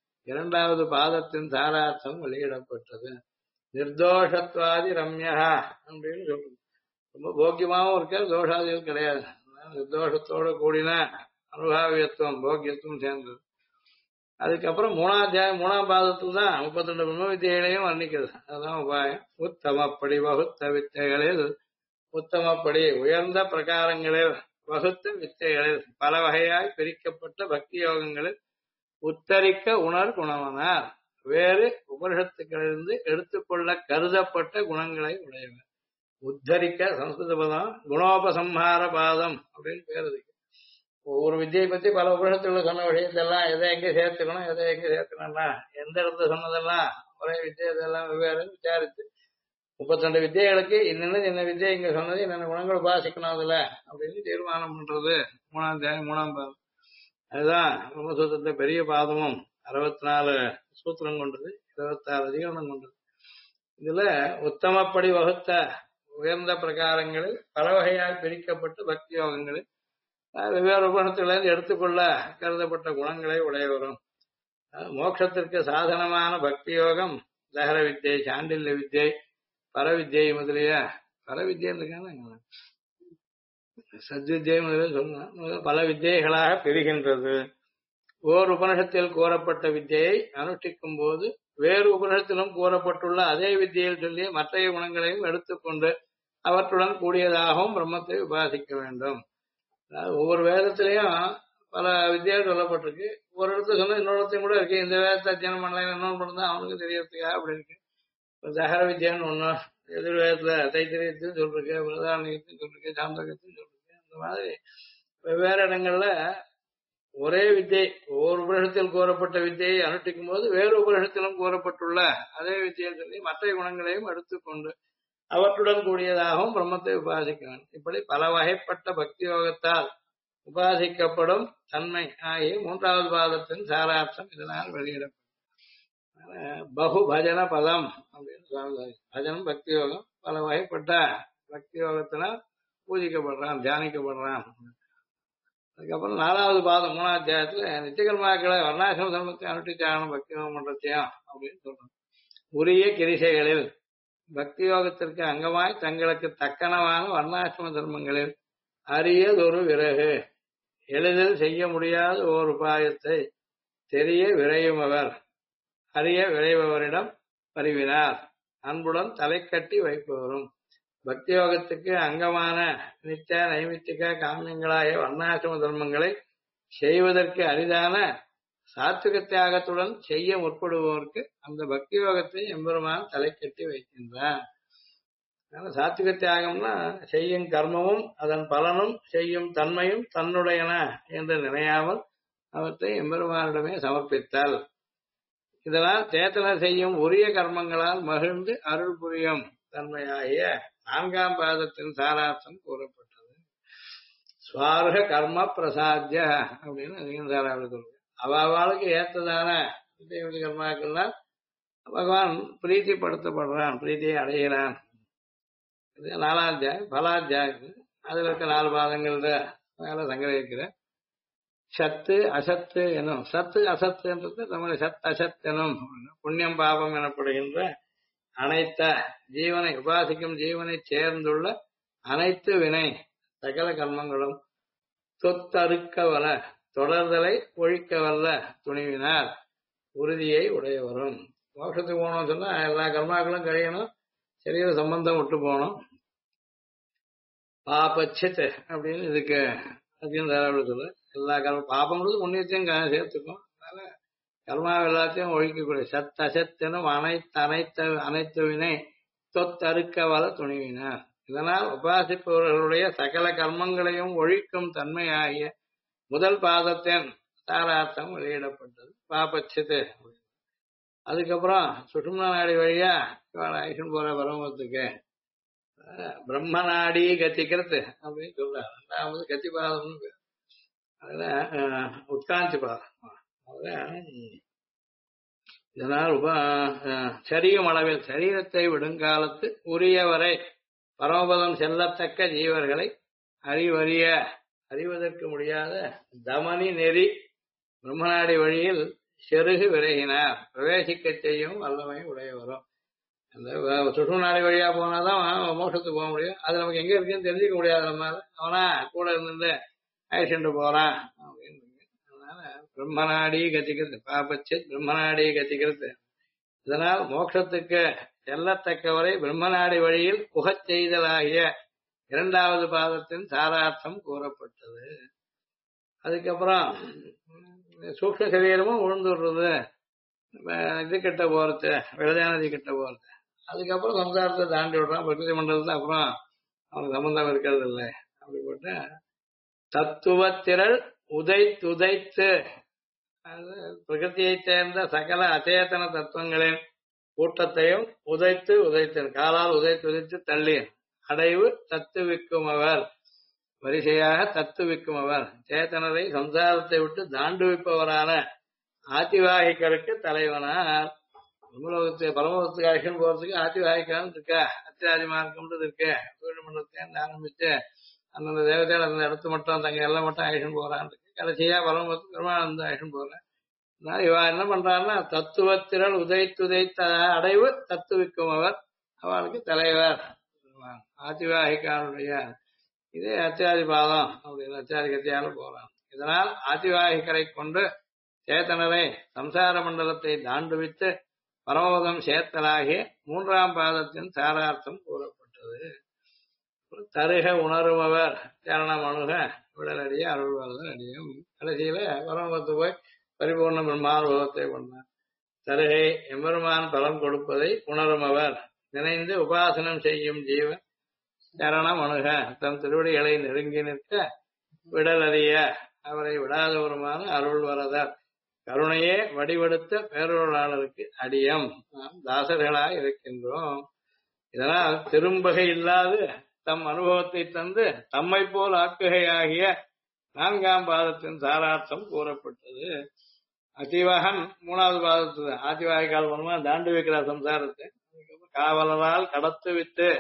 2வது பாதத்தின் சாரார்த்தம் வெளியிடப்பட்டது. நிர்தோஷத்வாதி ரம்யா அப்படின்னு சொல்றது. ரொம்ப போக்கியமாவும் இருக்க, தோஷாதிகள் கிடையாது. நிர்தோஷத்தோட கூடின அனுபாவியத்துவம் போக்கியத்துவம் சேர்ந்தது. அதுக்கப்புறம் 3ஆம் பாதத்தில் தான் 32 பிரம்ம வித்தியைகளையும் வர்ணிக்கிறது. அதுதான் உபாயம். உத்தமப்படி வகுத்த வித்தைகளில் உத்தமப்படி உயர்ந்த பிரகாரங்களில் வகுத்த வித்தைகளில் பல வகையாய் பிரிக்கப்பட்ட பக்தி யோகங்களில் உத்தரிக்க உணர் குணவனார் வேறு உபனிஷத்துக்களிலிருந்து எடுத்துக்கொள்ள கருதப்பட்ட குணங்களை உடையவர். உத்தரிக்க சம்ஸ்கிருத பதம் குணோபசம்ஹார பாதம் அப்படின்னு பேர் இருக்கு. ஒவ்வொரு வித்தியை பத்தி பல உபனிஷத்துல சொன்ன விஷயத்தெல்லாம் எதை எங்க சேர்த்துக்கணும், எதை எங்க சேர்த்துக்கணும்னா எந்த இடத்துல சொன்னதெல்லாம் ஒரே வித்தியை இதெல்லாம் வெவ்வேறு விசாரித்து 32 வித்தியைகளுக்கு இன்ன வித்தியை இங்க சொன்னது என்னென்ன குணங்கள் உபாசிக்கணும் அதுல அப்படின்னு தீர்மானம் பண்றது 3ஆம் பாதம். அதுதான் பிரம்மசூத்திரத்துல பெரிய பாதமும் 64 சூத்திரம் கொண்டது, 26 அதிகரணம் கொண்டது. இதுல உத்தமப்படி வகுத்த உயர்ந்த பிரகாரங்களில் பல வகையால் பிரிக்கப்பட்ட பக்தி யோகங்களில் வெவ்வேறு உபநிஷத்திலிருந்து எடுத்துக்கொள்ள கருதப்பட்ட குணங்களை உடையவரும். மோட்சத்திற்கு சாதனமான பக்தி யோகம் தகர வித்தியை, சாண்டில்ய வித்தியை, பரவித்யை முதலிய பரவித்யன்னு சத்வித்யை முதலிய சொன்ன பல வித்தியைகளாக பிரிகின்றது. ஓர் உபனிஷத்தில் கூறப்பட்ட வித்தியை அனுஷ்டிக்கும் போது வேறு உபனிஷத்திலும் கூறப்பட்டுள்ள அதே வித்தியில் சொல்லி மற்ற குணங்களையும் எடுத்துக்கொண்டு அவற்றுடன் கூடியதாகவும் பிரம்மத்தை உபாசிக்க வேண்டும். அதாவது ஒவ்வொரு வேதத்திலையும் பல வித்தியாசம் சொல்லப்பட்டிருக்கு. ஒரு இடத்துல சொன்னா இன்னொரு இடத்தையும் கூட இருக்கு. இந்த வேதத்தை அத்தியனம் பண்ணலாம், இன்னொன்று பண்ணா அவனுக்கு தெரியறதுக்கா அப்படி இருக்கு. தகர வித்யான்னு ஒண்ணு எதிர்வேதத்துல தைத்திரியத்தையும் சொல்லிருக்கு, பிரதானியத்தையும் சொல்லிருக்கு, சாந்தகத்தையும் சொல்லிருக்கு. அந்த மாதிரி வெவ்வேறு இடங்கள்ல ஒரே வித்தியை ஒவ்வொரு உபனிஷத்தில் கூறப்பட்ட வித்தியை அனுஷ்டிக்கும் போது வேறு உபனிஷத்திலும் கூறப்பட்டுள்ள அதே வித்தியை சொல்லி மற்ற குணங்களையும் எடுத்துக்கொண்டு அவற்றுடன் கூடியதாகவும் பிரம்மத்தை உபாசிக்க வேண்டும். இப்படி பல வகைப்பட்ட பக்தி யோகத்தால் உபாசிக்கப்படும் தன்மை ஆகிய 3வது பாதத்தின் சாரார்த்தம் இதனால் வெளியிடப்படும். பகு பஜன பதம் அப்படின்னு சொல்றாங்க. பஜனம் பக்தி யோகம் பல வகைப்பட்ட பக்தி யோகத்தினால் பூஜிக்கப்படுறான், தியானிக்கப்படுறான். அதுக்கப்புறம் 4வது பாதம் 3ஆம் அத்தியாயத்துல நித்தியகர்மாக்களை வர்ணாசிரம தர்மத்தை அனுஷ்டிச்சாகணும் பக்தி யோகம் பண்றதையும் அப்படின்னு சொல்றாங்க. உரிய கிரிசைகளில் பக்தி யோகத்திற்கு அங்கமாய் தங்களுக்கு தக்கனமான வர்ணாசிரம தர்மங்களில் அரியதொரு விறகு எளிதில் செய்ய முடியாத ஓர் உபாயத்தை தெரிய விரையுமவர் அறிய விரைபவரிடம் பரிவினார் அன்புடன் தலை கட்டி வைப்பவரும். பக்தி யோகத்துக்கு அங்கமான நித்திய நைமித்திக காமியங்களாய வர்ணாசிரம தர்மங்களை செய்வதற்கு அரிதான சாத்விக தியாகத்துடன் செய்ய முற்படுவோருக்கு அந்த பக்தி யோகத்தை எம்பெருமான் தலை கட்டி வைக்கின்றான். அதனால சாத்விக தியாகம்னா செய்யும் கர்மமும் அதன் பலனும் செய்யும் தன்மையும் தன்னுடையன என்று நினையாமல் அவற்றை எம்பெருமானிடமே சமர்ப்பித்தல். இதனால் சேத்தனர் செய்யும் உரிய கர்மங்களால் மகிழ்ந்து அருள் புரியும் தன்மையாகிய 4ஆம் பாதத்தின் சாரார்த்தம் கூறப்பட்டது. ஸ்வார்க கர்ம பிரசாத்ய அப்படின்னு அதிகம் சொல்லுங்க. அவளுக்கு ஏற்றதான கர்மாக்கள்லாம் பகவான் பிரீத்திப்படுத்தப்படுறான், பிரீத்தியை அடைகிறான். இது 4ஆம் அத்தியாயம். பலாத்தியாயம் அதுல இருக்க 4 பாதங்கள் மேல சங்கரிக்கிற சத்து அசத்து எனும். சத்து அசத்துன்றது நம்ம சத் அசத் எனும் புண்ணியம் பாபம் எனப்படுகின்ற அனைத்த ஜீவனை உபாசிக்கும் ஜீவனை சேர்ந்துள்ள அனைத்து வினை சகல கர்மங்களும் தொத்தறுக்கவல தொடர்தலை ஒழிக்கவல்ல துணிவினார் உறுதியை உடையவரும். மோட்சத்துக்கு போகணும்னு சொன்னா எல்லா கர்மாக்களும் கழியணும், சரீர சம்பந்தம் விட்டு போகணும். பாபச்சித் அப்படின்னு இதுக்கு அப்படின்னு சொல்ல எல்லா கர்ம பாபம்ன்றது புண்ணியத்தையும் சேர்த்துக்கும். அதனால கர்மாவை எல்லாத்தையும் ஒழிக்கக்கூடிய சத் அசத்தனும் அனைத்து வினை தொத்தறுக்கவல துணிவினார். இதனால் உபாசிப்பவர்களுடைய சகல கர்மங்களையும் ஒழிக்கும் தன்மையாகிய முதல் பாதத்தின் சாரார்த்தம் வெளியிடப்பட்டது. பாபச்சித்து. அதுக்கப்புறம் சுஷும்னா நாடி வழியா ஐஷன் போற பரமத்துக்கு பிரம்மநாடி கத்திக்கிறது அப்படின்னு சொல்றாரு. 2வது கத்தி பாதம்னு பேர். அதுல உட்காந்தி பாதம். இதனால் சரீரம் அளவில் சரீரத்தை விடுங்காலத்து உரியவரை பரமபதம் செல்லத்தக்க ஜீவர்களை அறிவதற்கு முடியாத தமனி நெறி பிரம்மநாடி வழியில் செருகு விரைகினார் பிரவேசிக்க செய்யும் வல்லமை உடையவரும். அந்த சுற்றுநாடி வழியா போனாதான் மோட்சத்துக்கு போக முடியும். அது நமக்கு எங்க இருக்குன்னு தெரிஞ்சுக்க முடியாது. நம்மளால அவனா கூட இருந்து ஆக்சிடென்ட் போறான் அப்படின்னு. அதனால பிரம்மநாடி கத்திக்கிறது பாபச்சித் பிரம்மநாடி கத்திக்கிறது. இதனால் மோட்சத்துக்கு செல்லத்தக்கவரை பிரம்மநாடி வழியில் புகச் செய்தலாகிய 2வது பாதத்தின் சாரார்த்தம் கூறப்பட்டது. அதுக்கப்புறம் சூக்ஷ்ம சரீரமும் உழுந்துடுறது, இது கிட்ட போறது, விரதானதி கிட்ட போறது. அதுக்கப்புறம் சம்சாரத்தை தாண்டி விடுறான் பிரகிருதி மண்டலத்துல. அப்புறம் அவனுக்கு சம்பந்தம் இருக்கிறது இல்லை. அப்படிப்பட்ட தத்துவத்திரள் உதைத்து பிரகிருதியை சேர்ந்த சகல அச்சேதன தத்துவங்களின் கூட்டத்தையும் உதைத்து காலால் உதைத்து தள்ளி அடைவு தத்துவிக்குமவர் வரிசையாக தத்துவிக்குமவர் சேத்தனரை சம்சாரத்தை விட்டு தாண்டுவிப்பவரான ஆதிவாகிக்கருக்கு தலைவனார். பரமபதத்துக்கு அழைக்கணும் போறதுக்கு ஆதிவாகிக்கான்னு இருக்கா, அத்தியாதி மார்க்கம்ன்றது இருக்கு. சூரிய மண்டலத்தை ஆரம்பிச்சு அந்தந்த தேவதைகள் அந்த இடத்து மட்டும் தங்க எல்லாம் மட்டும் அழைக்கணும் போறான்னு இருக்கு. கடைசியா பரமபதத்துக்கு பெருமானந்த அழைக்கணும் போறேன். இவ என்ன பண்றாருன்னா தத்துவத்திரள் உதைத்த அடைவு தத்துவிக்கும் அவர் அவளுக்கு தலைவர் ஆதிவாகிக்காருடைய இதே அத்தியாதி பாதம் அப்படின்னு அத்தியாதி கத்தியால போறான். இதனால் ஆதிவாகிக்கரை கொண்டு சேத்தனரை சம்சார மண்டலத்தை தாண்டுவித்து பரமபதம் சேர்த்தலாகிய 3ஆம் பாதத்தின் சாரார்த்தம் கூறப்பட்டது. தருக உணருமவர் சரணம் அணுக விடலடிய அருள்வாழ்தல் அடியும். கடைசியில பரமபதத்து போய் பரிபூர்ண பிரம்மானுபவத்தை பண்ணார். தருகை எம்பெருமான் பலம் கொடுப்பதை உணருமவர் நினைந்து உபாசனம் செய்யும் ஜீவன் சரணம் அணுக தம் திருவடிகளை நெருங்கி நிற்க விடலறிய அவரை விடாதவருமான அருள் வரதர் கருணையே வடிவெடுத்த பேரொருளாளருக்கு அடியம் நாம் தாசர்களாய் இருக்கின்றோம். இதனால் திரும்பகை இல்லாது தம் அனுபவத்தை தந்து தம்மை போல் ஆக்குகையாகிய 4ஆம் பாதத்தின் சாரார்த்தம் கூறப்பட்டது. அதிவாகன் 3வது பாதத்து ஆதிவாகி காலமா தாண்டு வைக்கிறார் சம்சாரத்தை. காவலரால் கடத்து விட்டு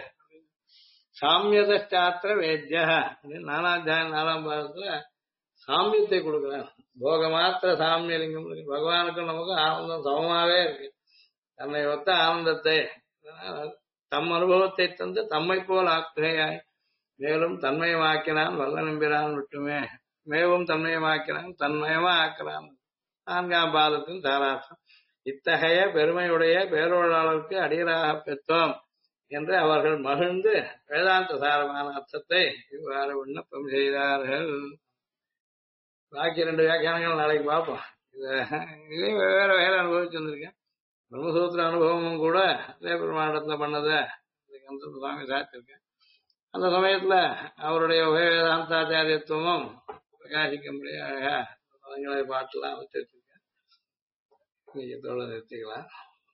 சாமியதாத்திர வேத்ய 4ஆம் அத்தியாயம் 4ஆம் பாதத்துல சாமியத்தை கொடுக்கிறார். போக மாத்திர சாமியலிங்கம் பகவானுக்கும் நமக்கும் ஆனந்தம் சமமாவே இருக்கு. தன்னை ஒத்த ஆனந்தத்தை தம் அனுபவத்தை தந்து தம்மை போல் ஆக்குகையாய் மேலும் தன்மயமாக்கினான் வல்ல நம்பிரான் விட்டுமே மேவும் தன்மயமாக்கினான் தன்மயமா ஆக்கிறான். 4ஆம் பாதத்தின் சாரார்த்தம் இத்தகைய பெருமையுடைய பேரொருளாளருக்கு அடியராக பெற்றோம் என்று அவர்கள் மகிழ்ந்து வேதாந்த சாரமான அர்த்தத்தை இவ்வாறு விண்ணப்பம் செய்தார்கள். பாக்கி 2 வியாக்கியானங்கள் நாளைக்கு பார்ப்போம். இதே வெவ்வேறு வகையில அனுபவிச்சு வந்திருக்கேன். பிரம்மசூத்திர அனுபவமும் கூட அதே பெருமாடத்துல பண்ணதை சுவாமி சாத்திருக்கேன். அந்த சமயத்துல அவருடைய வேதாந்தாச்சாரியத்துவமும் பிரகாசிக்கும்படியாக பதங்களை பாட்டுலாம் வச்சு வச்சிருக்கேன். இதோட நிறுத்திக்கலாம்.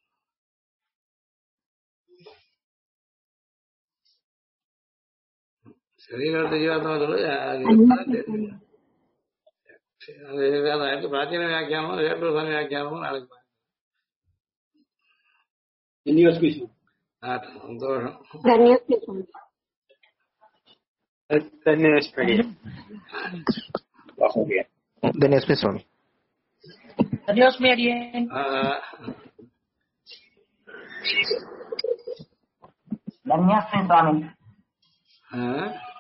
சரீரத்தை ஜீவாத்மா சொல்லு பிராச்சீன வியாக்கியானமும் வேற்றுசாமி வியாக்கியானமும் நாளைக்கு சந்தோஷம். धन्यवाद स्वामी. धन्योस्मि अडियन. धन्यवाद स्वामी.